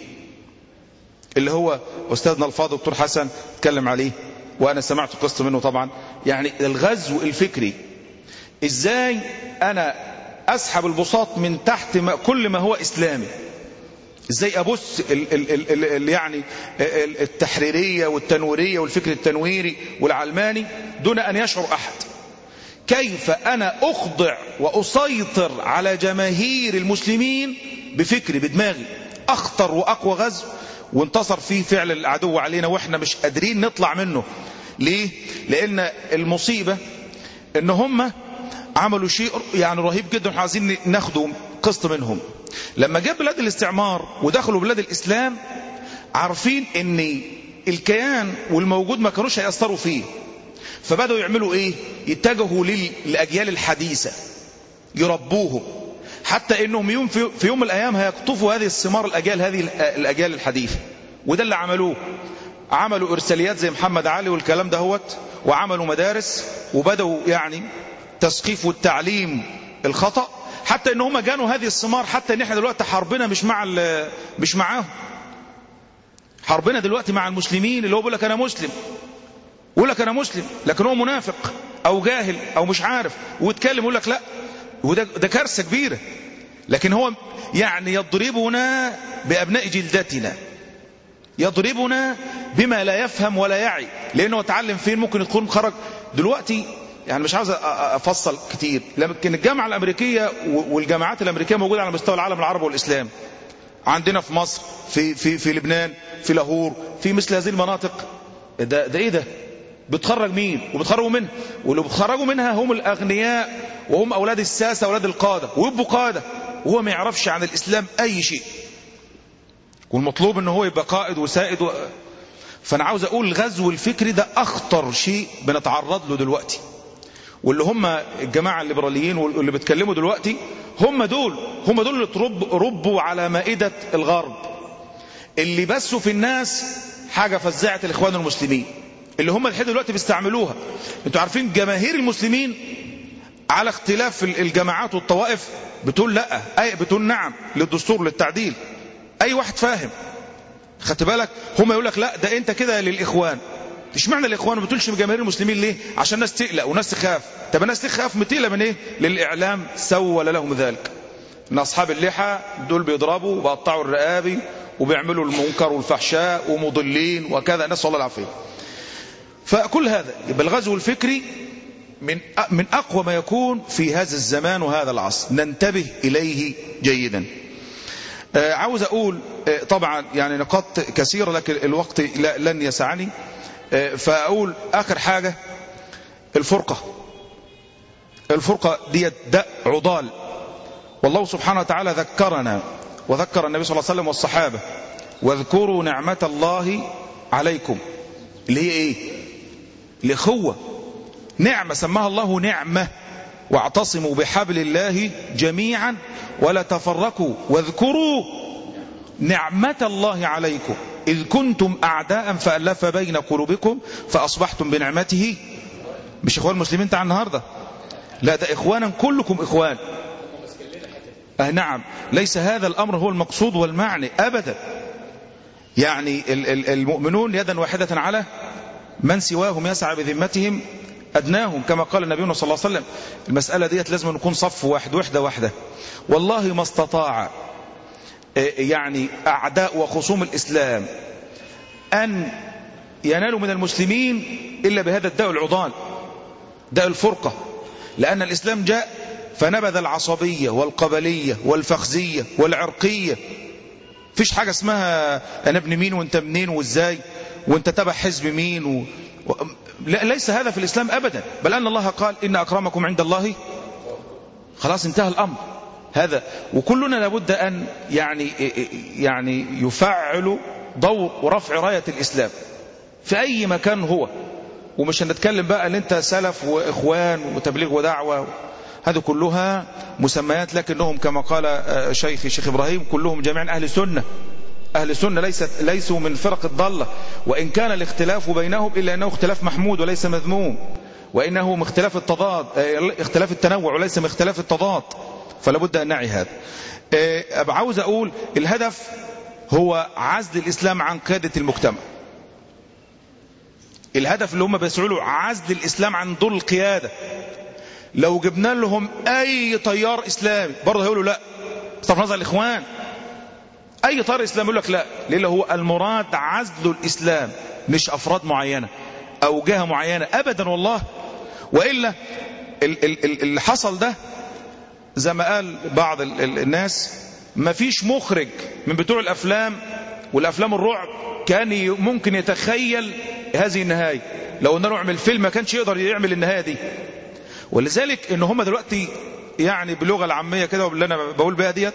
اللي هو أستاذنا الفاضل دكتور حسن اتكلم عليه وأنا سمعت قصة منه طبعا. يعني الغزو الفكري، إزاي أنا أسحب البساط من تحت كل ما هو إسلامي، إزاي أبص يعني التحريرية والتنويرية والفكر التنويري والعلماني دون أن يشعر أحد. كيف أنا أخضع وأسيطر على جماهير المسلمين بفكري بدماغي. أخطر وأقوى غزو وانتصر فيه فعل العدو علينا وإحنا مش قادرين نطلع منه. ليه؟ لأن المصيبة إن هم عملوا شيء يعني رهيب جدا، عايزين ناخدوا قسط منهم. لما جاء بلاد الاستعمار ودخلوا بلاد الإسلام، عارفين ان الكيان والموجود ما كانوش هيأثروا فيه، فبدأوا يعملوا ايه؟ يتجهوا للأجيال الحديثة يربوهم، حتى انهم في يوم من الايام هيقطفوا هذه الثمار الأجيال الحديثة. وده اللي عملوه، عملوا إرساليات زي محمد علي والكلام دهوت، وعملوا مدارس وبدأوا يعني تثقيف والتعليم الخطأ، حتى ان هم جانوا هذه الثمار، حتى ان احنا دلوقتي حربنا مش معاهم. حربنا دلوقتي مع المسلمين اللي هو بيقول لك انا مسلم، يقول لك انا مسلم لكن هو منافق او جاهل او مش عارف، ويتكلم يقول لك لا، وده كارثه كبيره. لكن هو يعني يضربنا بابناء جلدتنا، يضربنا بما لا يفهم ولا يعي، لانه اتعلم فين؟ ممكن يكون خرج دلوقتي، يعني مش عاوز افصل كتير، لكن الجامعه الامريكيه والجامعات الامريكيه موجوده على مستوى العالم العربي والاسلام، عندنا في مصر، في لبنان، في لاهور، في مثل هذه المناطق. ده ايه ده؟ بتخرج مين؟ وبتخرجوا منها، واللي بتخرجوا منها هم الاغنياء وهم اولاد الساسه، اولاد القاده، ويبقوا قاده وهو ما يعرفش عن الاسلام اي شيء، والمطلوب ان هو يبقى قائد وسائد فانا عاوز اقول الغزو الفكري ده اخطر شيء بنتعرض له دلوقتي. واللي هم الجماعه الليبراليين واللي بيتكلموا دلوقتي هم دول اللي ربوا على مائده الغرب، اللي بثوا في الناس حاجه فزعه الاخوان المسلمين، اللي هم لحد دلوقتي بيستعملوها. انتوا عارفين جماهير المسلمين على اختلاف الجماعات والطوائف بتقول لا، بتقول نعم للدستور للتعديل. اي واحد فاهم، خدت بالك؟ هم يقول لك لا ده انت كده للاخوان. اشمعنى الاخوان ما بتقولش بجماهير المسلمين ليه؟ عشان الناس تقلق وناس تخاف. طب الناس تخاف متقلق من ايه؟ للاعلام سول لهم ذلك، ان اصحاب اللحى دول بيضربوا وبيقطعوا الرقابي وبيعملوا المنكر والفحشاء ومضلين وكذا، نسال الله العافيه. فكل هذا يبقى الغزو الفكري من أقوى ما يكون في هذا الزمان وهذا العصر، ننتبه إليه جيدا. عاوز أقول طبعا يعني نقاط كثيرة لكن الوقت لن يسعني، فأقول آخر حاجة الفرقة دي داء عضال، والله سبحانه وتعالى ذكرنا وذكر النبي صلى الله عليه وسلم والصحابة واذكروا نعمة الله عليكم، اللي هي ايه؟ الأخوة، نعمة سماها الله نعمة، واعتصموا بحبل الله جميعا ولا تفرقوا واذكروا نعمة الله عليكم إذ كنتم أعداء فألف بين قلوبكم فأصبحتم بنعمته. مش إخوان المسلمين بتاع النهاردة، لا ده إخوانا كلكم إخوان. نعم، ليس هذا الأمر هو المقصود والمعنى أبدا. يعني المؤمنون يدا واحدة على من سواهم يسعى بذمتهم أدناهم، كما قال النبي صلى الله عليه وسلم. المسألة ديت لازم نكون صف واحد، وحدة. والله ما استطاع يعني أعداء وخصوم الإسلام أن ينالوا من المسلمين إلا بهذا الداء العضال، داء الفرقة. لأن الإسلام جاء فنبذ العصبية والقبلية والفخزية والعرقية. فيش حاجة اسمها أنا ابن مين وانت منين وازاي وانت تبع حزب مين لا، ليس هذا في الإسلام أبدا، بل أن الله قال إن أكرمكم عند الله. خلاص انتهى الأمر هذا. وكلنا لابد أن يعني يفعل دور ورفع راية الإسلام في أي مكان هو. ومش هنتكلم بقى ان انت سلف واخوان وتبليغ ودعوة، هذه كلها مسميات، لكنهم كما قال شيخ إبراهيم كلهم جميعا أهل سنة. أهل السنة ليسوا من فرق الضالة، وإن كان الاختلاف بينهم إلا أنه اختلاف محمود وليس مذموم، وإنه من اختلاف التضاد، اختلاف التنوع وليس من اختلاف التضاد، فلا بد أن نعي هذا. عاوز أقول الهدف هو عزل الإسلام عن قيادة المجتمع. الهدف اللي هم بيسعوا له عزل الإسلام عن دور القيادة. لو جبنا لهم أي تيار إسلامي برضه هيقولوا لا، بصرف نظر الإخوان، أي تيار إسلامي يقول لك لا، لأنه هو المراد عزل الإسلام مش أفراد معينة أو جهة معينة أبدا والله. وإلا اللي حصل ده زي ما قال بعض الناس، ما فيش مخرج من بتوع الأفلام والأفلام الرعب كان ممكن يتخيل هذه النهاية. لو قلنا له اعمل فيلم ما كانش يقدر يعمل النهاية دي. ولذلك ان هم دلوقتي يعني باللغة العامية كده وباللي انا بقول بها ديت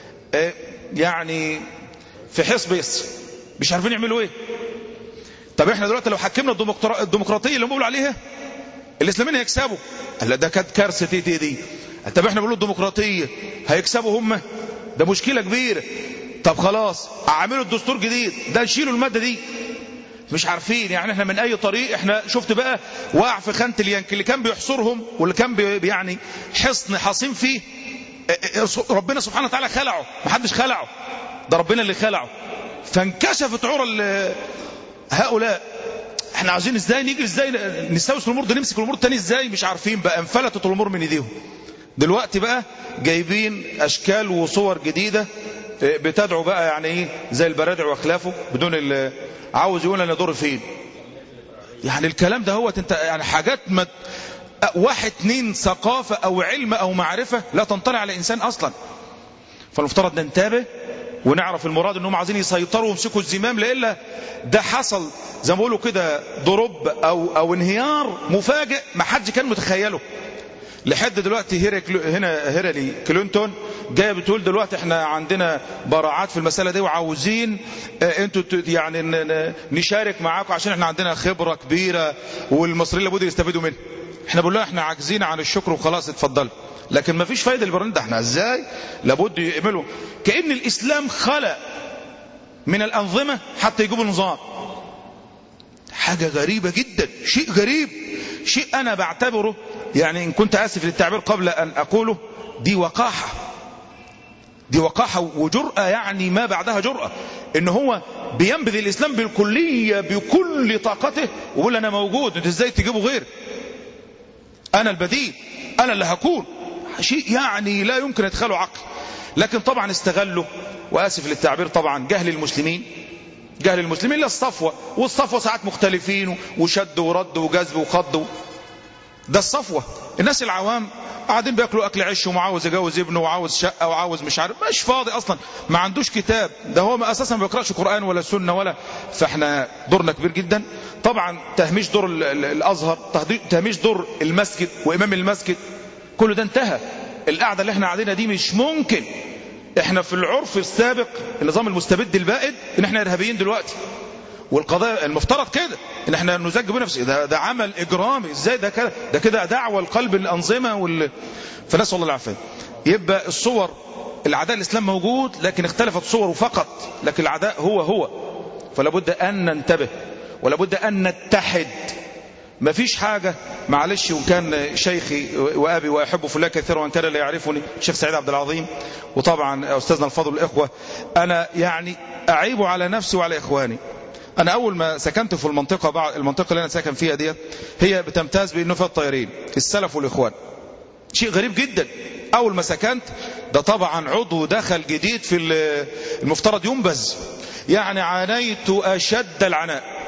يعني في حصبيس مش عارفين يعملوا ايه. طب احنا دلوقتي لو حكمنا الديمقراطية اللي هم بيقولوا عليها الاسلاميين هيكسبوا، لا ده كانت كارثة دي. طب احنا بنقول الديمقراطية هيكسبوا هم، ده مشكلة كبيرة. طب خلاص اعملوا الدستور جديد ده نشيلوا المادة دي، مش عارفين. يعني احنا من اي طريق، احنا شفت بقى واقع في خانة اليانك اللي كان بيحصرهم واللي كان يعني حصين فيه ربنا سبحانه وتعالى خلعه، محدش خلعه، ده ربنا اللي خلعه. فانكشفت عرى هؤلاء. احنا عايزين ازاي نيجي، ازاي نستوسل الامور ده، نمسك الامور التاني ازاي، مش عارفين بقى، انفلتت الامور من ايديهم. دلوقتي بقى جايبين اشكال وصور جديدة بتدعو بقى يعني ايه زي البرادع واخلافه، بدون عاوز يقول انا دور فين. يعني الكلام ده هو انت يعني حاجات ما 1 2 ثقافة او علم او معرفة لا تنطلع على انسان اصلا. فالمفترض ننتبه ونعرف المراد انهم عايزين يسيطروا ويمسكوا الزمام، لإلا ده حصل زي ما بيقولوا كده ضرب او انهيار مفاجئ ما حدش كان متخيله. لحد دلوقتي هيرالي كلينتون جايه بتقول دلوقتي احنا عندنا براعات في المساله دي وعاوزين انتوا يعني نشارك معاكم عشان احنا عندنا خبره كبيره والمصريين لابد يستفيدوا منها. احنا بنقول لها احنا عاجزين عن الشكر وخلاص اتفضلوا. لكن ما فيش فايده للبرنامج ده، احنا ازاي لابد يعملوا كأن الاسلام خلق من الانظمه حتى يجيبوا نظام. حاجه غريبه جدا، شيء غريب، شيء انا بعتبره يعني ان كنت اسف للتعبير قبل ان اقوله دي وقاحه، دي وقاحه وجرأة، يعني ما بعدها جرأة. ان هو بينبذ الاسلام بالكليه بكل طاقته ويقول انا موجود، انت ازاي تجيبوا غير، انا البديل، انا اللي هكون. شيء يعني لا يمكن يدخله عقل. لكن طبعا استغلوا، واسف للتعبير طبعا، جهل المسلمين للصفوه، والصفوه ساعات مختلفين وشد ورد وجذب وخض. ده الصفوه. الناس العوام قاعدين بياكلوا اكل عيش وعاوز يجوز ابنه وعاوز شقه وعاوز مش عارف، مش فاضي اصلا، ما عندوش كتاب، ده هو اساسا ما بيقراش قران ولا سنه ولا. فاحنا دورنا كبير جدا. طبعا تهميش دور الازهر، تهميش دور المسجد وامام المسجد، كل ده انتهى. القعده اللي احنا قاعدينها دي مش ممكن. احنا في العرف السابق النظام المستبد البائد ان احنا ارهابيين دلوقتي، والقضايا المفترض كده ان احنا نزج بنفسه، ده عمل اجرامي ازاي، ده كده دعوه لقلب الانظمه فنسال الله العافيه. يبقى الصور العداء الاسلام موجود، لكن اختلفت صوره فقط، لكن العداء هو. فلا بد ان ننتبه ولا بد ان نتحد. ما فيش حاجه، معلش، وكان شيخي وابي واحبه في الله كثيرا وان كان لا يعرفني، الشيخ سعيد عبد العظيم، وطبعا استاذنا الفاضل الاخوه، انا يعني اعيب على نفسي وعلى اخواني. انا اول ما سكنت في المنطقه اللي انا ساكن فيها دي هي بتمتاز بانه فيها الطيارين السلف والاخوان. شيء غريب جدا. اول ما سكنت ده طبعا عضو دخل جديد في المفترض ينبذ، يعني عانيت اشد العناء.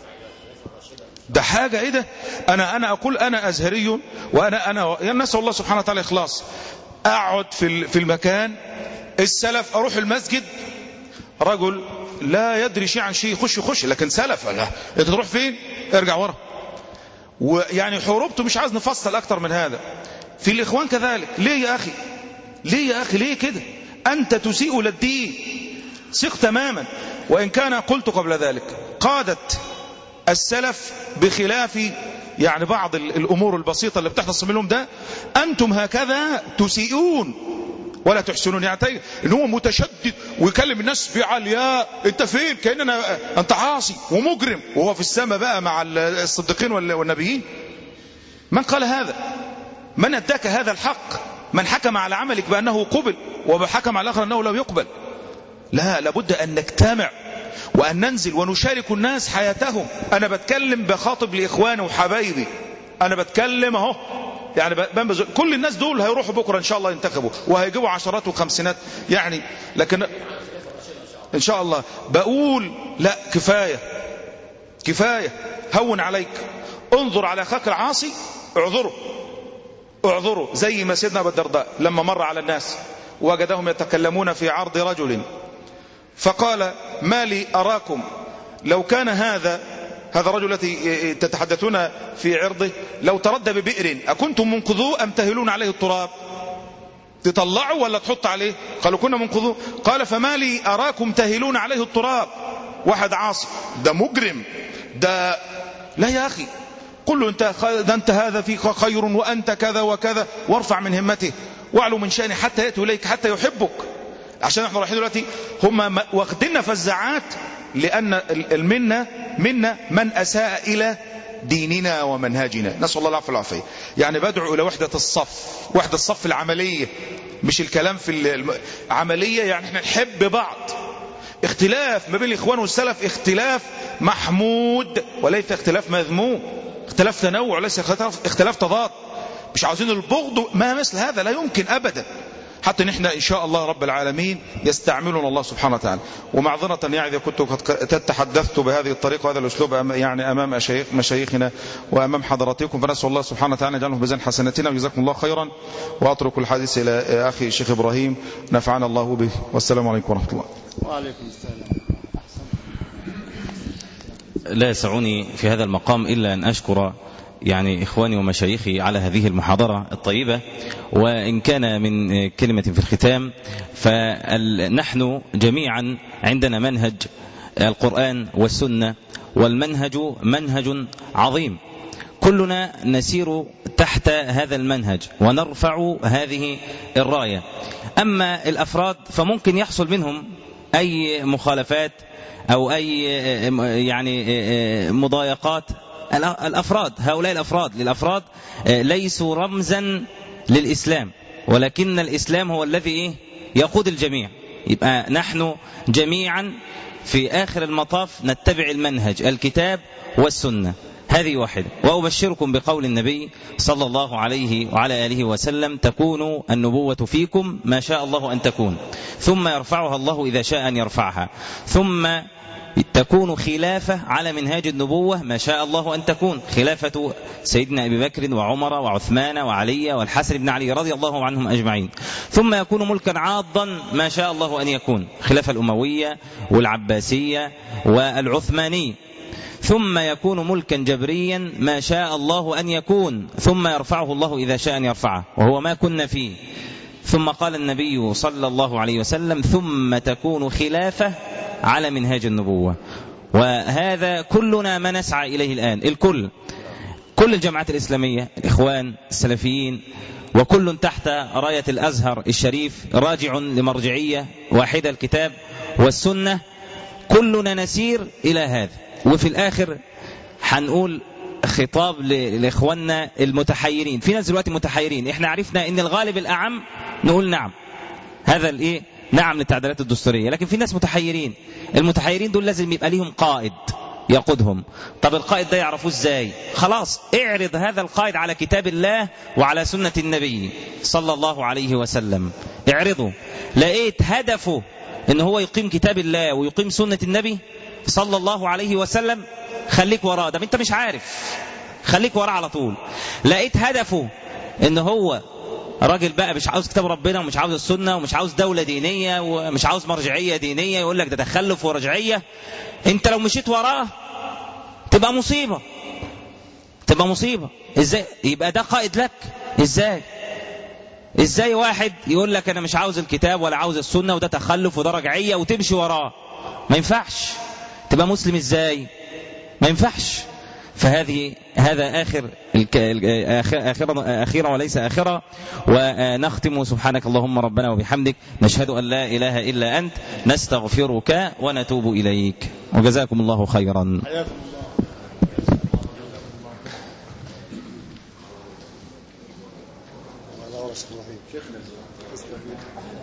ده حاجه ايه ده. انا اقول انا ازهري، وانا يعني نسال الله سبحانه وتعالى اخلاص. اقعد في المكان السلف، اروح المسجد، رجل لا يدري شيء عن شيء يخش، لكن سلف، لا انت تروح فين، ارجع ورا. ويعني حروبته مش عايز نفصل اكتر من هذا. في الاخوان كذلك. ليه يا اخي ليه كده؟ انت تسيء للدين، ثق تماما. وان كان قلت قبل ذلك قادة السلف بخلاف يعني بعض الامور البسيطة اللي بتحدث منهم، ده انتم هكذا تسيئون ولا تحسنون. يعني ان هو متشدد ويكلم الناس بعلياء، انت فين، كأننا انت عاصي ومجرم، وهو في السماء بقى مع الصديقين والنبيين. من قال هذا؟ من اداك هذا الحق؟ من حكم على عملك بأنه قبل وحكم على الآخر أنه لم يقبل؟ لا، لابد أن نجتمع وأن ننزل ونشارك الناس حياتهم. أنا بتكلم بخاطب لإخواني وحبايبي، أنا بتكلم اهو، يعني كل الناس دول هيروحوا بكرة إن شاء الله ينتخبوا وهيجيبوا عشرات وخمسينات يعني، لكن إن شاء الله بقول لا، كفاية، هون عليك، انظر على أخاك العاصي، اعذره، زي ما سيدنا أبو الدرداء لما مر على الناس وجدهم يتكلمون في عرض رجل فقال: ما لي أراكم لو كان هذا الرجل الذي تتحدثون في عرضه لو تردى ببئر أكنتم منقذوه أم تهلون عليه التراب؟ تطلعوا ولا تحط عليه؟ قالوا كنا منقذوه. قال: فما لي أراكم تهلون عليه التراب. واحد عاصي، ده مجرم، ده لا يا أخي، قل له أنت هذا فيك خير وأنت كذا وكذا، وارفع من همته واعلو من شأنه حتى يأتي إليك حتى يحبك. عشان احنا رايحين دلوقتي هم واخدنا فزاعات، لأن المنة من أساء ديننا ومنهجنا. نسأل الله العفو والعافية. يعني بدعو إلى وحدة الصف العملية، مش الكلام في العملية. يعني احنا نحب بعض. اختلاف ما بين الإخوان والسلف اختلاف محمود وليس اختلاف مذموم، اختلاف تنوع وليس اختلاف تضاد. مش عاوزين البغض، ما مثل هذا لا يمكن أبدا، حتى نحن إن شاء الله رب العالمين يستعملنا الله سبحانه وتعالى. ومعذرة يعني إذا كنت قد تحدثت بهذه الطريقة وهذا الأسلوب يعني أمام مشايخنا وأمام حضراتكم، فنسأل الله سبحانه وتعالى يجعله في ميزان حسناتنا وجزاكم الله خيرا. وأترك الحديث إلى أخي الشيخ إبراهيم نفعنا الله به، والسلام عليكم ورحمة الله. وعليكم السلام. لا يسعني في هذا المقام إلا أن أشكر يعني إخواني ومشايخي على هذه المحاضرة الطيبة. وإن كان من كلمة في الختام، فنحن جميعا عندنا منهج القرآن والسنة، والمنهج منهج عظيم، كلنا نسير تحت هذا المنهج ونرفع هذه الراية. أما الأفراد فممكن يحصل منهم أي مخالفات أو أي يعني مضايقات. الأفراد هؤلاء الأفراد ليسوا رمزا للإسلام، ولكن الإسلام هو الذي يقود الجميع. يبقى نحن جميعا في آخر المطاف نتبع المنهج الكتاب والسنة، هذه واحدة. وأبشركم بقول النبي صلى الله عليه وعلى آله وسلم: تكون النبوة فيكم ما شاء الله أن تكون، ثم يرفعها الله إذا شاء أن يرفعها، ثم تكون خلافة على منهاج النبوة ما شاء الله أن تكون، خلافة سيدنا أبي بكر وعمر وعثمان وعلي والحسن بن علي رضي الله عنهم أجمعين. ثم يكون ملكا عاضا ما شاء الله أن يكون، خلافة الأموية والعباسية والعثمانية. ثم يكون ملكا جبريا ما شاء الله أن يكون، ثم يرفعه الله إذا شاء أن يرفعه، وهو ما كنا فيه. ثم قال النبي صلى الله عليه وسلم: ثم تكون خلافة على منهاج النبوة. وهذا كلنا ما نسعى إليه الآن، كل الجماعات الإسلامية، الإخوان السلفيين، وكل تحت راية الأزهر الشريف راجع لمرجعية واحدة، الكتاب والسنة. كلنا نسير إلى هذا. وفي الآخر حنقول خطاب لإخواننا المتحيرين. في ناس دلوقتي متحيرين، احنا عرفنا ان الغالب الأعم نقول نعم، هذا نعم للتعديلات الدستورية، لكن في ناس متحيرين. المتحيرين دول لازم يبقى ليهم قائد يقودهم. طب القائد ده يعرفوه ازاي؟ خلاص اعرض هذا القائد على كتاب الله وعلى سنة النبي صلى الله عليه وسلم، اعرضه. لقيت هدفه ان هو يقيم كتاب الله ويقيم سنة النبي صلى الله عليه وسلم، خليك وراه. ده انت مش عارف، خليك وراه على طول. لقيت هدفه ان هو راجل بقى مش عاوز كتاب ربنا ومش عاوز السنة ومش عاوز دولة دينية ومش عاوز مرجعية دينية، يقول لك ده تخلف ورجعية، انت لو مشيت وراه تبقى مصيبة. ازاي يبقى ده قائد لك؟ ازاي واحد يقول لك انا مش عاوز الكتاب ولا عاوز السنة وده تخلف وده رجعية وتمشي وراه؟ ما ينفعش. تبقى مسلم ازاي؟ ما ينفعش. هذا أخيرا وليس آخرا. ونختم: سبحانك اللهم ربنا وبحمدك، نشهد أن لا إله إلا أنت، نستغفرك ونتوب إليك. وجزاكم الله خيرا.